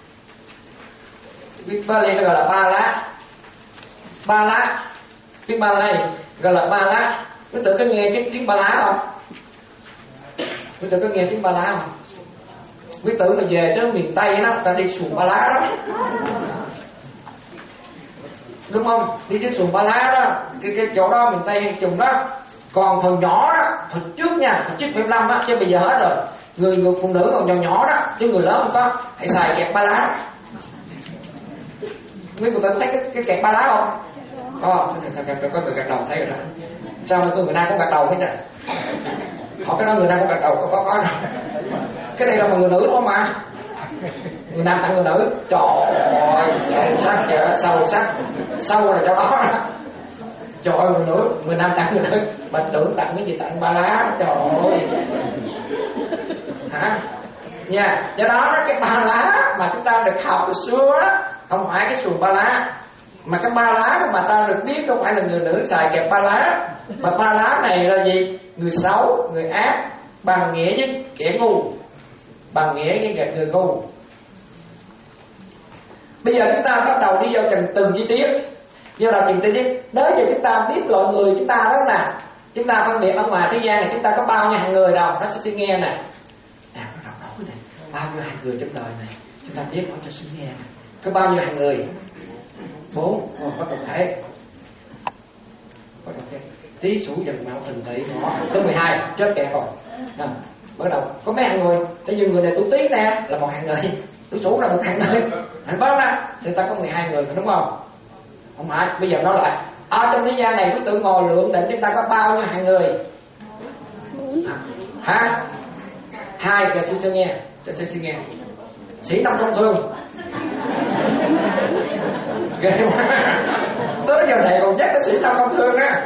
Speaker 2: Tiếng Bali nó gọi là ba lá. Ba lá. Tiếng Bali gọi là ba lá. Quý tử có nghe cái tiếng ba lá không? Quý tử có nghe tiếng ba lá không? Quý tử mà về tới miền Tây đó, ta đi xuồng ba lá đó, đúng không? Đi cái xuồng ba lá đó, cái cái chỗ đó miền Tây hay trùng đó. Còn thời nhỏ đó, hồi trước nha, hồi trước bảy mươi lăm đó, chứ bây giờ hết rồi. Người người phụ nữ còn nhỏ nhỏ đó, chứ người lớn không có, hãy xài kẹt ba lá. Mấy người ta thấy cái, cái kẹt ba lá không? Có, có người gật đầu thấy rồi đó. Sao mà người Nam có gật đầu hết rồi? Họ cái đó người Nam có gật đầu, có có có đâu. Cái này là một người nữ thôi mà. Người Nam tặng người nữ, trời ơi, sâu sắc vậy, sâu sắc, sâu là chỗ đó đó. Trời ơi, người nữ, người Nam tặng người nữ, mà tưởng tặng cái gì tặng ba lá, trời ơi. Hả? Nha, do đó đó, cái ba lá mà chúng ta được học từ xưa đó, không phải cái xuồng ba lá, mà cái ba lá mà ta được biết không phải là người nữ xài kẹp ba lá, mà ba lá này là gì? Người xấu, người ác, bằng nghĩa với kẻ ngu, bằng nghĩa với người ngu. Bây giờ chúng ta bắt đầu đi vào từng từng chi tiết. Do là từng chi tiết, nếu như chúng ta biết loại người chúng ta đó nè, chúng ta phân biệt ở ngoài thế gian này chúng ta có bao nhiêu hàng người đâu, nó cho xin nghe nè. Nè, bắt đầu nói này, bao nhiêu hàng người trong đời này, chúng ta biết nó cho xin nghe nè. Có bao nhiêu hàng người? Bốn, oh, bắt đầu thấy. Bắt đầu thấy. Tí sủ dần mạo hình thị nhỏ, tới mười hai, chết kẹt rồi. À, bắt đầu có mấy hàng người, tại vì người này tuổi Tí nè là một hàng người, tuổi Sửu là một hàng người, hàng Bác đó, người ta có mười hai người đúng không? Không phải, bây giờ nói lại, ở trong thế gian này cứ tự ngồi lượng định chúng ta có bao nhiêu hàng người? À, hả? Hai, kìa xin cho nghe, cho xin nghe. Sĩ Năm Công Thương. Tới giờ này còn chắc cái Sĩ Năm Công Thương á.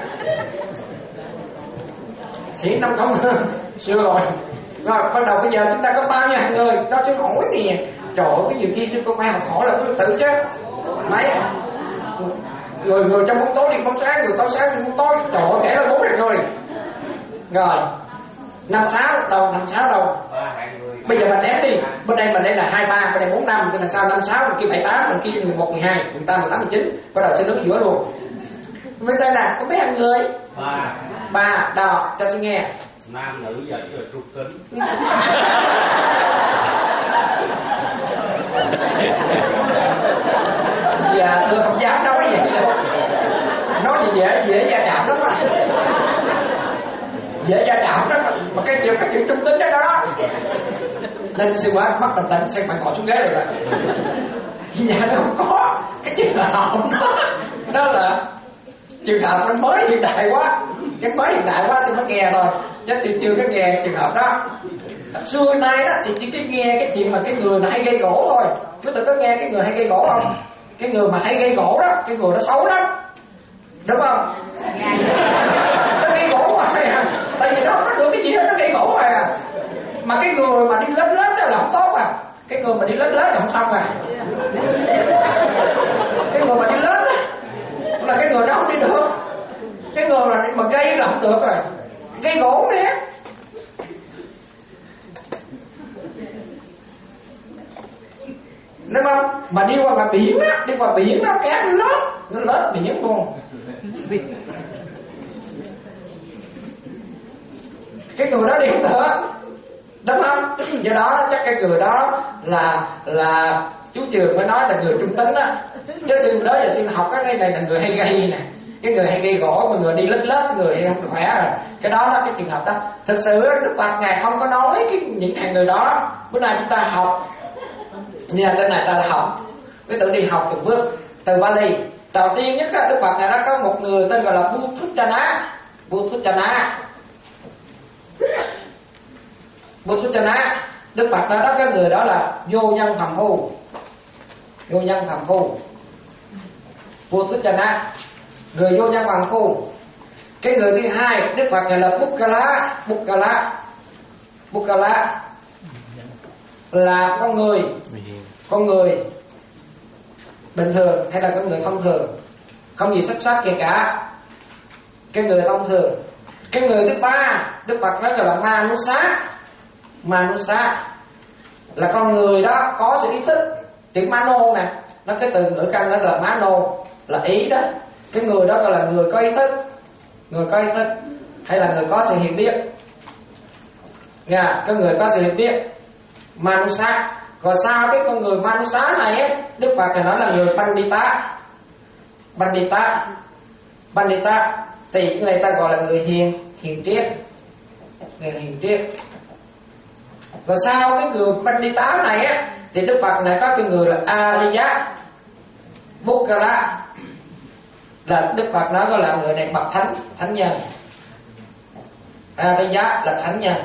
Speaker 2: Sĩ Năm Công Thương, xưa rồi. Rồi bắt đầu bây giờ chúng ta có bao nhiêu hàng người? Cho sư hỏi nè. Trời ơi, cái nhiều khi sư công an học hỏi là tự chứ. Mấy người người trong bóng tối đi bóng sáng, người tối sáng đi bóng tối. Trời ơi, kể là bốn ngàn người. Rồi năm sáu đầu, năm sáu đầu. Bây giờ mình đếm đi, bên đây mình đây là hai ba, bên đây bốn năm, bên đằng sau năm sáu, bên kia bảy tám, bên kia mười một, mười hai, mười tám, mười tám, mười chín, bắt đầu sẽ đứng giữa luôn. Bên đây nè, có mấy hàng người? Ba. Ba, đọc cho tôi nghe.
Speaker 3: Nam nữ giấy rồi trục kính.
Speaker 2: Dạ thưa không dám nói vậy đâu. Nói gì dễ dễ gia chạm lắm mà. Dễ gia chạm đó mà cái chuyện cái chuyện trung tính đó đó. Nên sư quá mất bình tĩnh, xem bạn ngồi xuống ghế được rồi. Dạ nó không có cái chuyện là không đó. Đó là trường hợp nó mới hiện đại quá, cái mới hiện đại quá thì mới nghe thôi, chứ chưa chưa có nghe trường hợp đó. Xưa nay đó thì chỉ cái nghe cái chuyện mà cái người mà hay gây gỗ thôi. Cứ tự có nghe cái người hay gây gỗ không? Cái người mà hay gây gỗ đó, cái người đó xấu lắm, đúng không? Nó gây gỗ mà à. Tại vì nó có được cái gì đó nó gây gỗ mà. Mà cái người mà đi lết lết là không tốt à. Cái người mà đi lết lết là không xong à. Cái người mà đi lết á là cái người đó không đi được. Cái người mà, mà gây là không được rồi. Gây gỗ đi á. Đúng không? Mà đi qua ngoài biển á, đi qua biển nó kéo nó lết, nó lết biển luôn. cái người đó đi không được, đúng không? Do đó chắc cái người đó là là chú Trường mới nói là người trung tính á, chứ sư đó giờ sư học cái này là người hay gây nè, cái người hay gây gỗ mà người đi lết lết người không khỏe rồi, cái đó là cái trường hợp đó. Thực sự Đức Phật ngài không có nói cái những hàng người đó. Bữa nay chúng ta học nhà tên này ta là học, cái tự đi học từng bước từ Bali. Đầu tiên nhất đó, Đức Phật này nó có một người tên gọi là Buddhachana. Buddhachana Buddhachana Đức Phật đó, đó cái người đó là vô nhân phàm phu, vô nhân phàm phu Buddhachana, người vô nhân phàm phu. Cái người thứ hai Đức Phật này là Bukkala. Bukkala Bukkala là con người, con người bình thường hay là con người thông thường, không gì xuất sắc kể cả. Cái người thông thường. Cái người thứ ba Đức Phật nói là Manusa. Manusa là con người đó có sự ý thức. Chữ Mano nè, nó cái từ ngữ căn đó là Mano, là ý đó. Cái người đó gọi là người có ý thức, người có ý thức hay là người có sự hiểu biết nha, cái người có sự hiểu biết Manusa. Còn sau cái con người Manusa này ấy, Đức Phật này nói là người Pandita. Pandita Pandita thì cái này ta gọi là người hiền, hiền triết, người hiền triết. Và sau cái người Pandita này á, thì Đức Phật này có cái người là Ariya Bukkala, là Đức Phật nói có là người này bậc thánh, thánh nhân. Ariya là thánh nhân.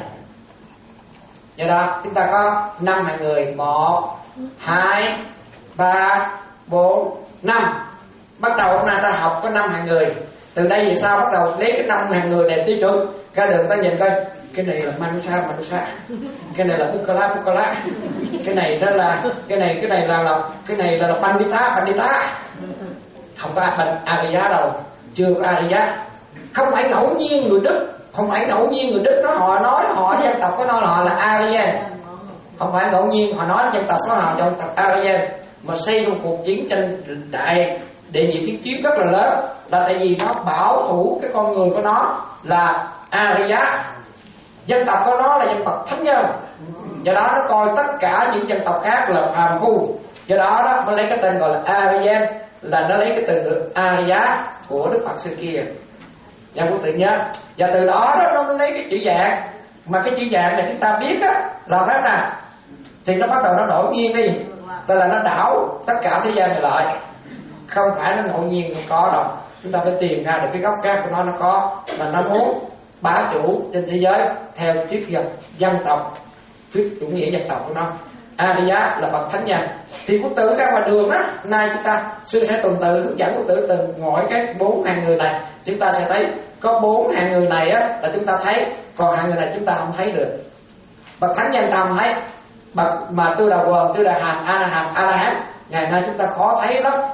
Speaker 2: Do đó chúng ta có năm hạng người: một, hai, ba, bốn, năm. Bắt đầu hôm nay ta học có năm hạng người. Từ đây về sau bắt đầu lấy cái năm hạng người này tiêu chuẩn. Ra đường ta nhìn coi, cái này là Manusa, Manusa, cái này là Bukkala, Bukkala, cái này đó là cái này cái này là, là cái này là, là Pandita, Pandita. Không có Ariya đâu, chưa có Ariya. Không phải ngẫu nhiên người Đức, không phải ngẫu nhiên người Đức đó họ nói họ dân tộc của nó họ là Aryan, không phải ngẫu nhiên họ nói dân tộc của họ dân tộc Aryan mà xây một cuộc chiến tranh đại đệ nhị chiến chiến rất là lớn, là tại vì nó bảo thủ cái con người của nó là Arya. Dân tộc của nó là dân tộc thánh nhân, do đó nó coi tất cả những dân tộc khác là phàm phu, do đó đó nó lấy cái tên gọi là Aryan, là nó lấy cái từ ngữ Arya của Đức Phật xưa kia. Nhà vô tự nhớ. Và từ đó, đó nó lấy cái chữ dạng. Mà cái chữ dạng này chúng ta biết á, là phát nè, thì nó bắt đầu nó đổi nghiêng đi, tức là nó đảo tất cả thế gian này lại. Không phải nó ngẫu nhiên không có đâu. Chúng ta phải tìm ra được cái gốc gác của nó. Nó có là nó muốn bá chủ trên thế giới theo triết học dân tộc, thuyết chủ nghĩa dân tộc của nó. Ariya là bậc thánh nhân. Thì Quốc tử ra ngoài đường á, nay chúng ta sư sẽ tuần tự hướng dẫn Quốc tử từng mỗi cái bốn hàng người này. Chúng ta sẽ thấy có bốn hàng người này á là chúng ta thấy, còn hàng người này chúng ta không thấy được. Bậc thánh nhân ta không thấy, bậc mà Tư Đà Quần, Tư Đà Hàm, A La Hàm, A La Hán ngày nay chúng ta khó thấy lắm.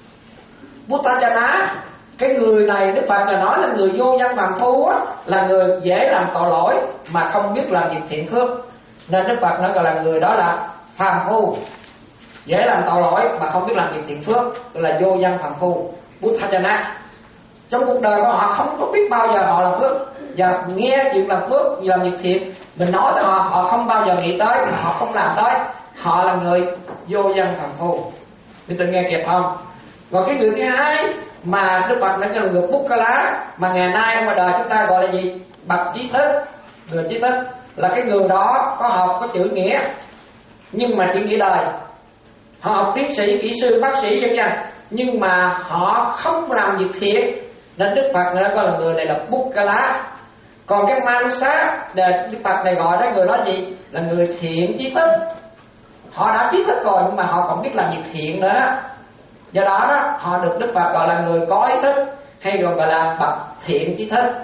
Speaker 2: Buddhachana, cái người này Đức Phật là nói là người vô nhân phàm phu á, là người dễ làm tội lỗi mà không biết làm việc thiện phước, nên Đức Phật nói gọi là người đó là phàm phu, dễ làm tội lỗi mà không biết làm việc thiện phước, tức là vô nhân phàm phu. Buddhachana trong cuộc đời của họ không có biết bao giờ họ làm phước, và nghe chuyện làm phước, làm việc thiện mình nói cho họ, họ không bao giờ nghĩ tới, họ không làm tới. Họ là người vô nhân phàm phu. Mình từng nghe kịp không? Còn cái người thứ hai mà Đức Phật đã cho là người Bukkala, mà ngày nay ngoài đời chúng ta gọi là gì? Bậc trí thức. Người trí thức là cái người đó có học, có chữ nghĩa, nhưng mà chỉ nghĩa đời. Họ học tiến sĩ, kỹ sư, bác sĩ vân vân, nhưng mà họ không làm việc thiện, nên Đức Phật đã gọi là người này là Bukkala. Còn cái Manusa, Đức Phật này gọi đó người đó gì? Là người thiện trí thức. Họ đã trí thức rồi nhưng mà họ còn biết làm việc thiện nữa. Do đó, đó họ được Đức Phật gọi là người có ý thức, hay còn gọi là bậc thiện trí thức.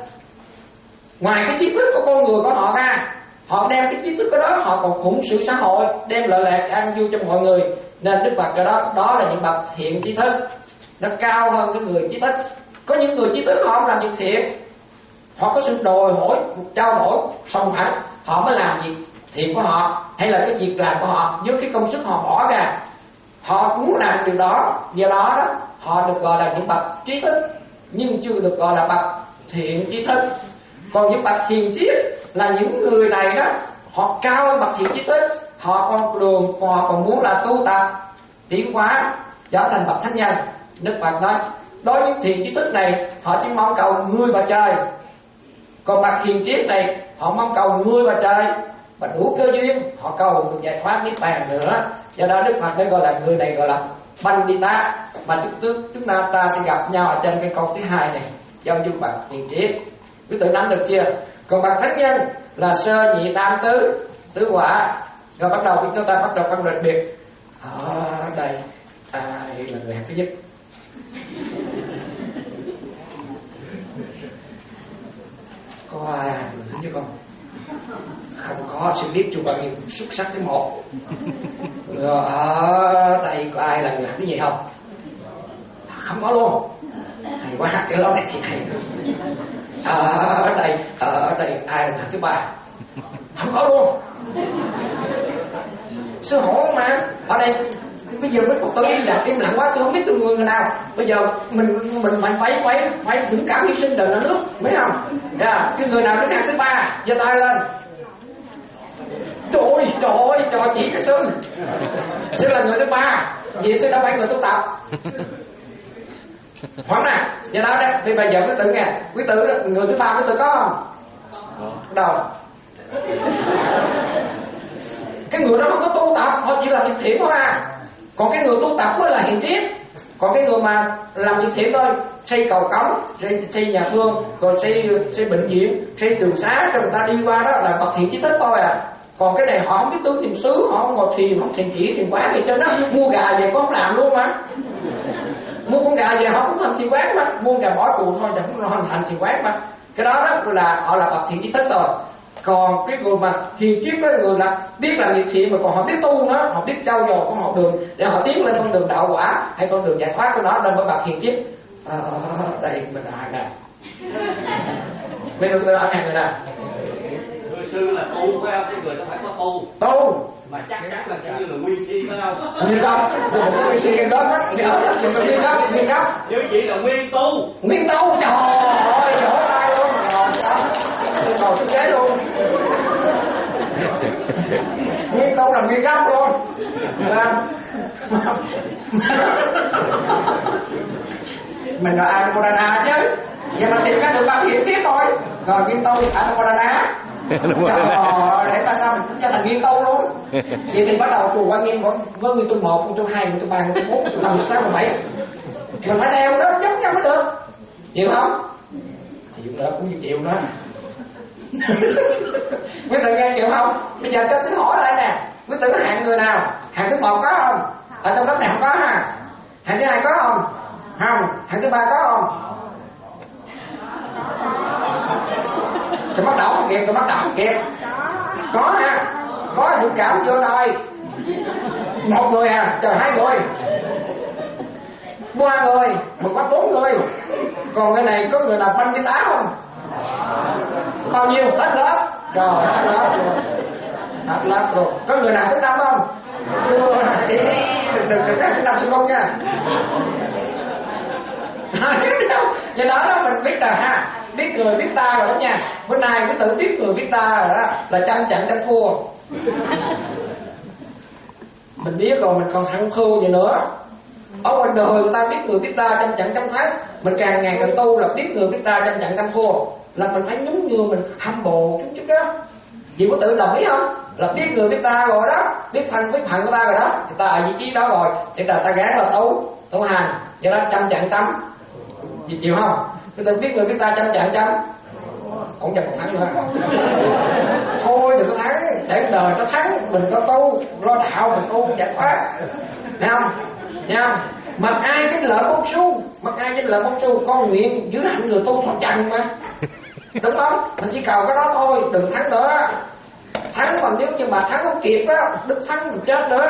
Speaker 2: Ngoài cái trí thức của con người của họ ra, họ đem cái trí thức của đó họ còn phụng sự xã hội, đem lợi lạc an vui cho mọi người, nên Đức Phật cho đó đó là những bậc thiện trí thức. Nó cao hơn cái người trí thức. Có những người trí thức họ không làm việc thiện, họ có sự đòi hỏi, trao đổi song phẳng, họ mới làm việc thiện của họ, hay là cái việc làm của họ với cái công sức họ bỏ ra, họ muốn làm điều đó. Do đó đó họ được gọi là những bậc trí thức, nhưng chưa được gọi là bậc thiện trí thức. Còn những bậc hiền triết là những người này đó, họ cao hơn bậc thiện chí thức, họ còn đường họ còn muốn là tu tập tiến hóa trở thành bậc thánh nhân. Đức Phật nói đối với thiện chí thức này họ chỉ mong cầu người và trời, còn bậc hiền triết này họ mong cầu người và trời, và đủ cơ duyên họ cầu được giải thoát niết bàn nữa. Do đó Đức Phật mới gọi là người này gọi là Pandita, mà chúng, chúng ta, ta sẽ gặp nhau ở trên cái câu thứ hai này, giao du bậc hiền triết. Quý tự nắm được chưa? Còn bậc thánh nhân là sơ nhị tam tứ tứ quả. Rồi bắt đầu chúng ta bắt đầu phân biệt biệt ở đây ai là người hạng thứ nhất. Có ai là người thứ nhất không? Không có. Xin biết chú bao nhiêu xuất sắc thứ một. Rồi ở đây có ai là người hạng thứ nhì không? Không có luôn. Hay quá, cái lớp này thiệt hay. Ở đây ở đây ai là người hạng thứ ba? Không có luôn. Sư hổ mà ở đây bây giờ mấy Phật tử im lặng im lặng quá, sư không biết từng người người nào. Bây giờ mình mình phải phải phải phải dũng cảm hy sinh đời nhà nước, mấy không? Yeah. Cái người nào đứng hạng thứ ba giơ tay lên. Trời ơi trời ơi trời, chỉ cái sư sư là người thứ ba, vậy sư đã phải người tu tập. Phải nè, do đó đấy, thì bây giờ quý tử nghe, quý tử người thứ ba quý tử có không? Đâu? Cái người đó không có tu tập, họ chỉ làm việc thiện thôi à. Còn cái người tu tập mới là hiền triết. Còn cái người mà làm việc thiện thôi, xây cầu cống, xây, xây nhà thương, rồi xây xây bệnh viện, xây đường xá cho người ta đi qua, đó là bậc thiện chí thức thôi à. Còn cái này họ không biết tứ niệm xứ, họ không ngồi thiền, không thiền chỉ thiền quán gì cho nó. Mua gà về có không làm luôn mà. Mua con gà về họ cũng thành thiền quán mà. Mua gà bỏ tù thôi chẳng cũng thành thiền quán mà. Cái đó đó là họ là bậc thiện chí thức rồi. Còn cái người mà hiền triết đó, người là biết làm việc thiện mà còn họ biết tu nữa, họ biết trau dồi con học đường để họ tiến lên con đường đạo quả hay con đường giải thoát của nó, nên mới bậc hiền triết. À, đây mình là hàng nào? Bây giờ tôi hỏi hàng người nào?
Speaker 3: Người sư là tu phải không? Cái người đó phải có tu.
Speaker 2: Tu.
Speaker 3: Mà chắc chắn là cái như là nguyên si phải không?
Speaker 2: Nguyên không? Tôi không có nguyên si cái đó đó. Cái đó đó, đừng có nguyên gốc, nguyên gốc.
Speaker 3: Nếu chỉ là nguyên tu.
Speaker 2: Nguyên tu, trời ơi, trời ơi luôn. Rồi, tôi ngồi thực tế luôn. Nguyên tu là nguyên gốc luôn. Là... mình là Anamodana chứ. Giờ mình tìm ra được bác hiển thiết thôi. Rồi nguyên tu Anamodana. Trời, để mà sao mình cũng cho thành nguyên tu luôn. Vậy thì bắt đầu chùa Quan Nghiêm có với nguyên tu một, nguyên tu hai, nguyên tu ba, nguyên tu bốn, nguyên tu năm, nguyên tu sáu, nguyên tu bảy. Mình phải theo đó, chắc chắn mới được. Chịu không? Thì dụng đó cũng chịu đó. Quý tử nghe chịu không? Bây giờ cho xin hỏi lại nè, quý tử nó hạng người nào? Hạng thứ một có không? Ở trong lớp này không có ha? Hạng thứ hai có không? Không. Hạng thứ ba có không? Rồi bắt đầu không kịp, rồi bắt đầu không kịp. Có ha, có dũng cảm vô tay. Một người à, chờ hai người, ba người, một bắt bốn người. Còn cái này có người nào banh cái tá không? Bao nhiêu? Hết lớp. Rồi, hết lớp rồi. Hết lớp rồi. Có người nào thứ năm không? Đi đi, đừng đừng đừng thứ năm sinh công nha. Do đó đó mình biết là ha, biết người biết ta rồi đó nha. Bữa nay cứ tự biết người biết ta rồi đó, là tranh trận tranh thua. Mình biết rồi mình còn thắng thua gì nữa. Ở ngoài đời người ta biết người biết ta tranh trận tranh thắng. Mình càng ngày càng tu là biết người biết ta tranh trận tranh thua, là mình phải nhún nhường, mình humble chút chút đó. Chị có tự đồng ý không? Là biết người biết ta rồi đó, biết thân biết phận của ta rồi đó, thì ta ở vị trí đó rồi, thì ta, ta gán là tu tu hành, cho đó trăm trận tâm. Chị chịu không? Cái tự biết người biết ta trăm trận trăm, cũng chẳng có thắng nữa. Thôi đừng có thắng, để đời có thắng, mình có tu, lo đạo mình tu giải thoát, thấy không? Thấy không? Mặc ai chính lợi bông su, mặc ai chính lợi bông su, con nguyện dưới hạnh người tu thọ trần mà, đúng không? Mình chỉ cầu cái đó thôi, đừng thắng nữa. Thắng mà nếu như mà thắng không kịp á, Đức thắng mình chết nữa.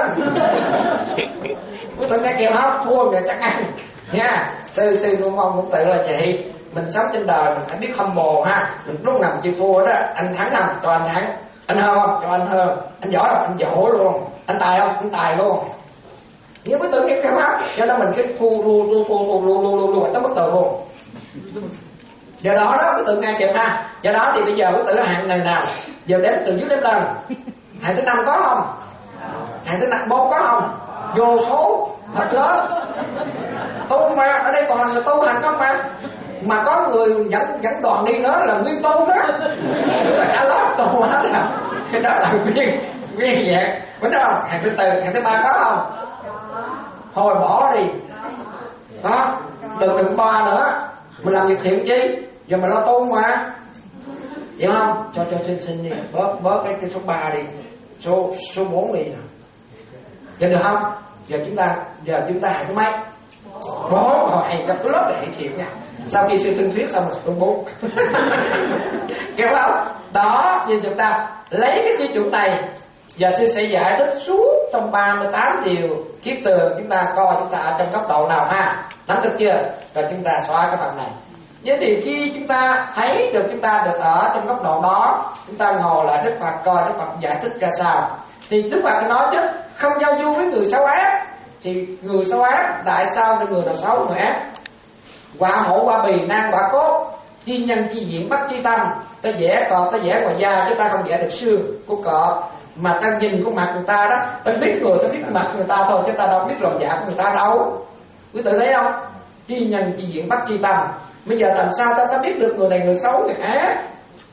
Speaker 2: Quý tự nghe kịp không? Thua rồi chắc ăn nha. Sư sư luôn mong cũng tự là chị, mình sống trên đời mình phải biết humble ha. Mình lúc nào mình chịu thua đó, anh thắng không? Cho anh thắng. Anh hơn không? Cho anh hơn. Anh giỏi không? Anh giỏi luôn. Anh tài không? Anh tài luôn. Nếu quý tự nghe kịp không? Cho nên mình cứ thua thua thua thua thua thua thua thua thua tới bất tử luôn. Do đó đó quý tử nghe kịp ha. Do đó thì bây giờ quý tử hạng này nào, giờ đếm từ dưới đếm lên. Hạng thứ năm có không? Hạng thứ năm bốn có không? Vô số thật lớn. Tu mà ở đây còn là người tu hành không mà. Mà có người dẫn dẫn đoàn đi nữa là nguyên tu đó, cả lớp tu hết rồi. Cái đó là nguyên nguyên dạng, đúng không? Hạng thứ tư, hạng thứ ba có không? Thôi bỏ đi, đó, đừng đừng ba nữa. Mình làm việc thiện chi, giờ mình lo tu mà, hiểu không? Cho cho xin xin đi, bớt bớt cái, cái số ba đi, số số bốn đi, giờ được không? Giờ chúng ta giờ chúng ta hạng thứ mấy? Bốn rồi, hay gặp cái lớp để thiện nha. Sau khi sư thương thuyết xong rồi số bốn, kéo không? Đó, như chúng ta lấy cái tiêu chuẩn này. Giờ sư sẽ giải thích suốt trong ba mươi tám điều kiết tường. Chúng ta coi chúng ta ở trong góc độ nào ha, nắm được chưa? Rồi chúng ta xóa cái phần này. Vậy thì khi chúng ta thấy được chúng ta được ở trong góc độ đó, chúng ta ngồi lại Đức Phật coi Đức Phật giải thích ra sao. Thì Đức Phật nói chứ không giao du với người xấu ác. Thì người xấu ác, tại sao là người nào xấu người ác? Quả hổ quả bì nan quả cốt, chi nhân chi diện bất chi tâm. Ta vẽ cọp, ta vẽ ngoài da chứ ta không vẽ được xương của cọp. Mà ta nhìn của mặt người ta đó, ta biết người, ta biết mặt người ta thôi, chứ ta đâu biết lòng dạ của người ta đâu. Quý tử thấy không? Chi nhân chi diện bất chi tâm. Bây giờ làm sao ta, ta biết được người này người xấu người ác?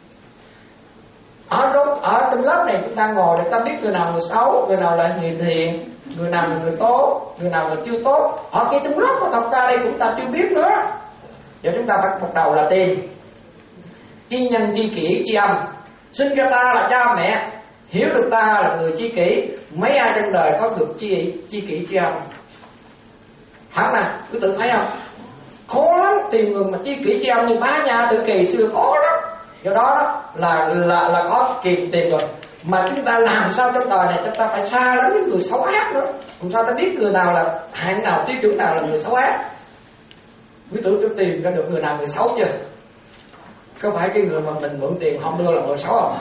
Speaker 2: Ở trong, ở trong lớp này chúng ta ngồi để ta biết người nào người xấu, người nào là người thiện, người nào là người tốt, người nào là chưa tốt. Ở cái trong lớp của tộc ta đây cũng ta chưa biết nữa. Giờ chúng ta bắt bắt đầu là tìm chi nhân chi kỷ chi âm. Sinh ra ta là cha mẹ, hiểu được ta là người chi kỷ. Mấy ai trong đời có được chi chi kỷ chi âm? Thẳng nè, cứ tự thấy không? Khó lắm tìm người mà chi kỷ chi âm như Bá Nha Tử Kỳ xưa, khó lắm. Do đó, đó là là là khó kịp tìm rồi. Mà chúng ta làm sao trong đời này chúng ta phải xa lắm những người xấu ác nữa. Làm sao ta biết người nào là hạng nào, tiêu chuẩn nào là người xấu ác? Quý tử tự tìm ra được người nào người xấu chưa? Có phải cái người mà mình mượn tiền không đưa là người xấu không?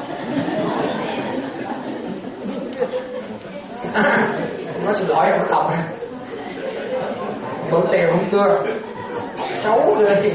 Speaker 2: À, nói xin lỗi em mất lòng ha. Mượn tiền không đưa, xấu người.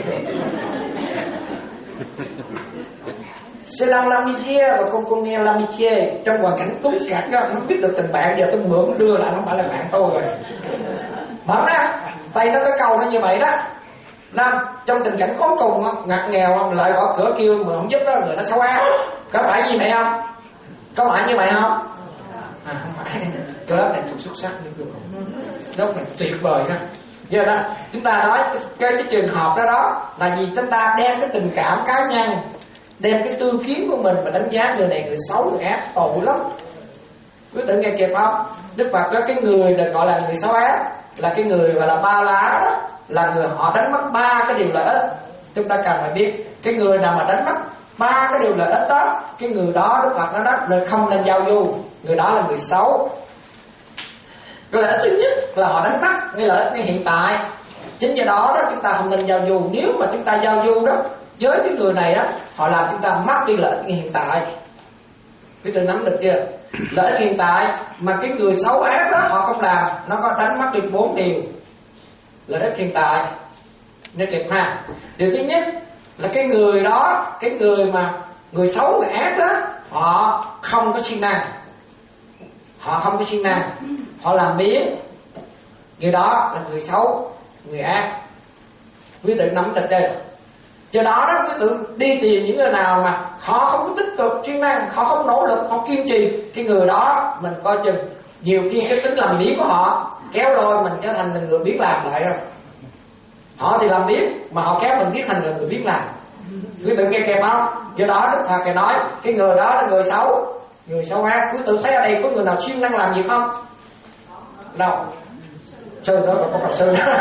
Speaker 2: C'est dans l'amitié và con con nghe l'amitié. Trong hoàn cảnh túng kẹt đó, nó biết được tình bạn, giờ tôi mượn đưa lại không phải là bạn tôi rồi. Bảo đó, tay nó cái câu nó như vậy đó. Nên trong tình cảnh khó cùng, ngặt nghèo, lại gõ cửa kêu mà không giúp đó, người nó xấu ác. Có phải như vậy không? Có phải như vậy không? À không phải. Cái lớp này cũng xuất sắc như vậy. Lớp này tuyệt vời ha. Giờ đó, chúng ta nói cái, cái trường hợp đó đó là vì chúng ta đem cái tình cảm cá nhân, đem cái tư kiến của mình mà đánh giá người này người xấu người ác, tội lắm. Quý tử nghe kịp không? Đức Phật có cái người được gọi là người xấu ác là cái người gọi là ba lá đó, là người họ đánh mất ba cái điều lợi ích. Chúng ta cần phải biết cái người nào mà đánh mất ba cái điều lợi ích đó, cái người đó Đức Phật nói đó nên không nên giao du, người đó là người xấu. Lợi ích thứ nhất là họ đánh mất cái lợi ích ngay hiện tại. Chính do đó đó chúng ta không nên giao du. Nếu mà chúng ta giao du đó với cái người này đó, họ làm chúng ta mất đi lợi ích ngay hiện tại. Quý vị nắm được chưa? Lợi ích hiện tại mà cái người xấu ác đó họ không làm, nó có đánh mất đi bốn điều lợi ích hiện tại. Nên kịp ha. Điều thứ nhất là cái người đó, cái người mà người xấu người ác đó, họ không có siêng năng, họ không có siêng năng, họ làm biếng. Người đó là người xấu, người ác. Quý tự nắm được đây. Do đó đó quý tự đi tìm những người nào mà họ không có tích cực siêng năng, họ không nỗ lực, họ kiên trì, cái người đó mình coi chừng. Nhiều khi cái tính làm biếng của họ kéo lôi mình trở thành người biết làm lại rồi. Họ thì làm biếng mà họ kéo mình biết thành người biết làm. Quý tự nghe kèm không? Do đó Đức Phật Ngài nói cái người đó là người xấu, người xấu ác. Quý tự thấy ở đây có người nào siêng năng làm gì không? Đâu? Sư đó còn có Phật sư đó.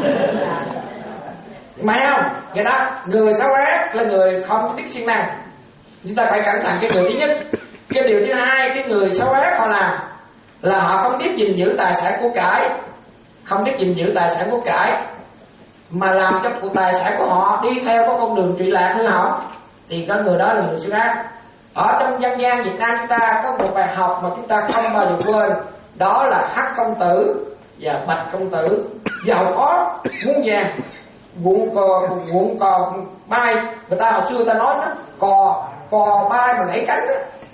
Speaker 2: Mà không? Vậy đó, người xấu ác là người không biết siêng năng. Chúng ta phải cẩn thận cái người thứ nhất. Cái điều thứ hai, cái người xấu ác họ làm là họ không biết gìn giữ tài sản của cải, không biết gìn giữ tài sản của cải, mà làm cho của tài sản của họ đi theo có con đường trụy lạc hư hỏng, thì có người đó là người xấu ác. Ở trong dân gian Việt Nam chúng ta có một bài học mà chúng ta không bao giờ quên, đó là Hắc công tử và Bạch công tử, giàu có muôn vàng Guộn cò, guộn cò bay. Người ta hồi xưa người ta nói đó, cò cò bay mà gãy cánh đó.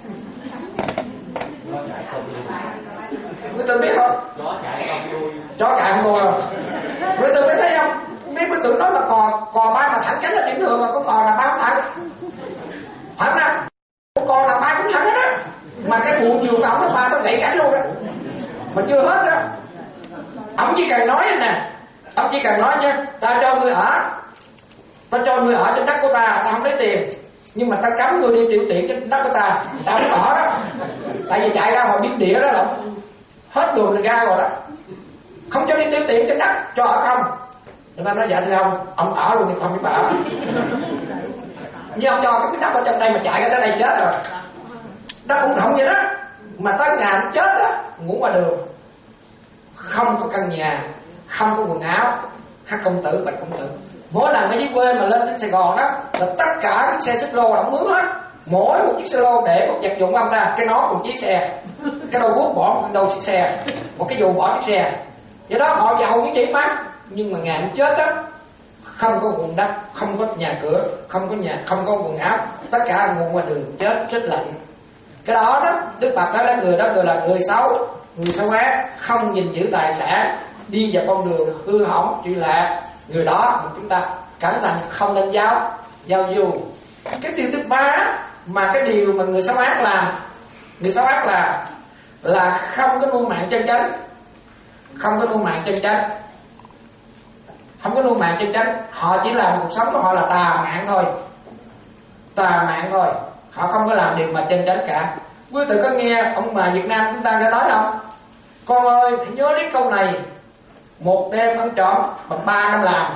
Speaker 2: Quý tử biết không? Chó chạy không đuôi. Chó chạy không đuôi không? Quý tử biết thấy không? Biết quý tử nói là cò cò bay mà thẳng cánh là chuyện thường mà có cò là bay không thẳng. Thẳng ra. Có con là bay cũng thẳng hết á. Mà cái vụ giường ổng nó bay tao gãy cánh luôn đó. Mà chưa hết đó. Ông chỉ cần nói nè, ông chỉ cần nói nha, tao cho ngươi ở, tao cho ngươi ở trên đất của ta, tao không lấy tiền, nhưng mà tao cấm ngươi đi tiểu tiện trên đất của ta, tao không ở đó. Tại vì chạy ra ngoài biên địa đó là hết đường rồi ra rồi đó, không cho đi tiểu tiện trên đất, cho ở không. Người ta nói dạ thưa ông, ông ở luôn thì không biết bà ở. Nhưng ông cho cái đất ở trên đây mà chạy ra tới đây chết rồi. Đó cũng không vậy đó, mà tới ngày ông chết đó, ngủ ngoài đường, không có căn nhà, không có quần áo. Hát công tử, bạch công tử, mỗi lần ở dưới quê mà lên đến Sài Gòn đó là tất cả các xe xích lô đóng mướn hết, mỗi một chiếc xe lô để một vật dụng của ông ta, cái nó một chiếc xe, cái đầu guốc bỏ một đầu chiếc xe, một cái dù bỏ chiếc xe. Do đó họ giàu như vậy mà, nhưng mà ngày ông chết đó, không có quần đất, không có nhà cửa, không có nhà, không có quần áo, tất cả ngủ ngoài đường chết chết lạnh. Cái đó đó, Đức Phật đó là người đó người là người xấu, người xấu ác, không gìn giữ tài sản, đi vào con đường hư hỏng chuyện lạ. Người đó chúng ta cẩn thận không nên giao giao du. Cái điều thứ ba mà cái điều mà người xấu ác làm, người xấu ác là là không có nuôi mạng chân chánh, không có nuôi mạng chân chánh, không có nuôi mạng chân chánh. Họ chỉ làm cuộc sống của họ là tà mạng thôi, tà mạng thôi. Họ không có làm điều mà chân chánh cả. Quý tử có nghe ông bà Việt Nam chúng ta đã nói không? Con ơi, hãy nhớ lấy câu này, một đêm ăn trộm bằng ba năm làm.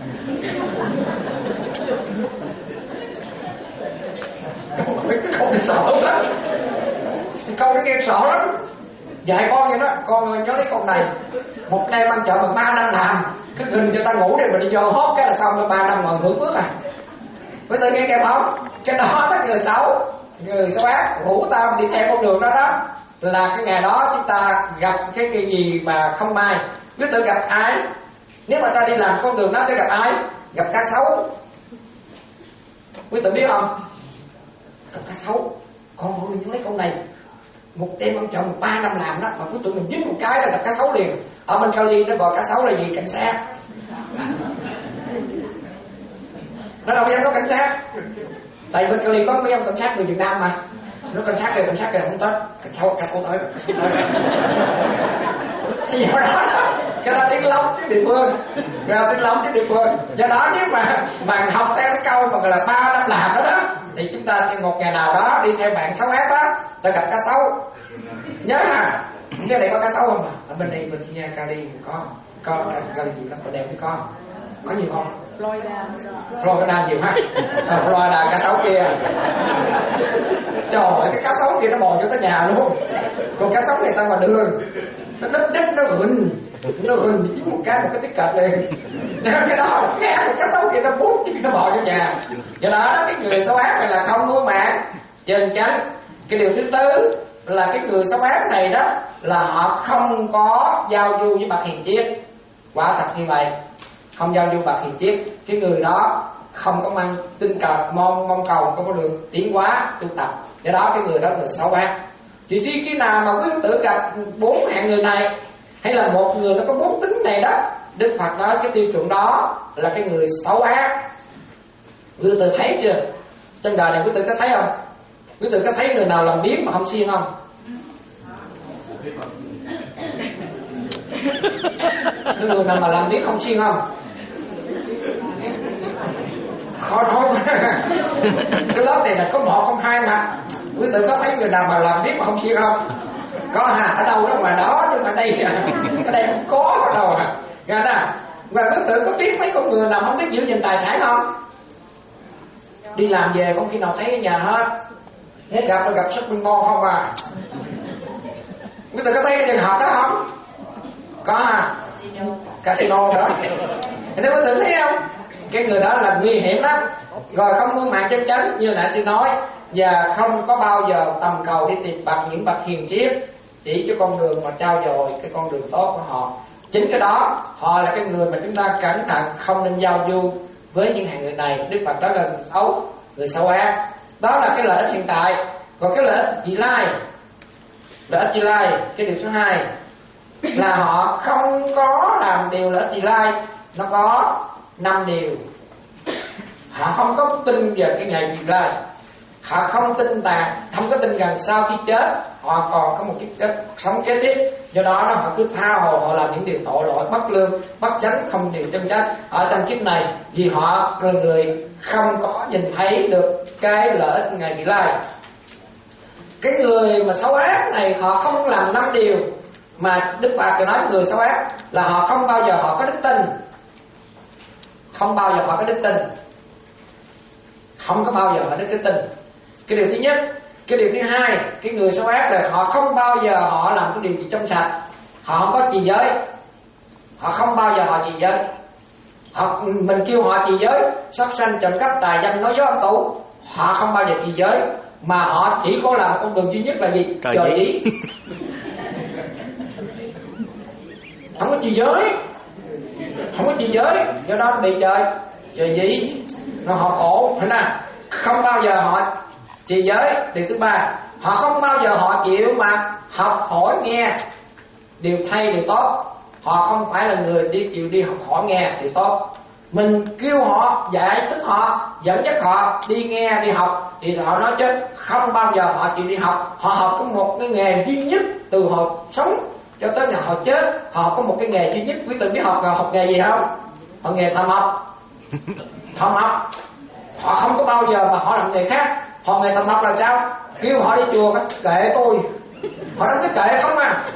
Speaker 2: Cái câu này sợ lắm, cái câu nó nghe sợ lắm. Dạy con vậy đó, con ơi nhớ lấy câu này, một đêm ăn trộm bằng ba năm làm. Cứ gừng cho ta ngủ đi mà đi vô hốt cái là xong rồi, ba năm ngồi hưởng phước à. Với tự nghe kèm không? Cái đó là người xấu, người xấu ác rủ ta đi theo con đường đó đó, là cái ngày đó chúng ta gặp cái cái gì mà không may. Nếu tự gặp ai, nếu mà ta đi làm con đường đó ta gặp ai? Gặp cá sấu. Quý tự biết không? Gặp cá sấu. Con ơi nhớ lấy câu này, một đêm ăn trộm ba năm làm đó, mà quý tự mình dính một cái là gặp cá sấu liền. Ở bên Cali nó gọi cá sấu là gì? Cảnh sát. Nó đâu dám nói cảnh sát, tại bên Cali có mấy ông cảnh sát người Việt Nam mà. Nó cảnh sát kìa, cảnh sát kìa không tới, cảnh sát cảnh sát tới, cảnh sát tới. Thì do đó, cái đó tiếng lóng tiếng địa phương, rồi tiếng lóng tiếng địa phương. Do đó nếu mà bạn học theo cái câu mà gọi là ba năm làm đó đó, thì chúng ta sẽ một ngày nào đó đi theo bạn xấu ác đó, ta gặp cá sấu. Nhớ ha, cái này có cá sấu không? Ở bên đây bên Nha Cali có, có Cali nhiều lắm, ở đây mới có. Có nhiều không? Florida Florida nhiều ha. À, Florida cá sấu kia. Trời ơi, cái cá sấu kia nó bò vô tới nhà luôn. Còn cá sấu này ta ngoài đường, nó đứt đứt nó gừng, nó gừng chỉ một cái một cái tiết cạch liền. Cái đó nghe một cá sấu kia nó bút chứ nó bò vô nhà. Do đó cái người xấu ác này là không nuôi mạng chân chánh. Cái điều thứ tư là cái người xấu ác này đó là họ không có giao du với bậc hiền triết. Quả thật như vậy, không giao du bậc hiền triết, cái người đó không có mang tinh cầu mong mong cầu không có được tiến hóa tu tập. Do đó cái người đó là xấu ác. Chỉ khi khi nào mà quý tử gặp bốn hạng người này, hay là một người nó có bốn tính này đó, Đức Phật nói cái tiêu chuẩn đó là cái người xấu ác. Quý tử thấy chưa? Trên đời này quý tử có thấy không? Quý tử có thấy người nào làm biếng mà không siêng không? Cái người nào mà làm biếng không siêng không? Khó nói. Cái lớp này là có một không hai mà. Quý tử có thấy người nào mà làm biếng mà không siêng không? Có hả? Ở đâu đó ngoài đó, nhưng mà đây ở đây không có ở đâu hả? Nghe nè. Và quý tử có biết mấy con người nào không biết giữ gìn tài sản không? Đi làm về không khi nào thấy cái nhà hết. Hết gặp là gặp shopping mall không à. Quý tử có thấy cái trường hợp đó không? Có hả? Casino đó. Nếu quý tử thấy không? Cái người đó là nguy hiểm lắm. Rồi không nuôi mạng chân chánh như nãy sư nói, và không có bao giờ tầm cầu đi tìm bậc những bậc hiền triết chỉ cho con đường mà trao dồi cái con đường tốt của họ. Chính cái đó họ là cái người mà chúng ta cẩn thận không nên giao du với những hạng người này. Đức Phật đó là người xấu, người xấu ác. Đó là cái lợi ích hiện tại. Còn cái lợi ích vị lai, lợi ích vị lai, cái điều số hai là họ không có làm điều lợi ích vị lai. Nó có năm điều. Họ không có tin về cái ngày vị lai, họ không tin tàn, không có tin rằng sau khi chết họ còn có một cái chết sống kế tiếp. Do đó đó họ cứ tha hồ, họ làm những điều tội lỗi, bất lương, bất chánh, không điều chân chánh ở trong kiếp này, vì họ người người không có nhìn thấy được cái lợi ích ngày vị lai. Cái người mà xấu ác này họ không làm năm điều mà Đức Phật nói người xấu ác là họ không bao giờ họ có đức tin, không bao giờ họ có đức tin, không có bao giờ họ có đức tin. Cái điều thứ nhất. Cái điều thứ hai, cái người xấu ác là họ không bao giờ họ làm cái điều gì trong sạch, họ không có trì giới, họ không bao giờ họ trì giới. Họ, mình kêu họ trì giới, sát sanh, trộm cắp, tà dâm, nói dối, âm tụ, họ không bao giờ trì giới, mà họ chỉ có làm một con đường duy nhất là gì? Trời dĩ. Không có trì giới, không có trì giới, do đó bị trời trời dĩ, nó họ khổ, thấy nè. Không bao giờ họ trì giới. Điều thứ ba, họ không bao giờ họ chịu mà học hỏi nghe điều thay, điều tốt. Họ không phải là người đi chịu đi học hỏi nghe điều tốt. Mình kêu họ, giải thích họ, dẫn dắt họ đi nghe, đi học thì họ nói chứ không bao giờ họ chịu đi học. Họ học có một cái nghề duy nhất từ họ sống cho tới ngày họ chết. Họ có một cái nghề duy nhất. Quý vị biết học học nghề gì không? Họ nghề thợ mộc. Thợ mộc. Họ không có bao giờ mà họ làm nghề khác. Họ nghề thợ mộc là sao? Kêu họ đi chùa kệ tôi, họ nói cái kệ không à.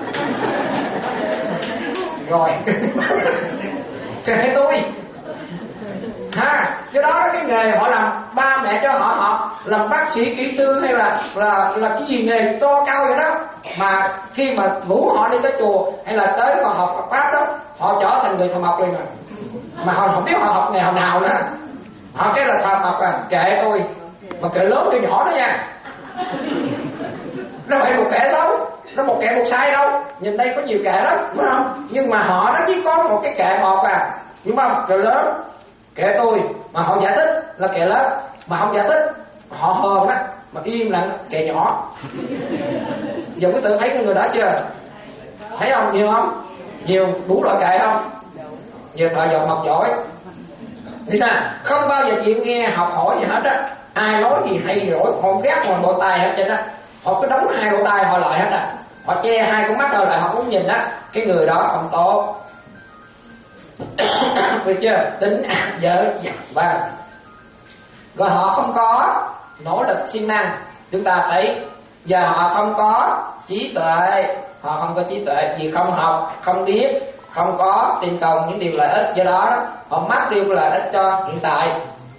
Speaker 2: Rồi kệ tôi ha. Do đó cái nghề họ làm, ba mẹ cho họ học làm bác sĩ, kỹ sư hay là là là cái gì nghề to cao vậy đó, mà khi mà ngủ họ đi tới chùa hay là tới mà học pháp đó, họ trở thành người thợ mộc liền mà mà họ không biết họ học nghề học nào nữa. Họ cái là thợ mộc là kệ tôi, mà kệ lớn kệ nhỏ đó nha. Nó phải một kệ đâu, nó một kệ một sai đâu. Nhìn đây có nhiều kệ lắm, đúng không? Nhưng mà họ nó chỉ có một cái kệ một à, nhưng mà kệ lớn kệ tôi, mà họ giải thích là kệ lớn, mà không giải thích họ hờn đó, mà im lặng kệ nhỏ. Giờ quý tự thấy cái người đó chưa? Thấy không? Nhiều không? Nhiều đủ loại kệ không? Nhiều thợ dọn mộc giỏi. Thế là không bao giờ chịu nghe học hỏi gì hết á. Ai nói gì hay giỏi họ gác vào bộ tay hết trơn á. Họ cứ đóng hai lỗ tai họ lại hết à, họ che hai con mắt thôi lại họ cũng nhìn á. Cái người đó không tốt. Được chưa? Tính ác dở dặt và rồi họ không có nỗ lực siêng năng. Chúng ta thấy giờ họ không có trí tuệ, họ không có trí tuệ vì không học, không biết, không có tìm cầu những điều lợi ích. Do đó họ mất điều lợi ích cho hiện tại.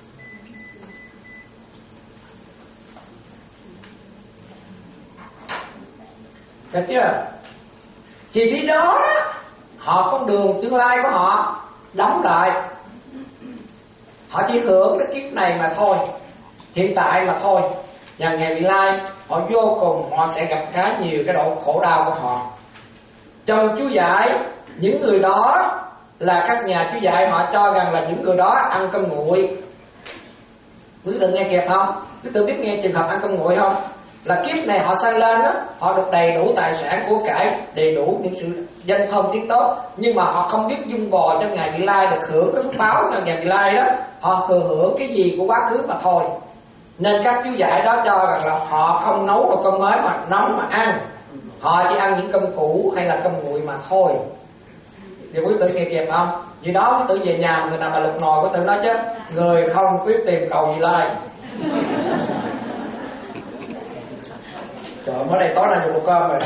Speaker 2: Được chưa? Chỉ khi đó họ con đường tương lai của họ đóng lại. Họ chỉ hưởng cái kiếp này mà thôi, hiện tại mà thôi. Và ngày vị lai họ vô cùng họ sẽ gặp khá nhiều cái độ khổ đau của họ. Trong chú giải, những người đó là các nhà chú giải họ cho rằng là những người đó ăn cơm nguội. Quý vị nghe kịp không? Quý vị biết nghe trường hợp ăn cơm nguội không? Là kiếp này họ sanh lên đó, họ được đầy đủ tài sản của cải, đầy đủ những sự danh thông tiếng tốt, nhưng mà họ không biết dung bò cho ngày vị lai được hưởng cái phước báo cho ngày vị lai đó. Họ thừa hưởng cái gì của quá khứ mà thôi. Nên các chú giải đó cho rằng là họ không nấu được cơm mới mà nấu mà ăn. Họ chỉ ăn những cơm cũ hay là cơm nguội mà thôi. Thì quý tử nghe kịp không? Vì đó quý tử về nhà người nào mà lục nồi quý tử nói chứ người không quyết tìm cầu vị lai. Trời, mới đây tối nay dùng một cơm rồi.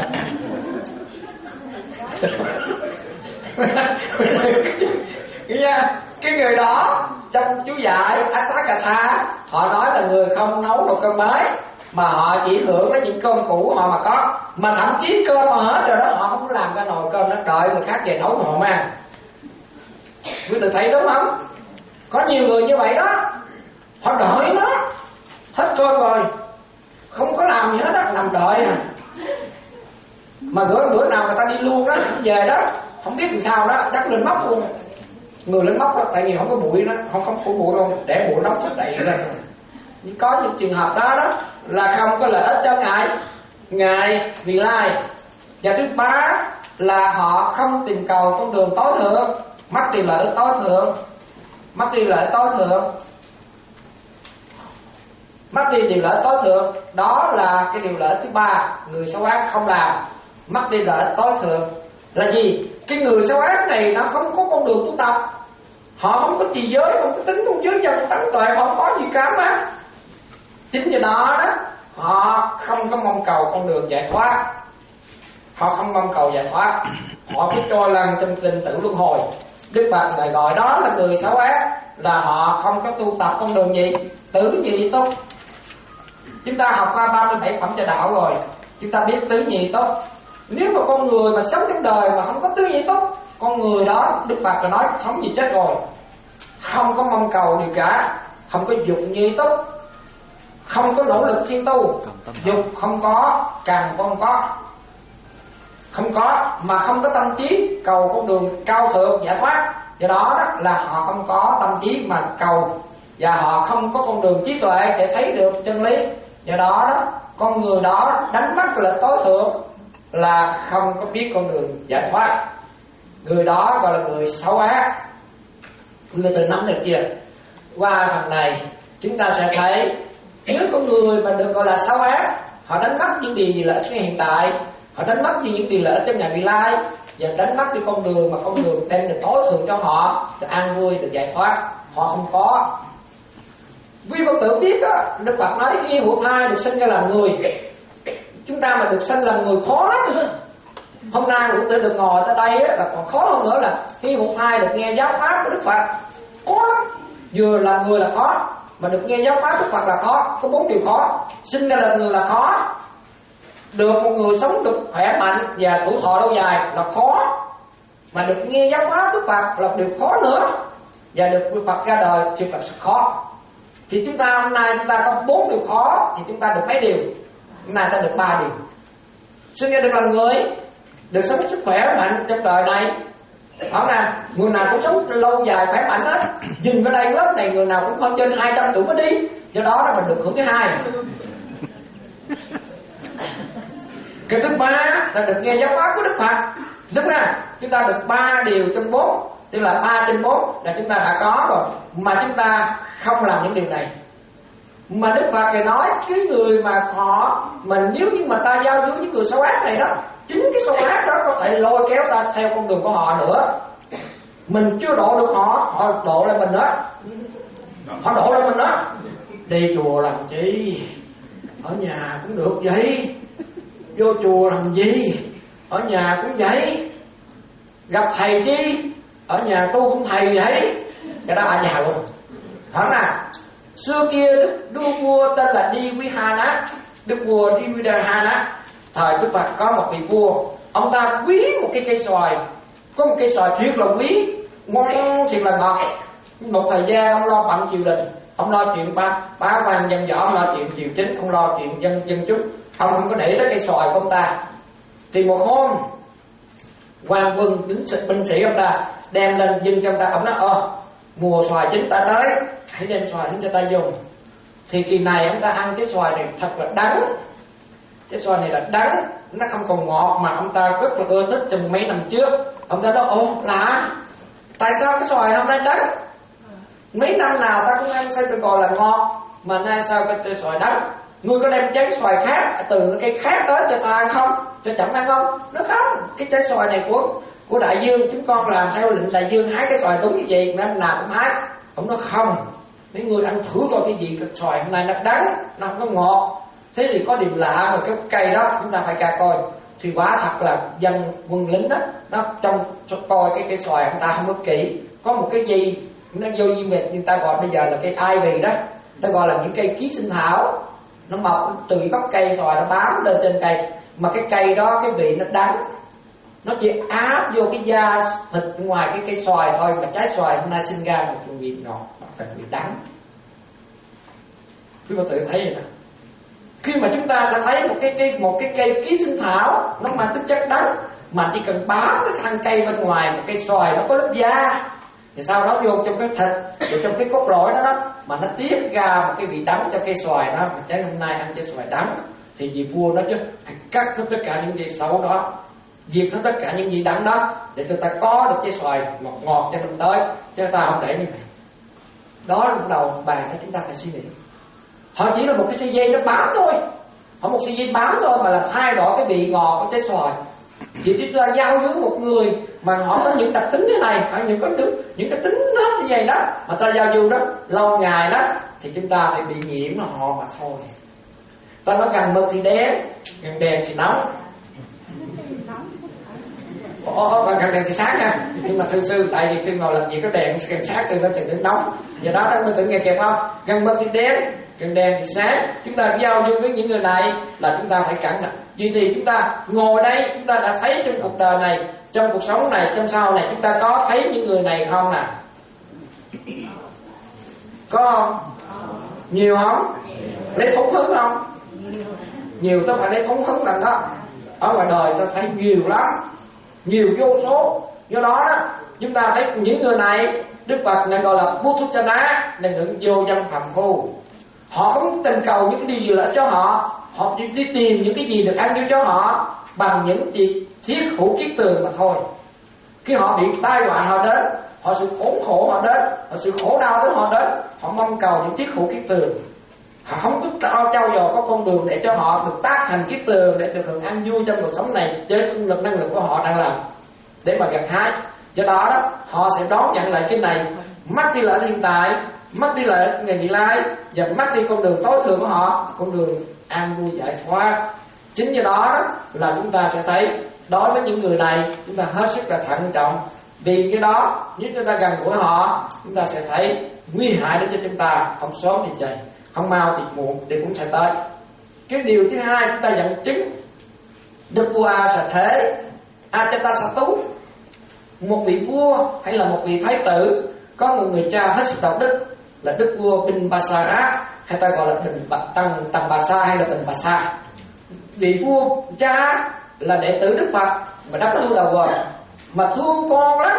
Speaker 2: Cái người đó trong chú giải Atthakatha họ nói là người không nấu được cơm mới, mà họ chỉ hưởng lấy những cơm cũ họ mà có, mà thậm chí cơm họ hết rồi đó họ không làm ra nồi cơm, nó đợi người khác về nấu họ mang. Quý vị thấy đúng không? Có nhiều người như vậy đó, họ đợi nó hết cơm rồi không có làm gì hết đó, nằm đợi à. Mà bữa bữa nào người ta đi luôn đó, về đó
Speaker 5: không biết làm sao đó, chắc lên móc luôn. Người lên móc đó, tại vì không có bụi đó, không không phủ bụi luôn, để bụi nóng xuất đầy ra. Có những trường hợp đó đó là không có lợi ích cho ngài ngài vị lai. Và thứ ba là họ không tìm cầu con đường tối thượng, mất đi lợi ích tối thượng, mất đi lợi ích tối thượng, mất đi điều lợi ích tối thượng. Đó là cái điều lợi ích thứ ba, người xấu ác không làm, mất đi lợi ích tối thượng. Là gì? Cái người xấu ác này nó không có con đường tu tập, họ không có trì giới, không có tính, không giới chân tánh tuệ, họ không có gì cả mà. Chính vì đó đó họ không có mong cầu con đường giải thoát, họ không mong cầu giải thoát, họ cứ trôi lăn trong sinh tử luân hồi. Đức Phật ngài gọi đó là người xấu ác, là họ không có tu tập con đường gì? Tứ nhị túc. Chúng ta học qua ba mươi bảy phẩm cho đạo rồi, chúng ta biết tứ nhị túc. Nếu mà con người mà sống trong đời mà không có tứ nhị túc, con người đó Đức Phật đã nói sống gì chết rồi. Không có mong cầu gì cả, không có dục nhị túc, không có nỗ lực siêng tu, dục không có, càng không có, không có, mà không có tâm trí cầu con đường cao thượng giải thoát. Do đó, đó là họ không có tâm trí mà cầu, và họ không có con đường trí tuệ để thấy được chân lý. Do đó đó con người đó đánh mất là tối thượng, là không có biết con đường giải thoát. Người đó gọi là người xấu ác. Người từ nắm được chưa? Qua phần này chúng ta sẽ thấy nếu con người mà được gọi là xấu ác, họ đánh mất những điều gì lợi ích ngay hiện tại, họ đánh mất những điều lợi ích trong ngày vị lai, và đánh mất cái con đường mà con đường đem được tối thượng cho họ, được an vui, được giải thoát, họ không có. Quý Phật tử biết á, Đức Phật nói khi hữu thai được sinh ra làm người, chúng ta mà được sinh làm người khó lắm. Hôm nay hữu tử được ngồi tới đây á, là còn khó hơn nữa, là khi hữu thai được nghe giáo pháp của Đức Phật khó lắm. Vừa là người là khó, mà được nghe giáo pháp Đức Phật là khó. Có bốn điều khó. Sinh ra là người là khó, được một người sống được khỏe mạnh và tuổi thọ lâu dài là khó, mà được nghe giáo pháp Đức Phật là điều khó nữa, và được Đức Phật ra đời thì Phật rất khó. Thì chúng ta hôm nay chúng ta có bốn điều khó, thì chúng ta được mấy điều? Hôm nay ta được ba điều. Sinh ra được làm người, được sống sức khỏe mạnh trong đời này. Hỏi nè, người nào cũng sống lâu dài khỏe mạnh hết. Nhìn vào đây lớp này người nào cũng hơn trên hai trăm tuổi mới đi. Do đó là mình được hưởng cái hai. Cái thứ ba là được nghe giáo pháp của Đức Phật. Đúng nè, chúng ta được ba điều trong bốn, tức là ba trên bốn là chúng ta đã có rồi, mà chúng ta không làm những điều này. Mà Đức Phật thì nói cái người mà họ, mà nếu như mà ta giao du với người xấu ác này đó, chính cái xấu ác đó có thể lôi kéo ta theo con đường của họ nữa. Mình chưa độ được họ, họ độ lại mình đó, họ độ lại mình đó. Đi chùa làm chi, ở nhà cũng được vậy. Vô chùa làm gì, ở nhà cũng vậy. Gặp thầy chi, ở nhà tu cũng thầy vậy. Cái đó ở nhà luôn. Hỏi nè, xưa kia đức, đức vua tên là Diwihana, đức vua Diwihana, thời Đức Phật có một vị vua, ông ta quý một cái cây xoài, có một cây xoài thiệt là quý, ngon thiệt là ngọt. Một thời gian ông lo bận triều đình, ông lo chuyện ba bá quan dân võ, ông lo chuyện triều chính, ông lo chuyện dân dân chúng, ông không có để tới cây xoài của ông ta. Thì một hôm quan quân binh sĩ ông ta đem lên dâng cho ông ta, ông nói ơ mùa xoài chín ta tới, hãy đem xoài đến cho ta dùng. Thì kỳ này ông ta ăn cái xoài này thật là đắng, cái xoài này là đắng, nó không còn ngọt mà ông ta rất là ưa thích trong mấy năm trước. Ông ta nói ồ lạ, tại sao cái xoài hôm nay đắng? Mấy năm nào ta cũng ăn sao được gọi là ngọt, mà nay sao cái xoài đắng? Ngươi có đem trái xoài khác từ cây khác tới cho ta ăn không? Cho chậm ăn không? Nó không, cái trái xoài này của của đại dương, chúng con làm theo lệnh đại dương, hái cái xoài đúng như vậy, năm nào cũng hái. Ông nói không, mấy người ăn thử coi cái gì, cái xoài hôm nay nó đắng, nó không có ngọt. Thế thì có điểm lạ mà cái cây đó chúng ta phải tra coi. Thì quả thật là dân quân lính đó, nó trong cho coi cái cây xoài người ta không có kỹ, có một cái gì nó vô như mệt, người ta gọi bây giờ là cây ivy đó, ta gọi là những cây ký sinh thảo, nó mọc từ gốc cây xoài nó bám lên trên cây, mà cái cây đó cái vị nó đắng, nó chỉ áp vô cái da thịt ngoài cái cây xoài thôi, mà trái xoài hôm nay sinh ra một vị ngọt, một vị đắng. Quý bà tự thấy vậy nè, Khi mà chúng ta sẽ thấy một cái cây một cái cây ký sinh thảo nó mang tính chất đắng, mà chỉ cần bám cái thân cây bên ngoài một cây xoài nó có lớp da, thì sau đó vô trong cái thịt, vô trong cái cốt lõi đó đó mà nó tiết ra một cái vị đắng cho cây xoài đó. Mà trái hôm nay ăn trái xoài đắng thì vị vua nó chứ hãy cắt hết tất cả những gì xấu đó, diệt hết tất cả những gì đắng đó, để chúng ta có được trái xoài ngọt ngọt cho năm tới, chứ ta không để như vậy. Đó là lúc đầu bàn để chúng ta phải suy nghĩ. Họ chỉ là một cái sợi dây nó bám thôi, họ một sợi dây bám thôi mà làm thay đổi cái vị ngọt của trái xoài. Chỉ chúng ta giao với một người mà họ có những đặc tính thế này, hay những có những, những cái tính nó như vậy đó, mà ta giao du đó lâu ngày đó thì chúng ta phải bị nhiễm họ mà thôi. Ta nói gần mực thì đen, gần đèn thì nóng. Ồ, và gần đèn thì sáng nha. Nhưng mà thưa sư, tại vì sư ngồi làm gì có đèn, gần sáng sư nó chừng đến nóng. Do đó nó mới tự nghe kịp không? Gần mực thì đen, gần đèn thì sáng. Chúng ta giao du với những người này là chúng ta phải cẩn thận. Vì thì chúng ta ngồi đây, chúng ta đã thấy trong cuộc đời này, trong cuộc sống này, trong sau này, chúng ta có thấy những người này không nè? Có không? Nhiều không? Lấy thống hứng không? Nhiều tôi phải lấy thống hứng lần đó. Ở ngoài đời tôi thấy nhiều lắm, nhiều vô số. Do đó đó, chúng ta thấy những người này Đức Phật này gọi là Puthujjana, là những vô danh phàm phu. Họ không tình cầu những cái điều gì lợi cho họ, họ đi, đi tìm những cái gì được ăn cho họ bằng những việc thiết hữu kiết tường mà thôi. Khi họ bị tai họa họ đến, họ sự khốn khổ họ đến, họ sự khổ đau đến họ đến, họ mong cầu những thiết hữu kiết tường. Họ không có trao trao dồi có con đường để cho họ được tác thành kiết tường, để được hưởng ăn vui trong cuộc sống này trên công lực năng lực của họ đang làm để mà gặt hái. Do đó đó họ sẽ đón nhận lại cái này, mất đi lợi hiện tại, mất đi lợi ngày vị lai, và mất đi con đường tối thượng của họ, con đường an vui giải thoát. Chính do đó, đó là chúng ta sẽ thấy đối với những người này chúng ta hết sức là thận trọng. Vì cái đó nếu chúng ta gần gũi họ, chúng ta sẽ thấy nguy hại đến cho chúng ta, không sớm thì chạy, không mau thì muộn thì cũng sẽ tới. Cái điều thứ hai chúng ta dẫn chứng Đức vua A Xà Thế Ajatasattu, một vị vua hay là một vị thái tử có một người cha hết sức đạo đức là Đức vua Bimbasara, hay ta gọi là Tăng Tầm Bà Sa hay là Bình Bà Sa. Vị vua cha là đệ tử Đức Phật mà đắp tu đầu rồi, mà thương con lắm.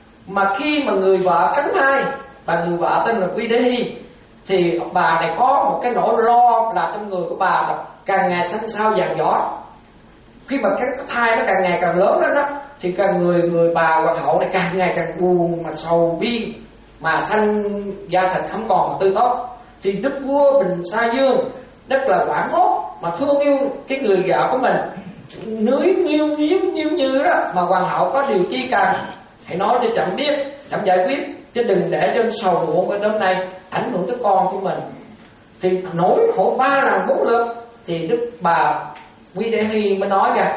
Speaker 5: Mà khi mà người vợ cắn thai, và người vợ tên là Videhi, thì bà này có một cái nỗi lo là trong người của bà là càng ngày xanh xao vàng gió. Khi mà cái thai nó càng ngày càng lớn lên đó, thì càng người người bà hoàng hậu này càng ngày càng buồn mà sầu bi, mà xanh da thịt không còn tươi tốt. Thì đức vua Bình Sa Dương rất là hoảng hốt mà thương yêu cái người vợ của mình, nưới nhiêu nhiêu nhiêu như đó. Mà hoàng hậu có điều chi cần hãy nói cho chậm biết, chậm giải quyết, chứ đừng để cho sầu muộn ở đêm nay ảnh hưởng tới con của mình. Thì nỗi khổ ba lần bốn lượt, thì đức bà Videhi mới nói ra: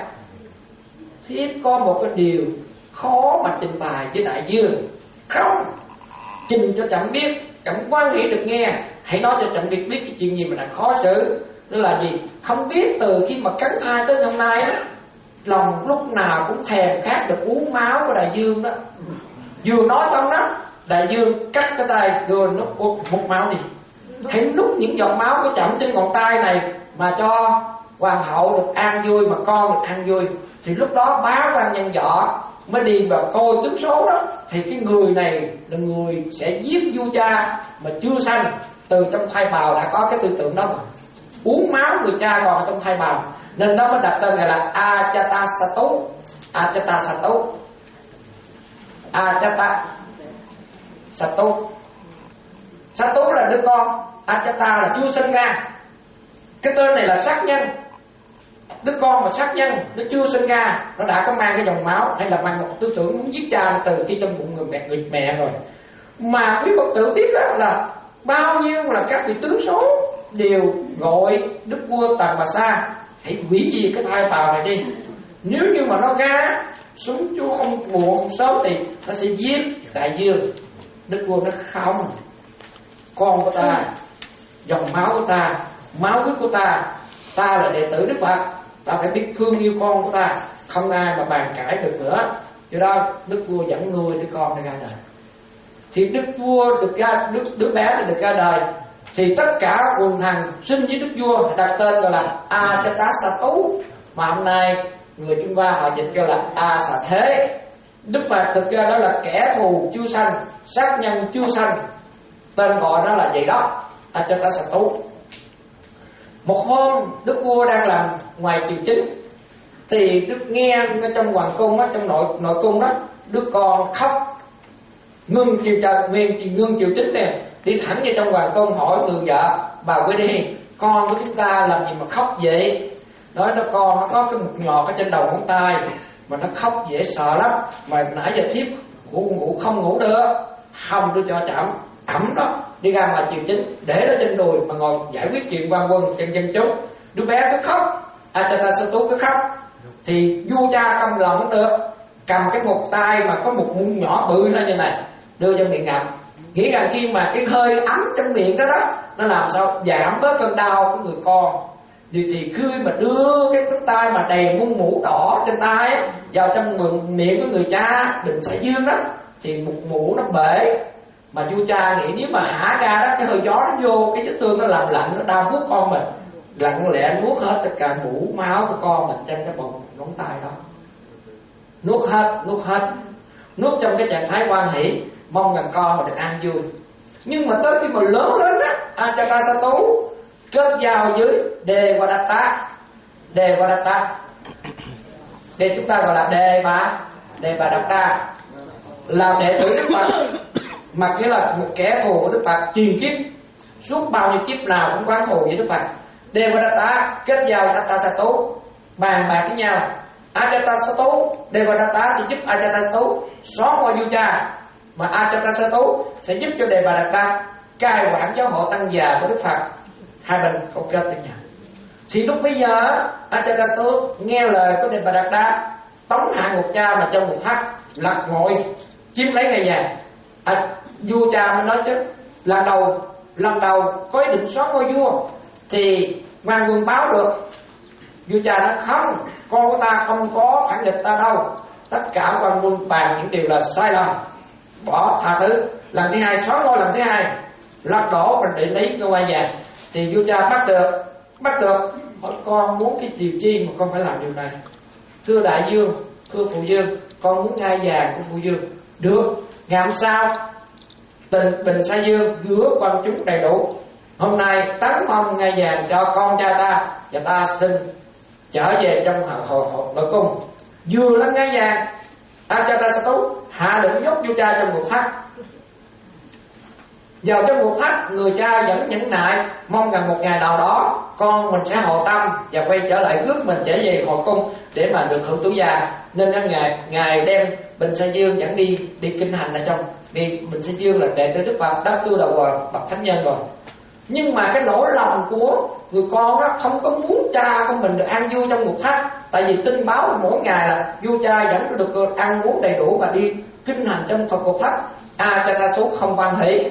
Speaker 5: thiếp có một cái điều khó mà trình bày với đại dương, không trình cho chậm biết, chậm quan nghĩ được nghe, hãy nói cho chậm biết biết cái chuyện gì mà đang khó xử. Đó là gì? Không biết từ khi mà cắn thai tới hôm nay đó, lòng lúc nào cũng thèm khát được uống máu của đại dương đó. Vừa nói xong đó, đại dương cắt cái tay rồi nó hút máu đi. Hãy nút những giọt máu của chậm trên ngón tay này mà cho hoàng hậu được an vui, mà con được an vui. Thì lúc đó bá quan nhân võ mới đi vào coi tướng số đó, thì cái người này là người sẽ giết vua cha mà chưa sanh. Từ trong thai bào đã có cái tư tưởng đó mà. Uống máu người cha còn ở trong thai bào, nên đó mới đặt tên này là Ajatasattu. Ajatasattu Ajatasattu Sattu là đứa con, Ajata là chưa sinh ra. Cái tên này là sát nhân. Đứa con mà sát nhân, nó chưa sinh ra, nó đã có mang cái dòng máu, hay là mang một tư tưởng muốn giết cha từ khi trong bụng người mẹ, người mẹ rồi. Mà quý Phật tử biết đó là bao nhiêu là các vị tướng số đều gọi đức vua Tần Bà Sa hãy hủy diệt cái thai bào này đi. Nếu như mà nó ra súng chúa không muộn không sớm thì nó sẽ giết đại dương. Đức vua nó không, con của ta, dòng máu của ta, máu huyết của ta, ta là đệ tử Đức Phật, ta phải biết thương yêu con của ta, không ai mà bàn cãi được nữa. Do đó đức vua dẫn nuôi đứa con này ra đời. Thì đức vua được ra, đứa, đứa bé này được ra đời Thì tất cả quần thần sinh với đức vua đặt tên gọi là Ajatasattu, mà hôm nay người Trung Hoa họ dịch cho là A Xà Thế. Đức Phật thực ra đó là kẻ thù chưa sanh, sát nhân chưa sanh, tên gọi đó là vậy đó, Ajatasattu. Một hôm đức vua đang làm ngoài triều chính, thì đức nghe trong hoàng cung đó, trong nội nội cung đó, đứa con khóc ngưng triều trần, ngưng ngưng triều chính nè, đi thẳng vào trong hoàng cung hỏi người vợ: bà quay đi, con của chúng ta làm gì mà khóc vậy? Nói nó con nó có cái mụt nhọt ở trên đầu ngón tay mà nó khóc dễ sợ lắm, mà nãy giờ thiếp ngủ ngủ không ngủ được, không tôi cho chậm ẩm đó đi ra ngoài triều chính, để nó trên đùi mà ngồi giải quyết chuyện quan quân chân dân chúng. Đứa bé cứ khóc, Ajatasattu cứ khóc, thì vua cha câm lòng không được, cầm cái một tay mà có một muỗng nhỏ bự lên như này đưa cho miệng ngậm, nghĩ rằng khi mà cái hơi ấm trong miệng đó đó nó làm sao giảm bớt cơn đau của người con. Thì, thì khi mà đưa cái cái tay mà đầy muôn mũ đỏ trên tay ấy, vào trong miệng của người cha Bình Xạ Dương đó, thì một mũ nó bể, mà vua cha nghĩ nếu mà hả ra đó, cái hơi gió nó vô cái vết thương nó làm lạnh, nó đau vuốt con mình, lặng lẽ nuốt hết tất cả mũ máu của con mình trên cái bụng ngón tay đó, nuốt hết, nuốt hết, nuốt trong cái trạng thái hoan hỷ, mong rằng con mà được an vui. Nhưng mà tới khi mà lớn lên á, Ajatasattu kết giao với Devadatta. Devadatta, đây chúng ta gọi là Đề Bà Devadatta, là đệ tử Đức Phật, mà nghĩa là một kẻ thù của Đức Phật truyền kiếp, suốt bao nhiêu kiếp nào cũng quán thù với Đức Phật. Devadatta kết giao với Ajatasattu, bàn bạc với nhau. Ajatasattu, Devadatta sẽ giúp Ajatasattu xóa ngôi vua cha, mà Ajatasattu sẽ giúp cho Devadatta cai quản giáo hội tăng già của Đức Phật. Hai bên câu kết với nhau. Thì lúc bây giờ Ajatasattu nghe lời của Devadatta, tống hạ ngục cha mà trong một thắt, lật ngồi chiếm lấy ngai vàng. À, vua cha mới nói chứ, lần đầu lần đầu có ý định xóa ngôi vua thì quan quân báo được. Vua cha nói không, con của ta không có phản nghịch ta đâu, tất cả quan quân bàn những điều là sai lầm, bỏ tha thứ. Lần thứ hai xóa ngôi, lần thứ hai lật đổ và để lấy cái ngai vàng. Thì vua cha bắt được, bắt được hỏi con muốn cái điều chi mà con phải làm điều này? Thưa đại dương, thưa phụ dương, con muốn ngai vàng của phụ dương. Được, ngày hôm sau tình Bình Xạ Dương giữa quan chúng đầy đủ, hôm nay tấn phong ngai vàng cho con cha ta, và ta xin trở về trong hội nội cung. Vừa lên ngai vàng, Ajatasattu hạ lệnh nhốt vua cha trong một thắt. Vào trong một thắt, người cha vẫn nhẫn nại, mong rằng một ngày nào đó con mình sẽ hồi tâm và quay trở lại rước mình trở về hội cung để mà được hưởng tuổi già. Nên ngài ngài đem Bình Xạ Dương dẫn đi đi kinh hành ở trong. Vì Bình Xạ Dương là đệ tử Đức Phật, đã tu đầu rồi, bậc thánh nhân rồi. Nhưng mà cái nỗi lòng của người con đó không có muốn cha của mình được an vui trong một thắt. Tại vì tin báo mỗi ngày là vua cha vẫn được ăn uống đầy đủ và đi kinh hành trong thuật một thắt. Ajatasattu không quan hỷ,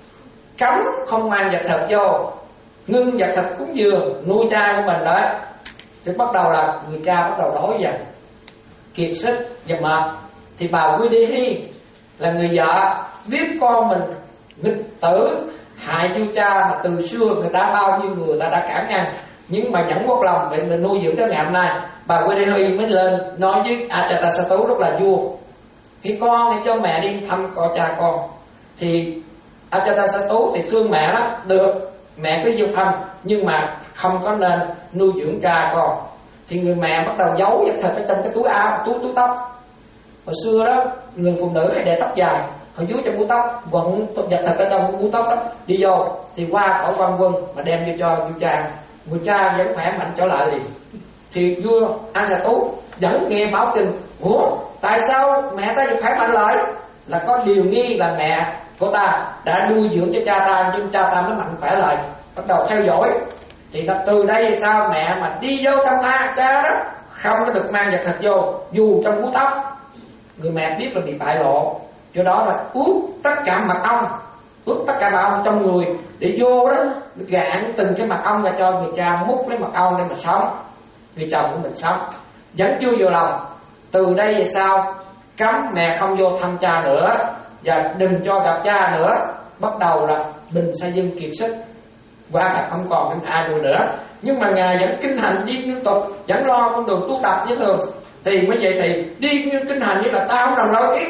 Speaker 5: cấm không mang vật thực vô, ngưng vật thực cúng dường nuôi cha của mình đấy. Thì bắt đầu là người cha bắt đầu đói dần, kiệt sức và mệt. Thì bà Widehi là người vợ biết con mình nghịch tử hại vua cha, mà từ xưa người ta bao nhiêu người ta đã cản ngăn, nhưng mà vẫn một lòng để mình nuôi dưỡng tới ngày hôm nay. Bà Widehi mới lên nói với Ajatasattu lúc là vua: khi con hãy cho mẹ đi thăm con cha con. Thì Ajatasattu thì thương mẹ lắm, được mẹ cứ vô thăm, nhưng mà không có nên nuôi dưỡng cha con. Thì người mẹ bắt đầu giấu vật thực ở trong cái túi áo, túi túi tóc. Hồi xưa đó người phụ nữ hay để tóc dài, họ dưới trong mũ tóc, quận vật thực ở trong mũ tóc đó, đi vô thì qua khỏi quan quân mà đem vô cho vua cha. Vua cha vẫn khỏe mạnh trở lại liền. Thì vua Ajatasattu vẫn nghe báo tin: ủa tại sao mẹ ta vẫn khỏe mạnh lại? Là có điều nghi là mẹ của ta đã nuôi dưỡng cho cha ta, nhưng cha ta mới mạnh khỏe lại. Bắt đầu theo dõi, thì là từ đây sao mẹ mà đi vô trong ta cha đó không có được mang vật thực vô, dù trong mũ tóc. Người mẹ biết là bị bại lộ, do đó là ướt tất cả mật ong, ướt tất cả mật ong trong người để vô đó gạn từng cái mật ong ra cho người cha múc lấy mật ong để mà sống. Người chồng của mình sống vẫn chưa vừa lòng. Từ đây về sau cấm mẹ không vô thăm cha nữa, và đừng cho gặp cha nữa. Bắt đầu là Bình Xạ Dương kiệt sức, qua là không còn đến ai nuôi nữa. Nhưng mà ngài vẫn kinh hành đi liên tục, vẫn lo con đường tu tập như thường. Thì mới vậy thì đi như kinh hành như là ta không làm đâu ý,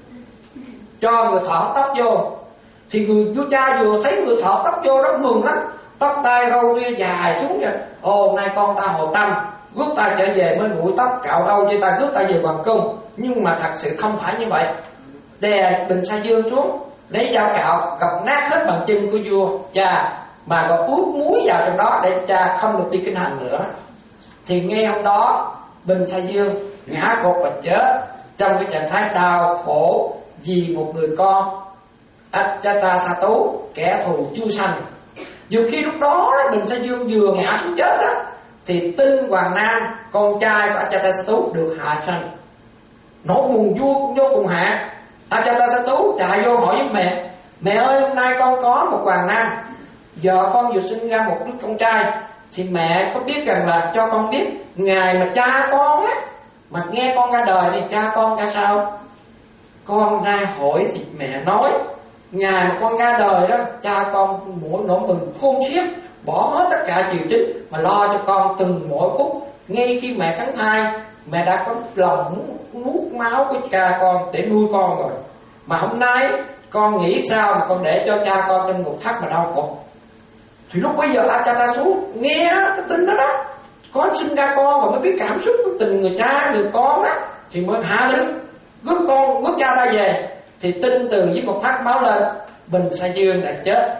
Speaker 5: cho người thọ tóc vô. Thì người vua cha vừa thấy người thọ tóc vô rất mừng lắm, tóc tai râu ria dài xuống vậy. Ồ, nay con ta hồi tâm, rước ta trở về mới bụi tóc cạo râu cho ta, rước ta về hoàng cung. Nhưng mà thật sự không phải như vậy. Đè bình sa dương xuống, lấy dao cạo gọt nát hết bàn chân của vua cha, mà còn ướp muối vào trong đó để cha không được đi kinh hành nữa. Thì ngay hôm đó Bình Sa Dương ngã gục và chết trong cái trạng thái đau khổ vì một người con Ajatasattu, kẻ thù chu sanh. Dù khi lúc đó Bình Sa Dương vừa ngã xuống chết đó, thì Tinh Hoàng Nam, con trai của Ajatasattu, được hạ sanh. Nỗi buồn vua vô cùng hạ. Ajatasattu chạy vô hỏi với mẹ: mẹ ơi, hôm nay con có một Hoàng Nam, giờ con vừa sinh ra một đứa con trai, thì mẹ có biết rằng là cho con biết ngày mà cha con á mà nghe con ra đời thì cha con ra sao? Con ra hỏi thì mẹ nói ngày mà con ra đời đó, cha con mỗi nỗi mừng khôn xiết, bỏ hết tất cả chiều chính mà lo cho con từng mỗi phút. Ngay khi mẹ cắn thai, mẹ đã có lòng nuốt máu của cha con để nuôi con rồi. Mà hôm nay con nghĩ sao mà con để cho cha con trên ngục thắt mà đau khổ? Thì lúc bây giờ Ajatasattu nghe cái tin đó đó, có sinh ra con rồi mới biết cảm xúc của tình người cha người con đó, thì mới hạ đến rước con rước cha ta về. Thì tin từ với một thắt báo lên, Bình Sa Dương đã chết.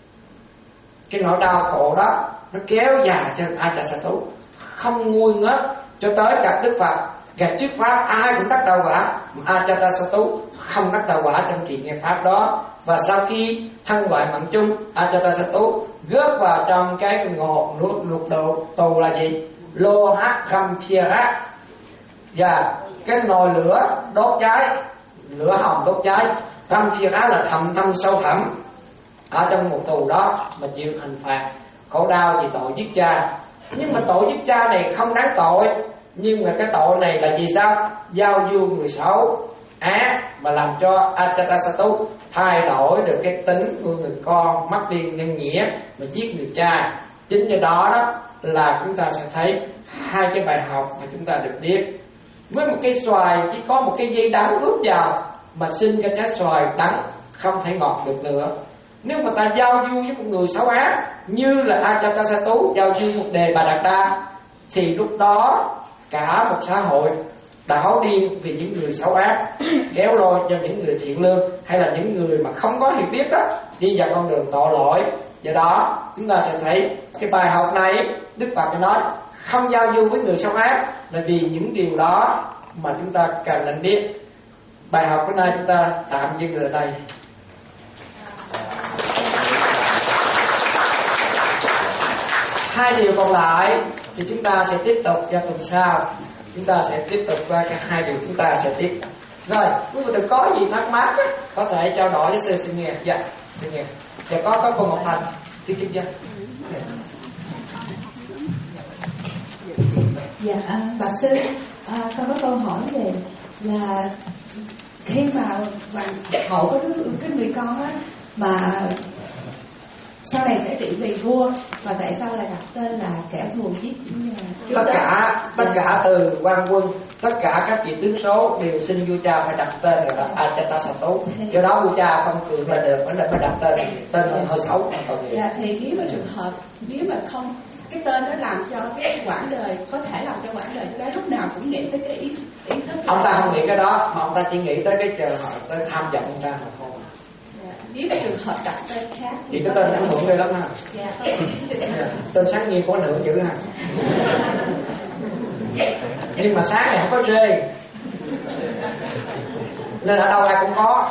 Speaker 5: Cái nỗi đau khổ đó nó kéo dài cho Ajatasattu không nguôi ngớt cho tới gặp Đức Phật. Gặp trước pháp ai cũng đắc đạo quả, Ajatasattu không đắc đạo quả trong kỳ nghe pháp đó. Và sau khi thân loại mạng chung, Ajatasattu rớt vào trong cái ngộ lục độ tù là gì? Lô hát khâm phia hát, và cái nồi lửa đốt cháy, lửa hồng đốt cháy. Khâm phia hát là thầm thâm sâu thẳm ở trong một tù đó mà chịu hình phạt khổ đau vì tội giết cha. Nhưng mà tội giết cha này không đáng tội, nhưng mà cái tội này là gì sao? Giao du người xấu ác mà làm cho Ajatasattu thay đổi được cái tính của người con, mất đi nhân nghĩa mà giết người cha. Chính do đó đó là chúng ta sẽ thấy hai cái bài học mà chúng ta được biết. Với một cây xoài chỉ có một cái dây đắng ướp vào mà sinh cái trái xoài đắng không thể ngọt được nữa. Nếu mà ta giao du với một người xấu ác như là Ajatasattu giao du một Đề Bà Đạt Đa, thì lúc đó cả một xã hội đảo điên vì những người xấu ác, kéo lôi cho những người thiện lương hay là những người mà không có hiểu biết đó đi vào con đường tội lỗi. Do đó chúng ta sẽ thấy cái bài học này Đức Phật đã nói không giao du với người xấu ác là vì những điều đó mà chúng ta cần nên biết. Bài học bữa nay chúng ta tạm dừng ở đây. Hai điều còn lại thì chúng ta sẽ tiếp tục vào tuần sau. Chúng ta sẽ tiếp tục qua các hai điều chúng ta sẽ tiếp. Rồi, quý vị tự có gì thắc mắc có thể trao đổi với sư xin nghe. Dạ, xin nghe. Dạ, có có cô Ngọc Thành. Tiếp tiếp chưa?
Speaker 6: Dạ, à, bà sư, à, con có câu hỏi về là khi mà hoàng hậu có đứa, cái người con á mà sau này sẽ trị vì vua, và tại sao lại đặt tên là kẻ thù giết?
Speaker 5: Tất cả tất cả từ quan quân, tất cả các vị tướng số đều xin vua cha phải đặt tên là Ajatasattu. Do đó vua cha không cường là được, phải phải đặt tên tên hơi xấu.
Speaker 6: Dạ, thì nếu mà trường hợp nếu mà không cái tên đó làm cho cái quãng đời, có thể làm cho quãng đời cái lúc nào cũng nghĩ tới cái ý, ý thức.
Speaker 5: Ông ta không nghĩ cái đó mà ông ta chỉ nghĩ tới cái chờ họ tới tham vọng ông ta mà thôi.
Speaker 6: Nếu trường hợp đặt tên khác
Speaker 5: thì cái tên ảnh hưởng ghê lắm ha.
Speaker 6: Dạ,
Speaker 5: yeah. Tên sáng nhiên có ảnh hưởng dữ ha. Nhưng mà sáng này không có chê, nên ở đâu ai cũng có.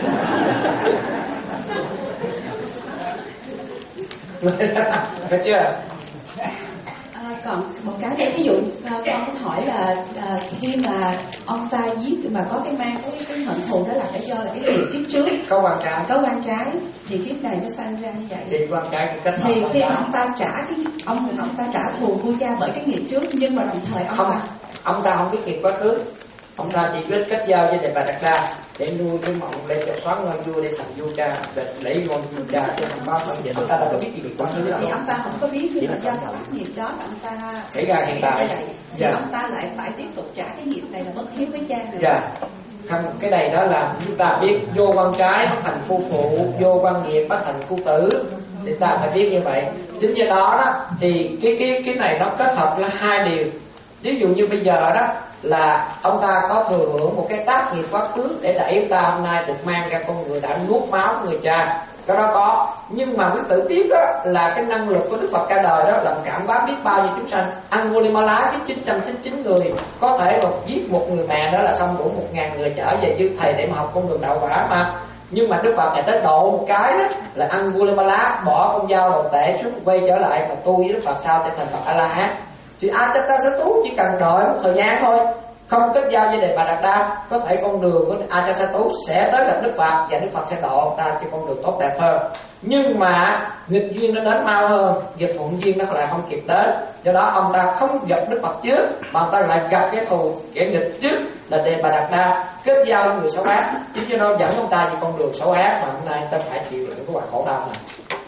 Speaker 5: Được chưa?
Speaker 6: À, còn một cái nữa, ví dụ à, con có hỏi là à, khi mà ông ta giết mà có cái mang có cái, cái hận thù đó là phải do là cái nghiệp kiếp trước
Speaker 5: có quan trái,
Speaker 6: có quan trái thì kiếp này nó sanh ra như vậy.
Speaker 5: Thì quan trái cái cách
Speaker 6: thì khi mà ông ta trả cái ông ông ta trả thù vua cha bởi cái nghiệp trước, nhưng mà đồng thời ông
Speaker 5: không,
Speaker 6: ta
Speaker 5: ông ta không biết nghiệp quá khứ, Ông ta chỉ biết kết giao với Đề Bà Đạt Đa để nuôi cái mộng để cho xóa ngôi vua để thành vua cha, để lấy ngôi vua cha cho thành bao phần vậy. Ông ta đã có biết gì về quá khứ đó?
Speaker 6: Thì ông ta không có biết, nhưng mà do cái tác nghiệp đó ông ta
Speaker 5: xảy ra hiện tại,
Speaker 6: thì dạ. Ông ta lại phải tiếp tục trả cái nghiệp này là bất hiếu với cha nữa.
Speaker 5: Dạ. Không, cái này đó là chúng ta biết vô quan trái bắt thành phu phụ, vô quan nghiệp bắt thành phu tử, thì ta phải biết như vậy. Chính do đó đó thì cái cái cái này nó kết hợp là hai điều. Ví dụ như bây giờ đó là ông ta có thừa hưởng một cái tác nghiệp quá khứ để đẩy ông ta hôm nay được mang ra con người đã nuốt máu người cha, cái đó có. Nhưng mà quý tử biết đó là cái năng lực của Đức Phật cả đời đó làm cảm hóa biết bao nhiêu chúng sanh. Angulimala giết chín trăm chín mươi chín người, có thể một giết một người mẹ đó là xong đủ một ngàn người trở về với thầy để mà học con đường đạo quả mà. Nhưng mà Đức Phật này tới độ một cái đó là Angulimala bỏ con dao đồ tể xuống, quay trở lại và tu với Đức Phật sao để thành Phật A La Hán. Thì Ajatasattu chỉ cần đợi một thời gian thôi, không kết giao với Đề Bà Đạt Đa, có thể con đường của Ajatasattu sẽ tới gặp Đức Phật và Đức Phật sẽ độ ông ta cho con đường tốt đẹp hơn. Nhưng mà nghịch duyên nó đến mau hơn, nghiệp thuận duyên nó lại không kịp đến. Do đó ông ta không gặp Đức Phật trước, mà ông ta lại gặp cái thù kẻ nghịch trước là Đề Bà Đạt Đa, kết giao với người xấu ác, chính cho nó dẫn ông ta về con đường xấu ác mà hôm nay ta phải chịu đựng cái quả khổ đau này.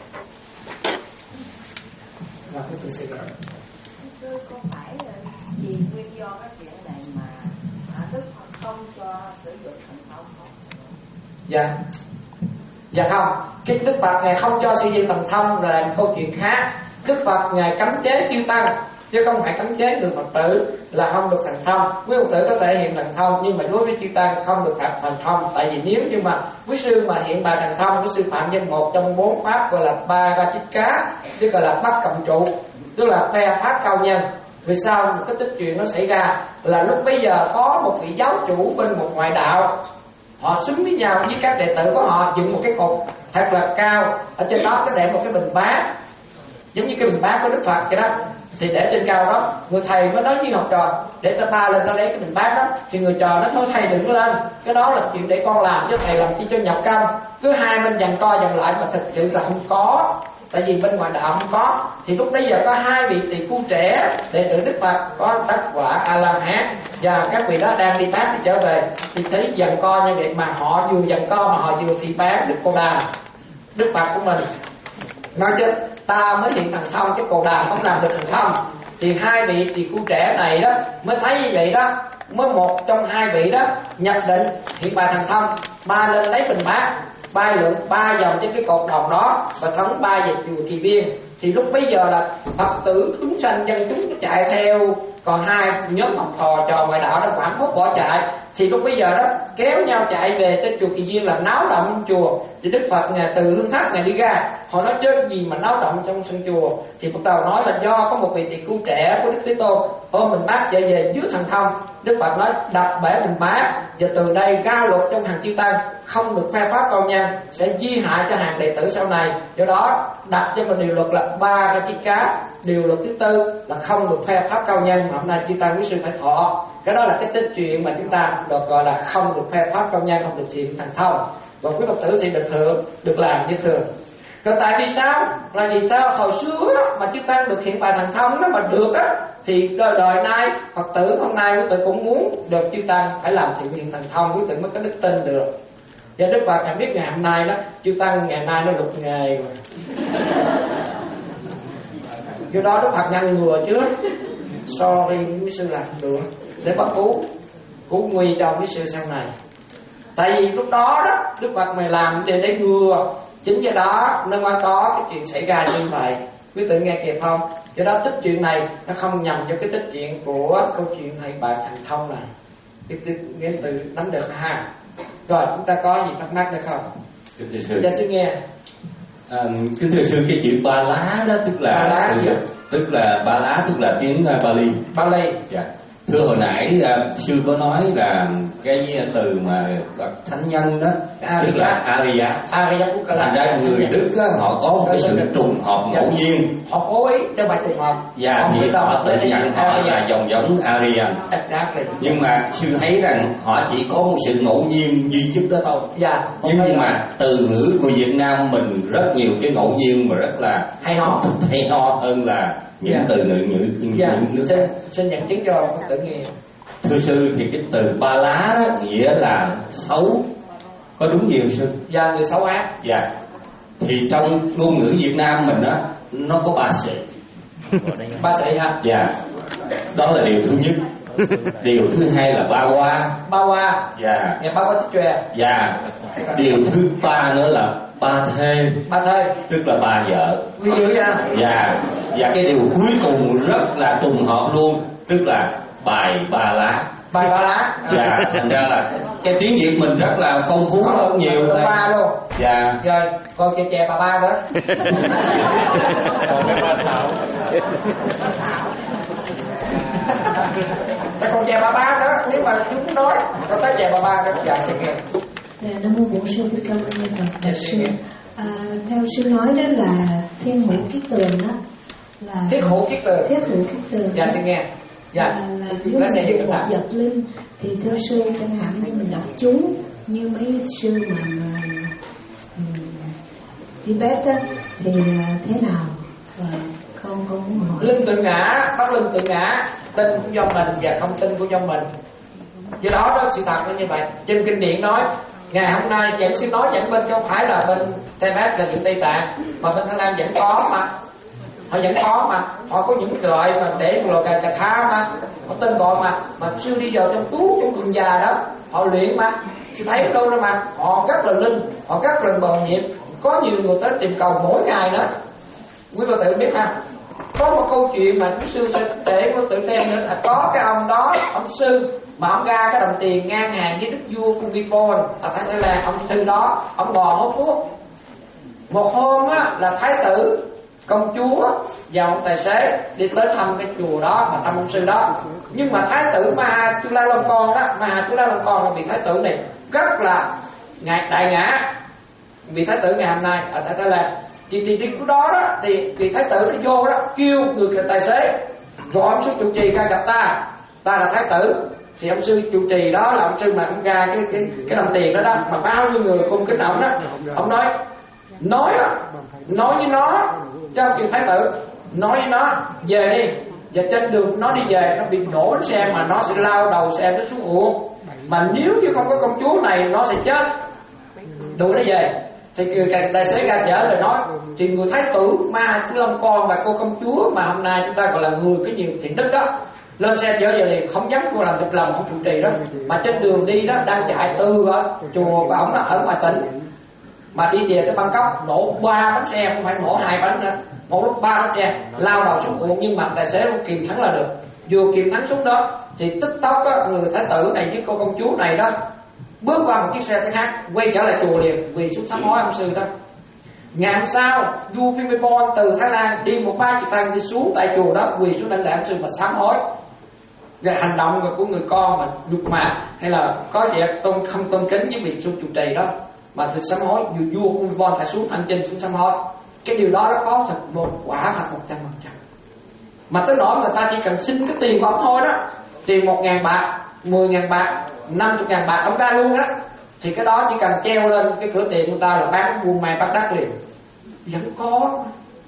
Speaker 5: Và cái tự sự đó.
Speaker 7: Thưa, có phải là vì nguyên do cái chuyện này mà Đức Phật không cho sử dụng thần thông không?
Speaker 5: Dạ, dạ không. Cái Đức Phật này không cho sử dụng thần thông là một câu chuyện khác. Đức Phật ngài cấm chế chư tăng, chứ không phải cấm chế người Phật tử là không được thần thông. Quý Phật tử có thể hiện thần thông, nhưng mà đối với chư tăng không được phạm thần thông. Tại vì nếu như mà quý sư mà hiện bài thần thông, quý sư phạm danh một trong bốn pháp gọi là ba ga chích cá, tức gọi là bắt cầm trụ, tức là phe pháp cao nhân. Vì sao một cái tích chuyện nó xảy ra là lúc bây giờ có một vị giáo chủ bên một ngoại đạo, họ xúm với nhau với các đệ tử của họ dựng một cái cột thật là cao, ở trên đó có để một cái bình bát giống như cái bình bát của Đức Phật vậy đó. Thì để trên cao đó, người thầy mới nói với học trò để ta ba lên ta lấy cái bình bát đó. Thì người trò nói thôi thầy đừng có lên, cái đó là chuyện để con làm chứ thầy làm chi cho nhập câm. Cứ hai bên dằn co dằn lại mà thực sự là không có. Tại vì bên ngoài đạo không có. Thì lúc bây giờ có hai vị tỳ phu trẻ đệ tử Đức Phật có đắc quả A La Hán, và các vị đó đang đi bát đi trở về. Thì thấy dằn co như vậy mà họ vừa dằn co mà họ vừa thị bán được cô đàm Đức Phật của mình. Nói chứ ta mới hiện thần thông chứ cô đàm không làm được thần thông. Thì hai vị tỳ phu trẻ này đó mới thấy như vậy đó, mới một trong hai vị đó nhập định hiện bài thần thông, ba lên lấy bình bát, bay lượn ba vòng trên cái cột đồng đó và thắng ba về chùa Kỳ Viên. Thì lúc bấy giờ là Phật tử chúng sanh dân chúng chạy theo, còn hai nhóm học trò trò ngoại đạo đó quảng hốt bỏ chạy. Thì lúc bấy giờ đó kéo nhau chạy về tới chùa Kỳ Viên là náo động chùa. Thì Đức Phật ngài từ hương tháp ngài đi ra, họ nói chứ gì mà náo động trong sân chùa. Thì Phật Tàu nói là do có một vị tỳ phu trẻ của Đức Thế Tôn ôm mình bát chạy về dưới thần thông. Đức Phật nói đập bể mình bát, và từ đây ra luật trong hàng chư tăng không được khoe pháp cao nhân, sẽ di hại cho hàng đệ tử sau này. Do đó đặt cho mình điều luật là ba cái chiếc cá. Điều luật thứ tư là không được khoe pháp cao nhân, mà hôm nay chư tăng quý sư phải thọ. Cái đó là cái tích chuyện mà chúng ta được gọi là không được khoe pháp cao nhân, không được hiện thần thông, và quý Phật tử sẽ được hưởng, được làm như thường. Còn tại vì sao? Là vì sao hồi xưa mà chư tăng được hiện bài thần thông nó mà được á, thì đời nay Phật tử hôm nay quý tử cũng muốn được chư tăng phải làm thiện hiện thần thông, quý tử mới có đức tin được. Và Đức Phật đã biết ngày hôm nay đó, chư tăng ngày nay nó được nghề rồi. Do đó Đức Phật ngăn ngừa trước. Sorry quý sư làm không được, để bắt cứu cứu nguy cho quý sư sau này. Tại vì lúc đó đó Đức Phật mày làm để để ngừa. Chính do đó nên mới có cái chuyện xảy ra như vậy. Quý tử nghe kịp không? Do đó tích chuyện này nó không nhầm cho cái tích chuyện của câu chuyện thầy bạn thần thông này. Cái nghe từ nắm được ha. Rồi chúng ta có gì thắc mắc nữa không?
Speaker 8: Kính thưa sư.
Speaker 5: Dạ xin nghe.
Speaker 8: À, kính thưa sư, cái chữ ba lá đó tức là
Speaker 5: ba lá
Speaker 8: tức, tức là ba lá tức là tiếng uh, Bali.
Speaker 5: Bali.
Speaker 8: Dạ. Thưa hồi nãy uh, sư có nói là cái từ mà thánh nhân đó
Speaker 5: Arya.
Speaker 8: tức là Arya.
Speaker 5: Arya cũng
Speaker 8: thành ra người Đức á, họ có một cái sự trùng hợp ngẫu nhiên.
Speaker 5: Họ cố ý cho bài trùng hợp.
Speaker 8: Dạ thì họ tự nhận họ là dòng giống Aryan.
Speaker 5: Exactly.
Speaker 8: Nhưng mà sư thấy rằng họ chỉ có một sự ngẫu nhiên duy nhất đó thôi.
Speaker 5: Dạ.
Speaker 8: Nhưng mà từ ngữ của Việt Nam mình rất nhiều cái ngẫu nhiên mà rất là
Speaker 5: hay ho,
Speaker 8: hay ho hơn là những dạ. từ ngữ những
Speaker 5: dạ.
Speaker 8: những nước
Speaker 5: xin, xin nhận chứng cho Phật tử nghe.
Speaker 8: Thưa sư, thì cái từ ba lá đó nghĩa là xấu, có đúng nhiều sư?
Speaker 5: Dạ, người xấu ác.
Speaker 8: Dạ. Thì trong ngôn ngữ Việt Nam mình á, nó có ba sĩ.
Speaker 5: Ba sĩ hả?
Speaker 8: Dạ. Đó là điều thứ nhất. Điều thứ hai là ba qua.
Speaker 5: Ba qua.
Speaker 8: Dạ.
Speaker 5: Dạ, ba qua tích trè.
Speaker 8: Dạ. Điều thứ ba nữa là ba thê.
Speaker 5: Ba thê.
Speaker 8: Tức là ba vợ.
Speaker 5: Ví dụ nha.
Speaker 8: Dạ. Và cái điều cuối cùng rất là trùng hợp luôn, tức là bài ba lá.
Speaker 5: Bài ba lá.
Speaker 8: Dạ. Thành ra là cái tiếng Việt mình rất là phong phú hơn nhiều.
Speaker 5: Ba luôn.
Speaker 8: Dạ.
Speaker 5: Rồi, còn chè chè bà ba đó.
Speaker 3: Còn cái ba thảo.
Speaker 5: Còn chè bà ba đó, nếu mà đúng nói, còn tới chè bà ba đó dạ sẽ nghe.
Speaker 9: Dạ, Nam mô Bổn Sư Thích Ca Mâu Ni Phật. Bạch sư, à, theo sư nói đó là thiên hữu kiết tường đó là
Speaker 5: Thiết hữu kiết tường.
Speaker 9: Thiết hữu kiết tường.
Speaker 5: Dạ sẽ nghe. Dạ.
Speaker 9: Là, là nếu mình dùng một vật linh thì theo sư chẳng hạn như mình đọc chú như mấy sư mà um, Tibet á thì thế nào? Và con con muốn hỏi.
Speaker 5: Linh tự ngã, bắt linh tự ngã, tin cũng do mình và không tin cũng do mình. Do đó đó sự thật nó như vậy. Trên kinh điển nói ngày hôm nay giảng sư nói giảng bên không phải là bên Tibet là bên Tây Tạng, mà bên Thái Lan vẫn có mà. Họ vẫn có mà, họ có những loại mà để gọi là cà tha mà, họ tên gọi mà, mà sư đi vào trong tú trong vườn già đó, họ luyện mà, sư thấy ở đâu đó mà, họ rất là linh, họ rất là bền nhịp, có nhiều người tới tìm cầu mỗi ngày đó, quý bà tự biết ha. Có một câu chuyện mà quý sư sẽ để quý tự xem nữa là có cái ông đó, ông sư mà ông ra cái đồng tiền ngang hàng với đức vua Phumipol ở Thái Lan, ông sư đó, ông bò hốt thuốc. Một hôm á là thái tử công chúa và ông tài xế đi tới thăm cái chùa đó mà thăm ông sư đó, nhưng mà thái tử Maha Chulalongkorn đó, Maha Chulalongkorn là vị thái tử này rất là ngại đại ngã, vị thái tử ngày hôm nay ở Thái Lan. Thì thì đi lúc đó đó thì vị thái tử nó vô đó kêu người tài xế gọi ông sư trụ trì ra gặp ta, ta là thái tử. Thì ông sư trụ trì đó là ông sư mà ông ra cái cái cái đồng tiền đó đó mà bao nhiêu người cung kính ông đó, ông nói nói đó, nói với nó cho kêu thái tử, nói với nó về đi, và trên đường nó đi về nó bị nổ xe mà nó sẽ lao đầu xe nó xuống ruộng, mà nếu như không có công chúa này nó sẽ chết, đuổi nó về. Thì người tài xế ra chở lời nói thì người thái tử Ma Chulalongkorn và cô công chúa mà hôm nay chúng ta gọi là người có nhiều thiện đức đó lên xe chở về liền, không dám cô làm việc lòng ông trụ trì đó, mà trên đường đi đó đang chạy từ ở chùa và ông đó ở ngoài tỉnh mà đi về tới Bangkok nổ ba bánh xe, không phải nổ hai bánh nữa, một lúc ba bánh xe lao đầu xuống ruộng, nhưng mà tài xế cũng kìm thắng là được. Vừa kìm thắng xuống đó thì tức tốc đó người thái tử này với cô công chúa này đó bước qua một chiếc xe thứ khác quay trở lại chùa liền vì xuống sám hối ông sư đó. Ngày hôm sau vua Phumipol từ Thái Lan đi một ba chục thằng đi xuống tại chùa đó quỳ xuống đảnh lễ ông sư mà sám hối về hành động của người con mà nhục mạ hay là có gì tôn không tôn kính với vị sư trụ trì đó mà thì sám hối, vua vua Phumipol phải xuống thanh chinh xuống sám hối. Cái điều đó nó có thật một quả thật một trăm phần trăm. Mà tới nỗi người ta chỉ cần xin cái tiền của ông thôi đó, tiền một ngàn bạc, mười ngàn bạc, năm mươi ngàn bạc ông ra luôn đó, thì cái đó chỉ cần treo lên cái cửa tiệm người ta là bán buôn may bắt đắt liền. Vẫn có,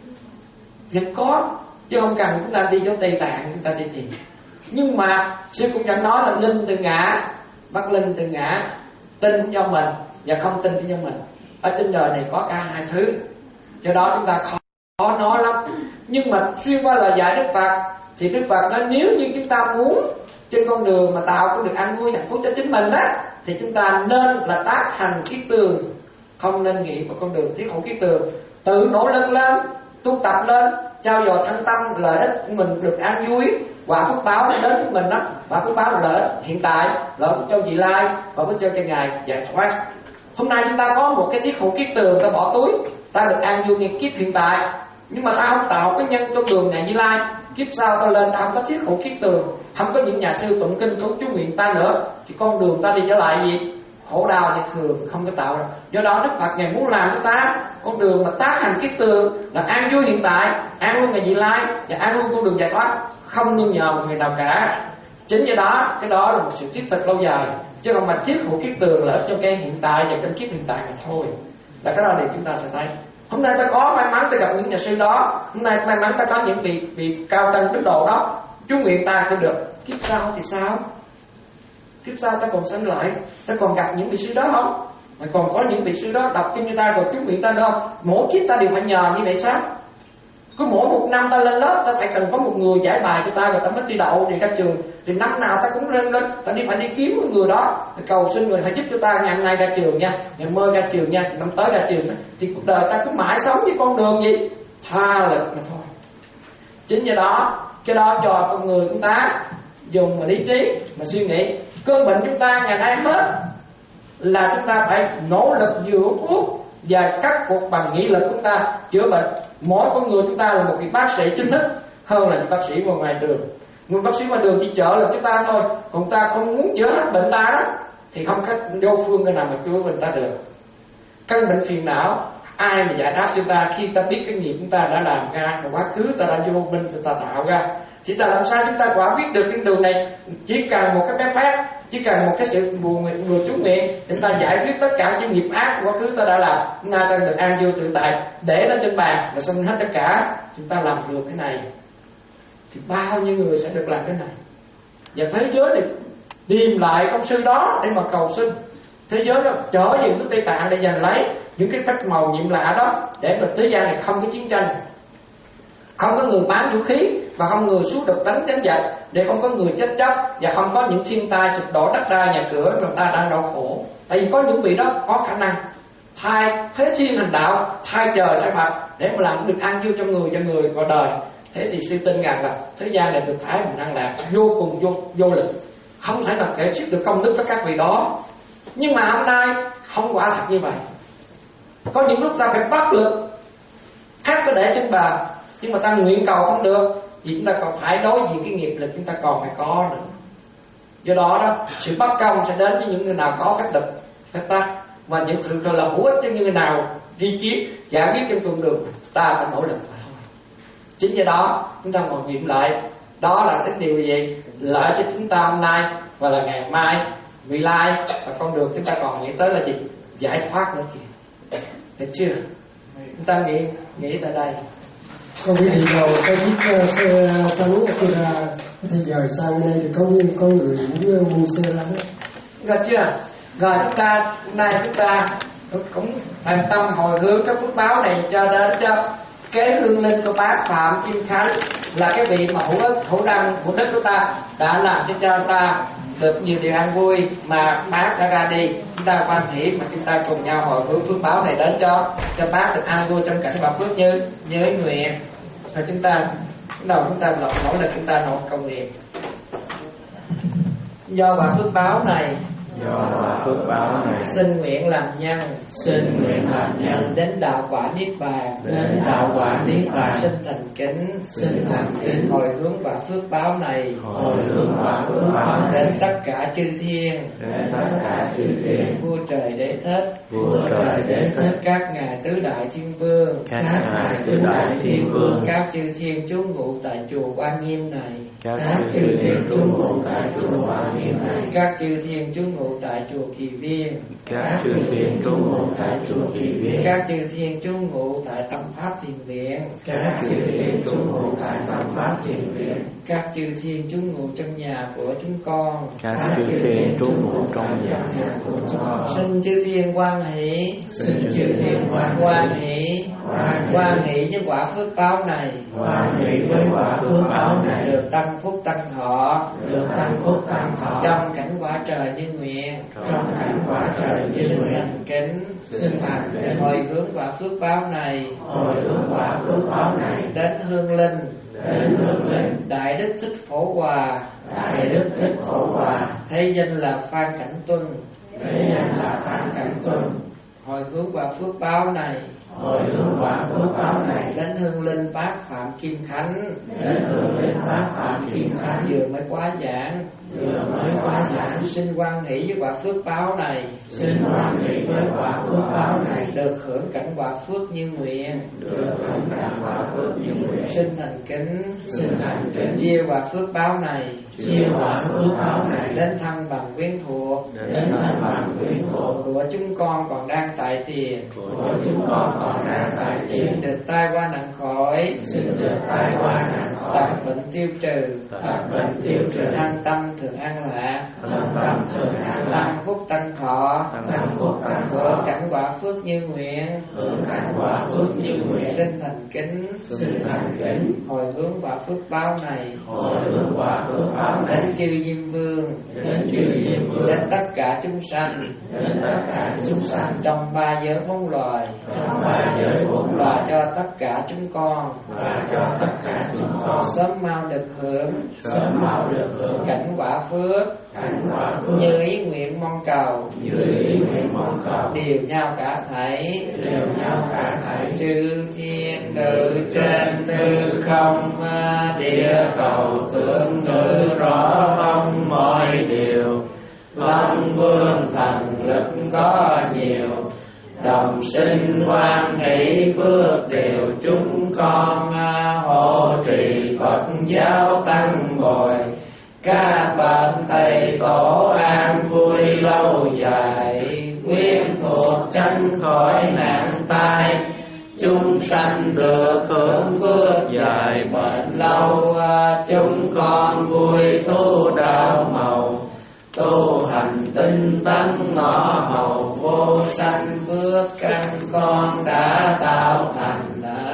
Speaker 5: vẫn có, chứ không cần chúng ta đi cho Tây Tạng chúng ta đi tìm. Nhưng mà sư cũng chẳng nói là linh từ ngã, bắt linh từ ngã, tin cũng do mình và không tin cũng do mình. Ở trên đời này có cả hai thứ, do đó chúng ta khó, khó nói lắm. Nhưng mà xuyên qua lời dạy Đức Phật thì Đức Phật nói nếu như chúng ta muốn trên con đường mà tạo có được an vui hạnh phúc cho chính mình á, thì chúng ta nên là tác hành kiết tường, không nên nghĩ vào con đường thiết hữu kiết tường, tự nỗ lực lên, tu tập lên, trao dồi thân tâm lợi ích của mình được an vui, quả phước báo đến với mình đó, quả phước báo lợi ích hiện tại, lợi ích cho vị lai và với cho cho ngài giải thoát. Hôm nay chúng ta có một cái thiết hữu kiết tường, ta bỏ túi, ta được an vui nghiệp kiếp hiện tại, nhưng mà ta không tạo cái nhân con đường này như lai, kiếp sau ta lên ta không có thiết hữu kiết tường, không có những nhà sư tụng kinh cứu chú nguyện ta nữa, thì con đường ta đi trở lại gì khổ đau thì thường không có tạo ra. Do đó Đức Phật ngài muốn làm cho ta con đường mà tác hành kiết tường là an vui hiện tại, an vui ngày vị lai và an vui con đường giải thoát, không nương nhờ một người nào cả. Chính do đó cái đó là một sự thiết thực lâu dài, chứ không mà thiết hữu kiết tường là ở trong cái hiện tại và trong kiếp hiện tại mà thôi. Là cái đó để chúng ta sẽ thấy. Hôm nay ta có may mắn ta gặp những nhà sư đó, hôm nay may mắn ta có những vị vị cao tăng đức độ đó, chú nguyện ta cũng được. Kiếp sau thì sao? kiếp sau ta còn sanh lại, ta còn gặp những vị sư đó không? Mà còn có những vị sư đó đọc kinh cho ta rồi cứu nguyện ta nữa không? Mỗi kiếp ta đều phải nhờ như vậy sao? Cứ mỗi một năm ta lên lớp, ta phải cần có một người giải bài cho ta rồi ta mới thi đậu thì ra trường. Thì năm nào ta cũng lên lên, ta đi phải đi kiếm một người đó, phải cầu xin người phải giúp cho ta ngày hôm nay ra trường nha, ngày mơ ra trường nha, năm tới ra trường. Thì cuộc đời ta cứ mãi sống với con đường gì? Tha lực mà thôi. Chính do đó, cái đó cho con người chúng ta dùng mà lý trí mà suy nghĩ. Cơn bệnh chúng ta ngày nay hết là chúng ta phải nỗ lực dựa thuốc và các cuộc bằng nghị lực chúng ta chữa bệnh. Mỗi con người chúng ta là một vị bác sĩ chính thức hơn là những bác sĩ vào ngoài đường. Người bác sĩ ngoài đường chỉ trợ lực chúng ta thôi, còn ta không muốn chữa hết bệnh ta đó thì không cách vô phương cái nào mà chữa bệnh ta được. Căn bệnh phiền não ai mà giải đáp cho ta khi ta biết cái nghiệp chúng ta đã làm ra, mà quá khứ ta đã vô minh ta tạo ra. Chỉ ta làm sao chúng ta quả biết được cái đường này, chỉ cần một cái phép phát, chỉ cần một cái sự buồn nguyện vừa chú nguyện, chúng ta giải quyết tất cả những nghiệp ác quá khứ ta đã làm, chúng ta đang được an vui tự tại, để lên trên bàn và xong hết tất cả. Chúng ta làm được cái này thì bao nhiêu người sẽ được làm cái này, và thế giới này tìm lại công sư đó để mà cầu xin. Thế giới đó trở về nước Tây Tạng để giành lấy những cái phép màu nhiệm lạ đó, để mà thế gian này không có chiến tranh, không có người bán vũ khí và không người xuống đực đánh chém giặc, để không có người chết chóc và không có những thiên tai sụp đổ đất đai nhà cửa người ta đang đau khổ. Tại vì có những vị đó có khả năng thay thế thiên hành đạo, thay trời thay Phật để mà làm được an vui cho người cho người qua đời. Thế thì sư tin rằng là thế gian này được thái bình an lạc vô cùng vô vô lực, không thể nào kể xiết được công đức cho các vị đó. Nhưng mà hôm nay không quả thật như vậy. Có những lúc ta phải bắt lực khác có để trên bờ, nhưng mà ta nguyện cầu không được, vì chúng ta còn phải đối diện cái nghiệp lực chúng ta còn phải có nữa. Do đó đó, sự bất công sẽ đến với những người nào có phép lực, phép tắc, và những sự thật là hữu ích cho những người nào ghi kiến giải quyết trên con đường ta phải nỗ lực mà thôi. Chính do đó chúng ta còn nghiệm lại đó là cái điều gì lợi cho chúng ta hôm nay và là ngày mai, vị lai, và con đường chúng ta còn nghĩ tới là gì? Giải thoát nữa kìa. Được chưa? Chúng ta nghĩ nghĩ tại đây.
Speaker 4: Con quý vị nào có chiếc xe trắng Acura có thể dời sang bên đây thì có những con người muốn mua xe lắm.
Speaker 5: Được chưa? Rồi chúng ta hôm nay chúng ta cũng thành tâm hồi hướng các phước báo này cho đến cho kế hương linh của bác Phạm Kim Khánh, là cái vị mà hữu ích hữu đăng hữu đức của ta đã làm cho cho ta được nhiều điều an vui mà bác đã ra đi. Chúng ta quan hỷ mà chúng ta cùng nhau hồi hướng phước báo này đến cho cho bác được an vui trong cảnh bạc phước như như ý nguyện. Và chúng ta bắt đầu chúng ta nỗ lực chúng ta nỗ công niệm. Do quả phước báo này,
Speaker 3: do quả phước báo này,
Speaker 5: xin nguyện làm nhân,
Speaker 1: xin nguyện làm nhân
Speaker 5: đến đạo quả niết bàn,
Speaker 1: đến đạo quả niết bàn,
Speaker 5: xin thành kính,
Speaker 1: xin thành kính
Speaker 5: hồi hướng quả phước báo này,
Speaker 1: hồi hướng quả phước báo
Speaker 5: đến tất cả chư thiên,
Speaker 3: đến tất cả chư thiên,
Speaker 5: vua trời đế thích,
Speaker 1: vua trời đế thích,
Speaker 5: các ngài tứ đại thiên vương,
Speaker 3: các ngài tứ đại thiên vương,
Speaker 5: các chư thiên trú ngụ tại chùa Quan Nghiêm này,
Speaker 3: các
Speaker 1: các chư thiên trú ngụ tại chùa Quan Nghiêm này,
Speaker 5: các chư thiên trú ngụ tại chùa Kỳ Viên,
Speaker 3: các chư thiên
Speaker 1: trú ngụ tại chùa Kỳ Viên,
Speaker 5: các chư thiên trú ngụ tại Tâm Pháp Thiền Viện,
Speaker 1: các chư thiên trú ngụ tại Tâm Pháp Thiền Viện,
Speaker 5: các chư thiên trú ngụ trong nhà của chúng con,
Speaker 3: các chư thiên trú ngụ trong nhà
Speaker 1: của chúng con.
Speaker 5: xin chư thiên quan hỷ,
Speaker 1: xin chư thiên quan
Speaker 5: quan hỷ, quan hỷ với quả phước báo này,
Speaker 1: quan hỷ với quả phước báo này,
Speaker 5: được tăng phúc tăng thọ,
Speaker 1: được tăng phúc tăng thọ,
Speaker 5: trong cảnh quả trời như nguyện,
Speaker 1: trong cảnh quả trời như
Speaker 5: xin
Speaker 1: nguyện,
Speaker 5: thành kính,
Speaker 1: xin thành kính,
Speaker 5: hồi hướng quả phước báo này,
Speaker 1: hồi hướng quả phước báo này
Speaker 5: đến hương linh,
Speaker 1: đến hương linh
Speaker 5: đại đức thích Phổ Hòa,
Speaker 1: đại đức thích Phổ Hòa,
Speaker 5: thế danh là Phan Cảnh Tuân,
Speaker 1: thế danh là Phan Cảnh Tuân,
Speaker 5: hồi hướng quả phước báo này,
Speaker 1: hồi hướng quả phước báo này
Speaker 5: đến hương linh bác Phạm Kim Khánh,
Speaker 1: đến hương linh bác Phạm Kim Khánh,
Speaker 5: vừa mới quá giảng,
Speaker 1: vừa mới quá giảng,
Speaker 5: xin quan hỷ với quả phước báo này,
Speaker 1: xin hoan hỷ với quả phước báo này,
Speaker 5: được hưởng cảnh quả phước như nguyện,
Speaker 1: được hưởng cảnh quả phước như nguyện,
Speaker 5: xin thành kính,
Speaker 1: xin thành kính,
Speaker 5: chia quả phước báo này,
Speaker 1: chia quả phước báo này
Speaker 5: đến thân bằng quyến thuộc,
Speaker 1: đến thân bằng quyến thuộc
Speaker 5: của chúng con còn đang tại tiền,
Speaker 1: của chúng con còn đang tại tiền,
Speaker 5: xin được tai qua nạn khỏi,
Speaker 1: xin được tai qua nạn khỏi,
Speaker 5: tật bệnh tiêu trừ,
Speaker 1: tật bệnh tiêu trừ,
Speaker 5: thân tâm thường an lạc,
Speaker 1: thân tâm thường
Speaker 2: thọ,
Speaker 1: tăng phúc tăng
Speaker 2: hưởng
Speaker 1: thọ,
Speaker 2: cảnh quả phước như nguyện,
Speaker 1: hưởng cảnh quả phước như nguyện,
Speaker 2: sinh thành kính,
Speaker 1: sinh thành kính,
Speaker 2: hồi hướng quả phước báo này,
Speaker 1: hồi hướng quả phước báo này,
Speaker 2: đến chư Diêm Vương,
Speaker 1: đến chư Diêm Vương,
Speaker 2: đến tất cả chúng sanh,
Speaker 1: đến tất cả chúng sanh,
Speaker 2: trong ba giới bốn loài,
Speaker 1: trong ba giới bốn
Speaker 2: và
Speaker 1: loài,
Speaker 2: cho tất cả chúng con,
Speaker 1: và cho tất cả chúng con
Speaker 2: sớm mau được hưởng,
Speaker 1: sớm mau được hưởng
Speaker 2: cảnh quả phước,
Speaker 1: cảnh quả phước
Speaker 2: như ý nguyện mong cầu,
Speaker 1: như ý nguyện mong cầu,
Speaker 2: đều nhau cả thảy,
Speaker 1: đều nhau cả thảy.
Speaker 2: chư thiên nữ trên tư không, địa cầu
Speaker 1: tưởng ngữ rõ thông mọi điều, Long Vương thần lực có nhiều, đồng sinh hoan hỷ phước đều chúng con, hộ trì Phật giáo tăng bồi, các bậc thầy tổ an vui lâu dài, quyến thuộc tránh khỏi nạn tai, chúng sanh được hưởng phước dài bền lâu, chúng con vui tu đạo màu, tu hành tinh tấn ngõ hầu vô sanh phước căn con đã tạo thành,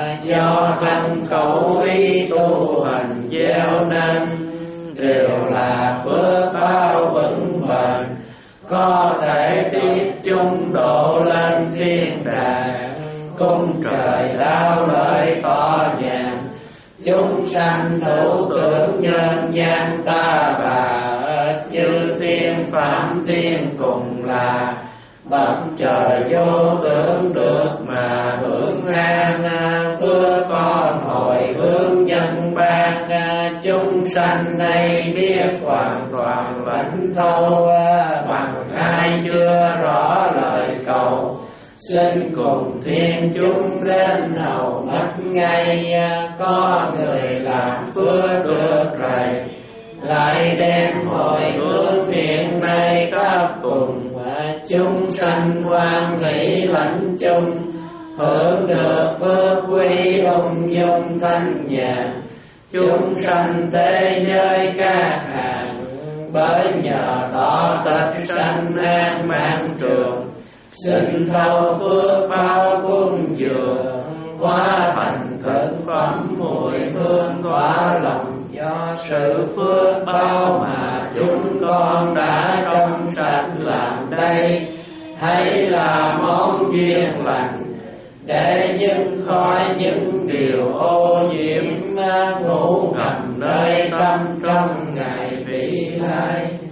Speaker 1: do thân khẩu ý tu hành gieo nên, đều là phước báo vững bền, có thể tiếp chung độ lên thiên đàng, cung trời lao lợi tỏ nhàn, chúng sanh hữu tưởng nhân gian ta bà, chư thiên phạm thiên cùng là bậc trời vô tưởng được mà hưởng an, phước con hồi hướng nhân ban, chúng sanh này biết hoàn toàn lãnh thâu, bằng ai chưa rõ lời cầu, xin cùng thiên chúng đến hầu mắt ngay, có người làm phước được rầy, lại đem hồi hướng hiện nay khắp cùng, và chúng sanh hoan hỷ lãnh chung, hưởng được phước quý ung dung thanh nhàn, chúng sanh thế giới các hàng, bởi nhờ tỏ tịch sanh an mạng trường, xin thâu phước bao cung dường, hóa thành thực phẩm mùi hương tỏa lòng, do sự phước bao mà chúng con đã trong sạch làm đây, hay là món duyên lành để dứt khỏi những điều ô nhiễm, ngủ nằm nơi tâm trong ngày vị lai.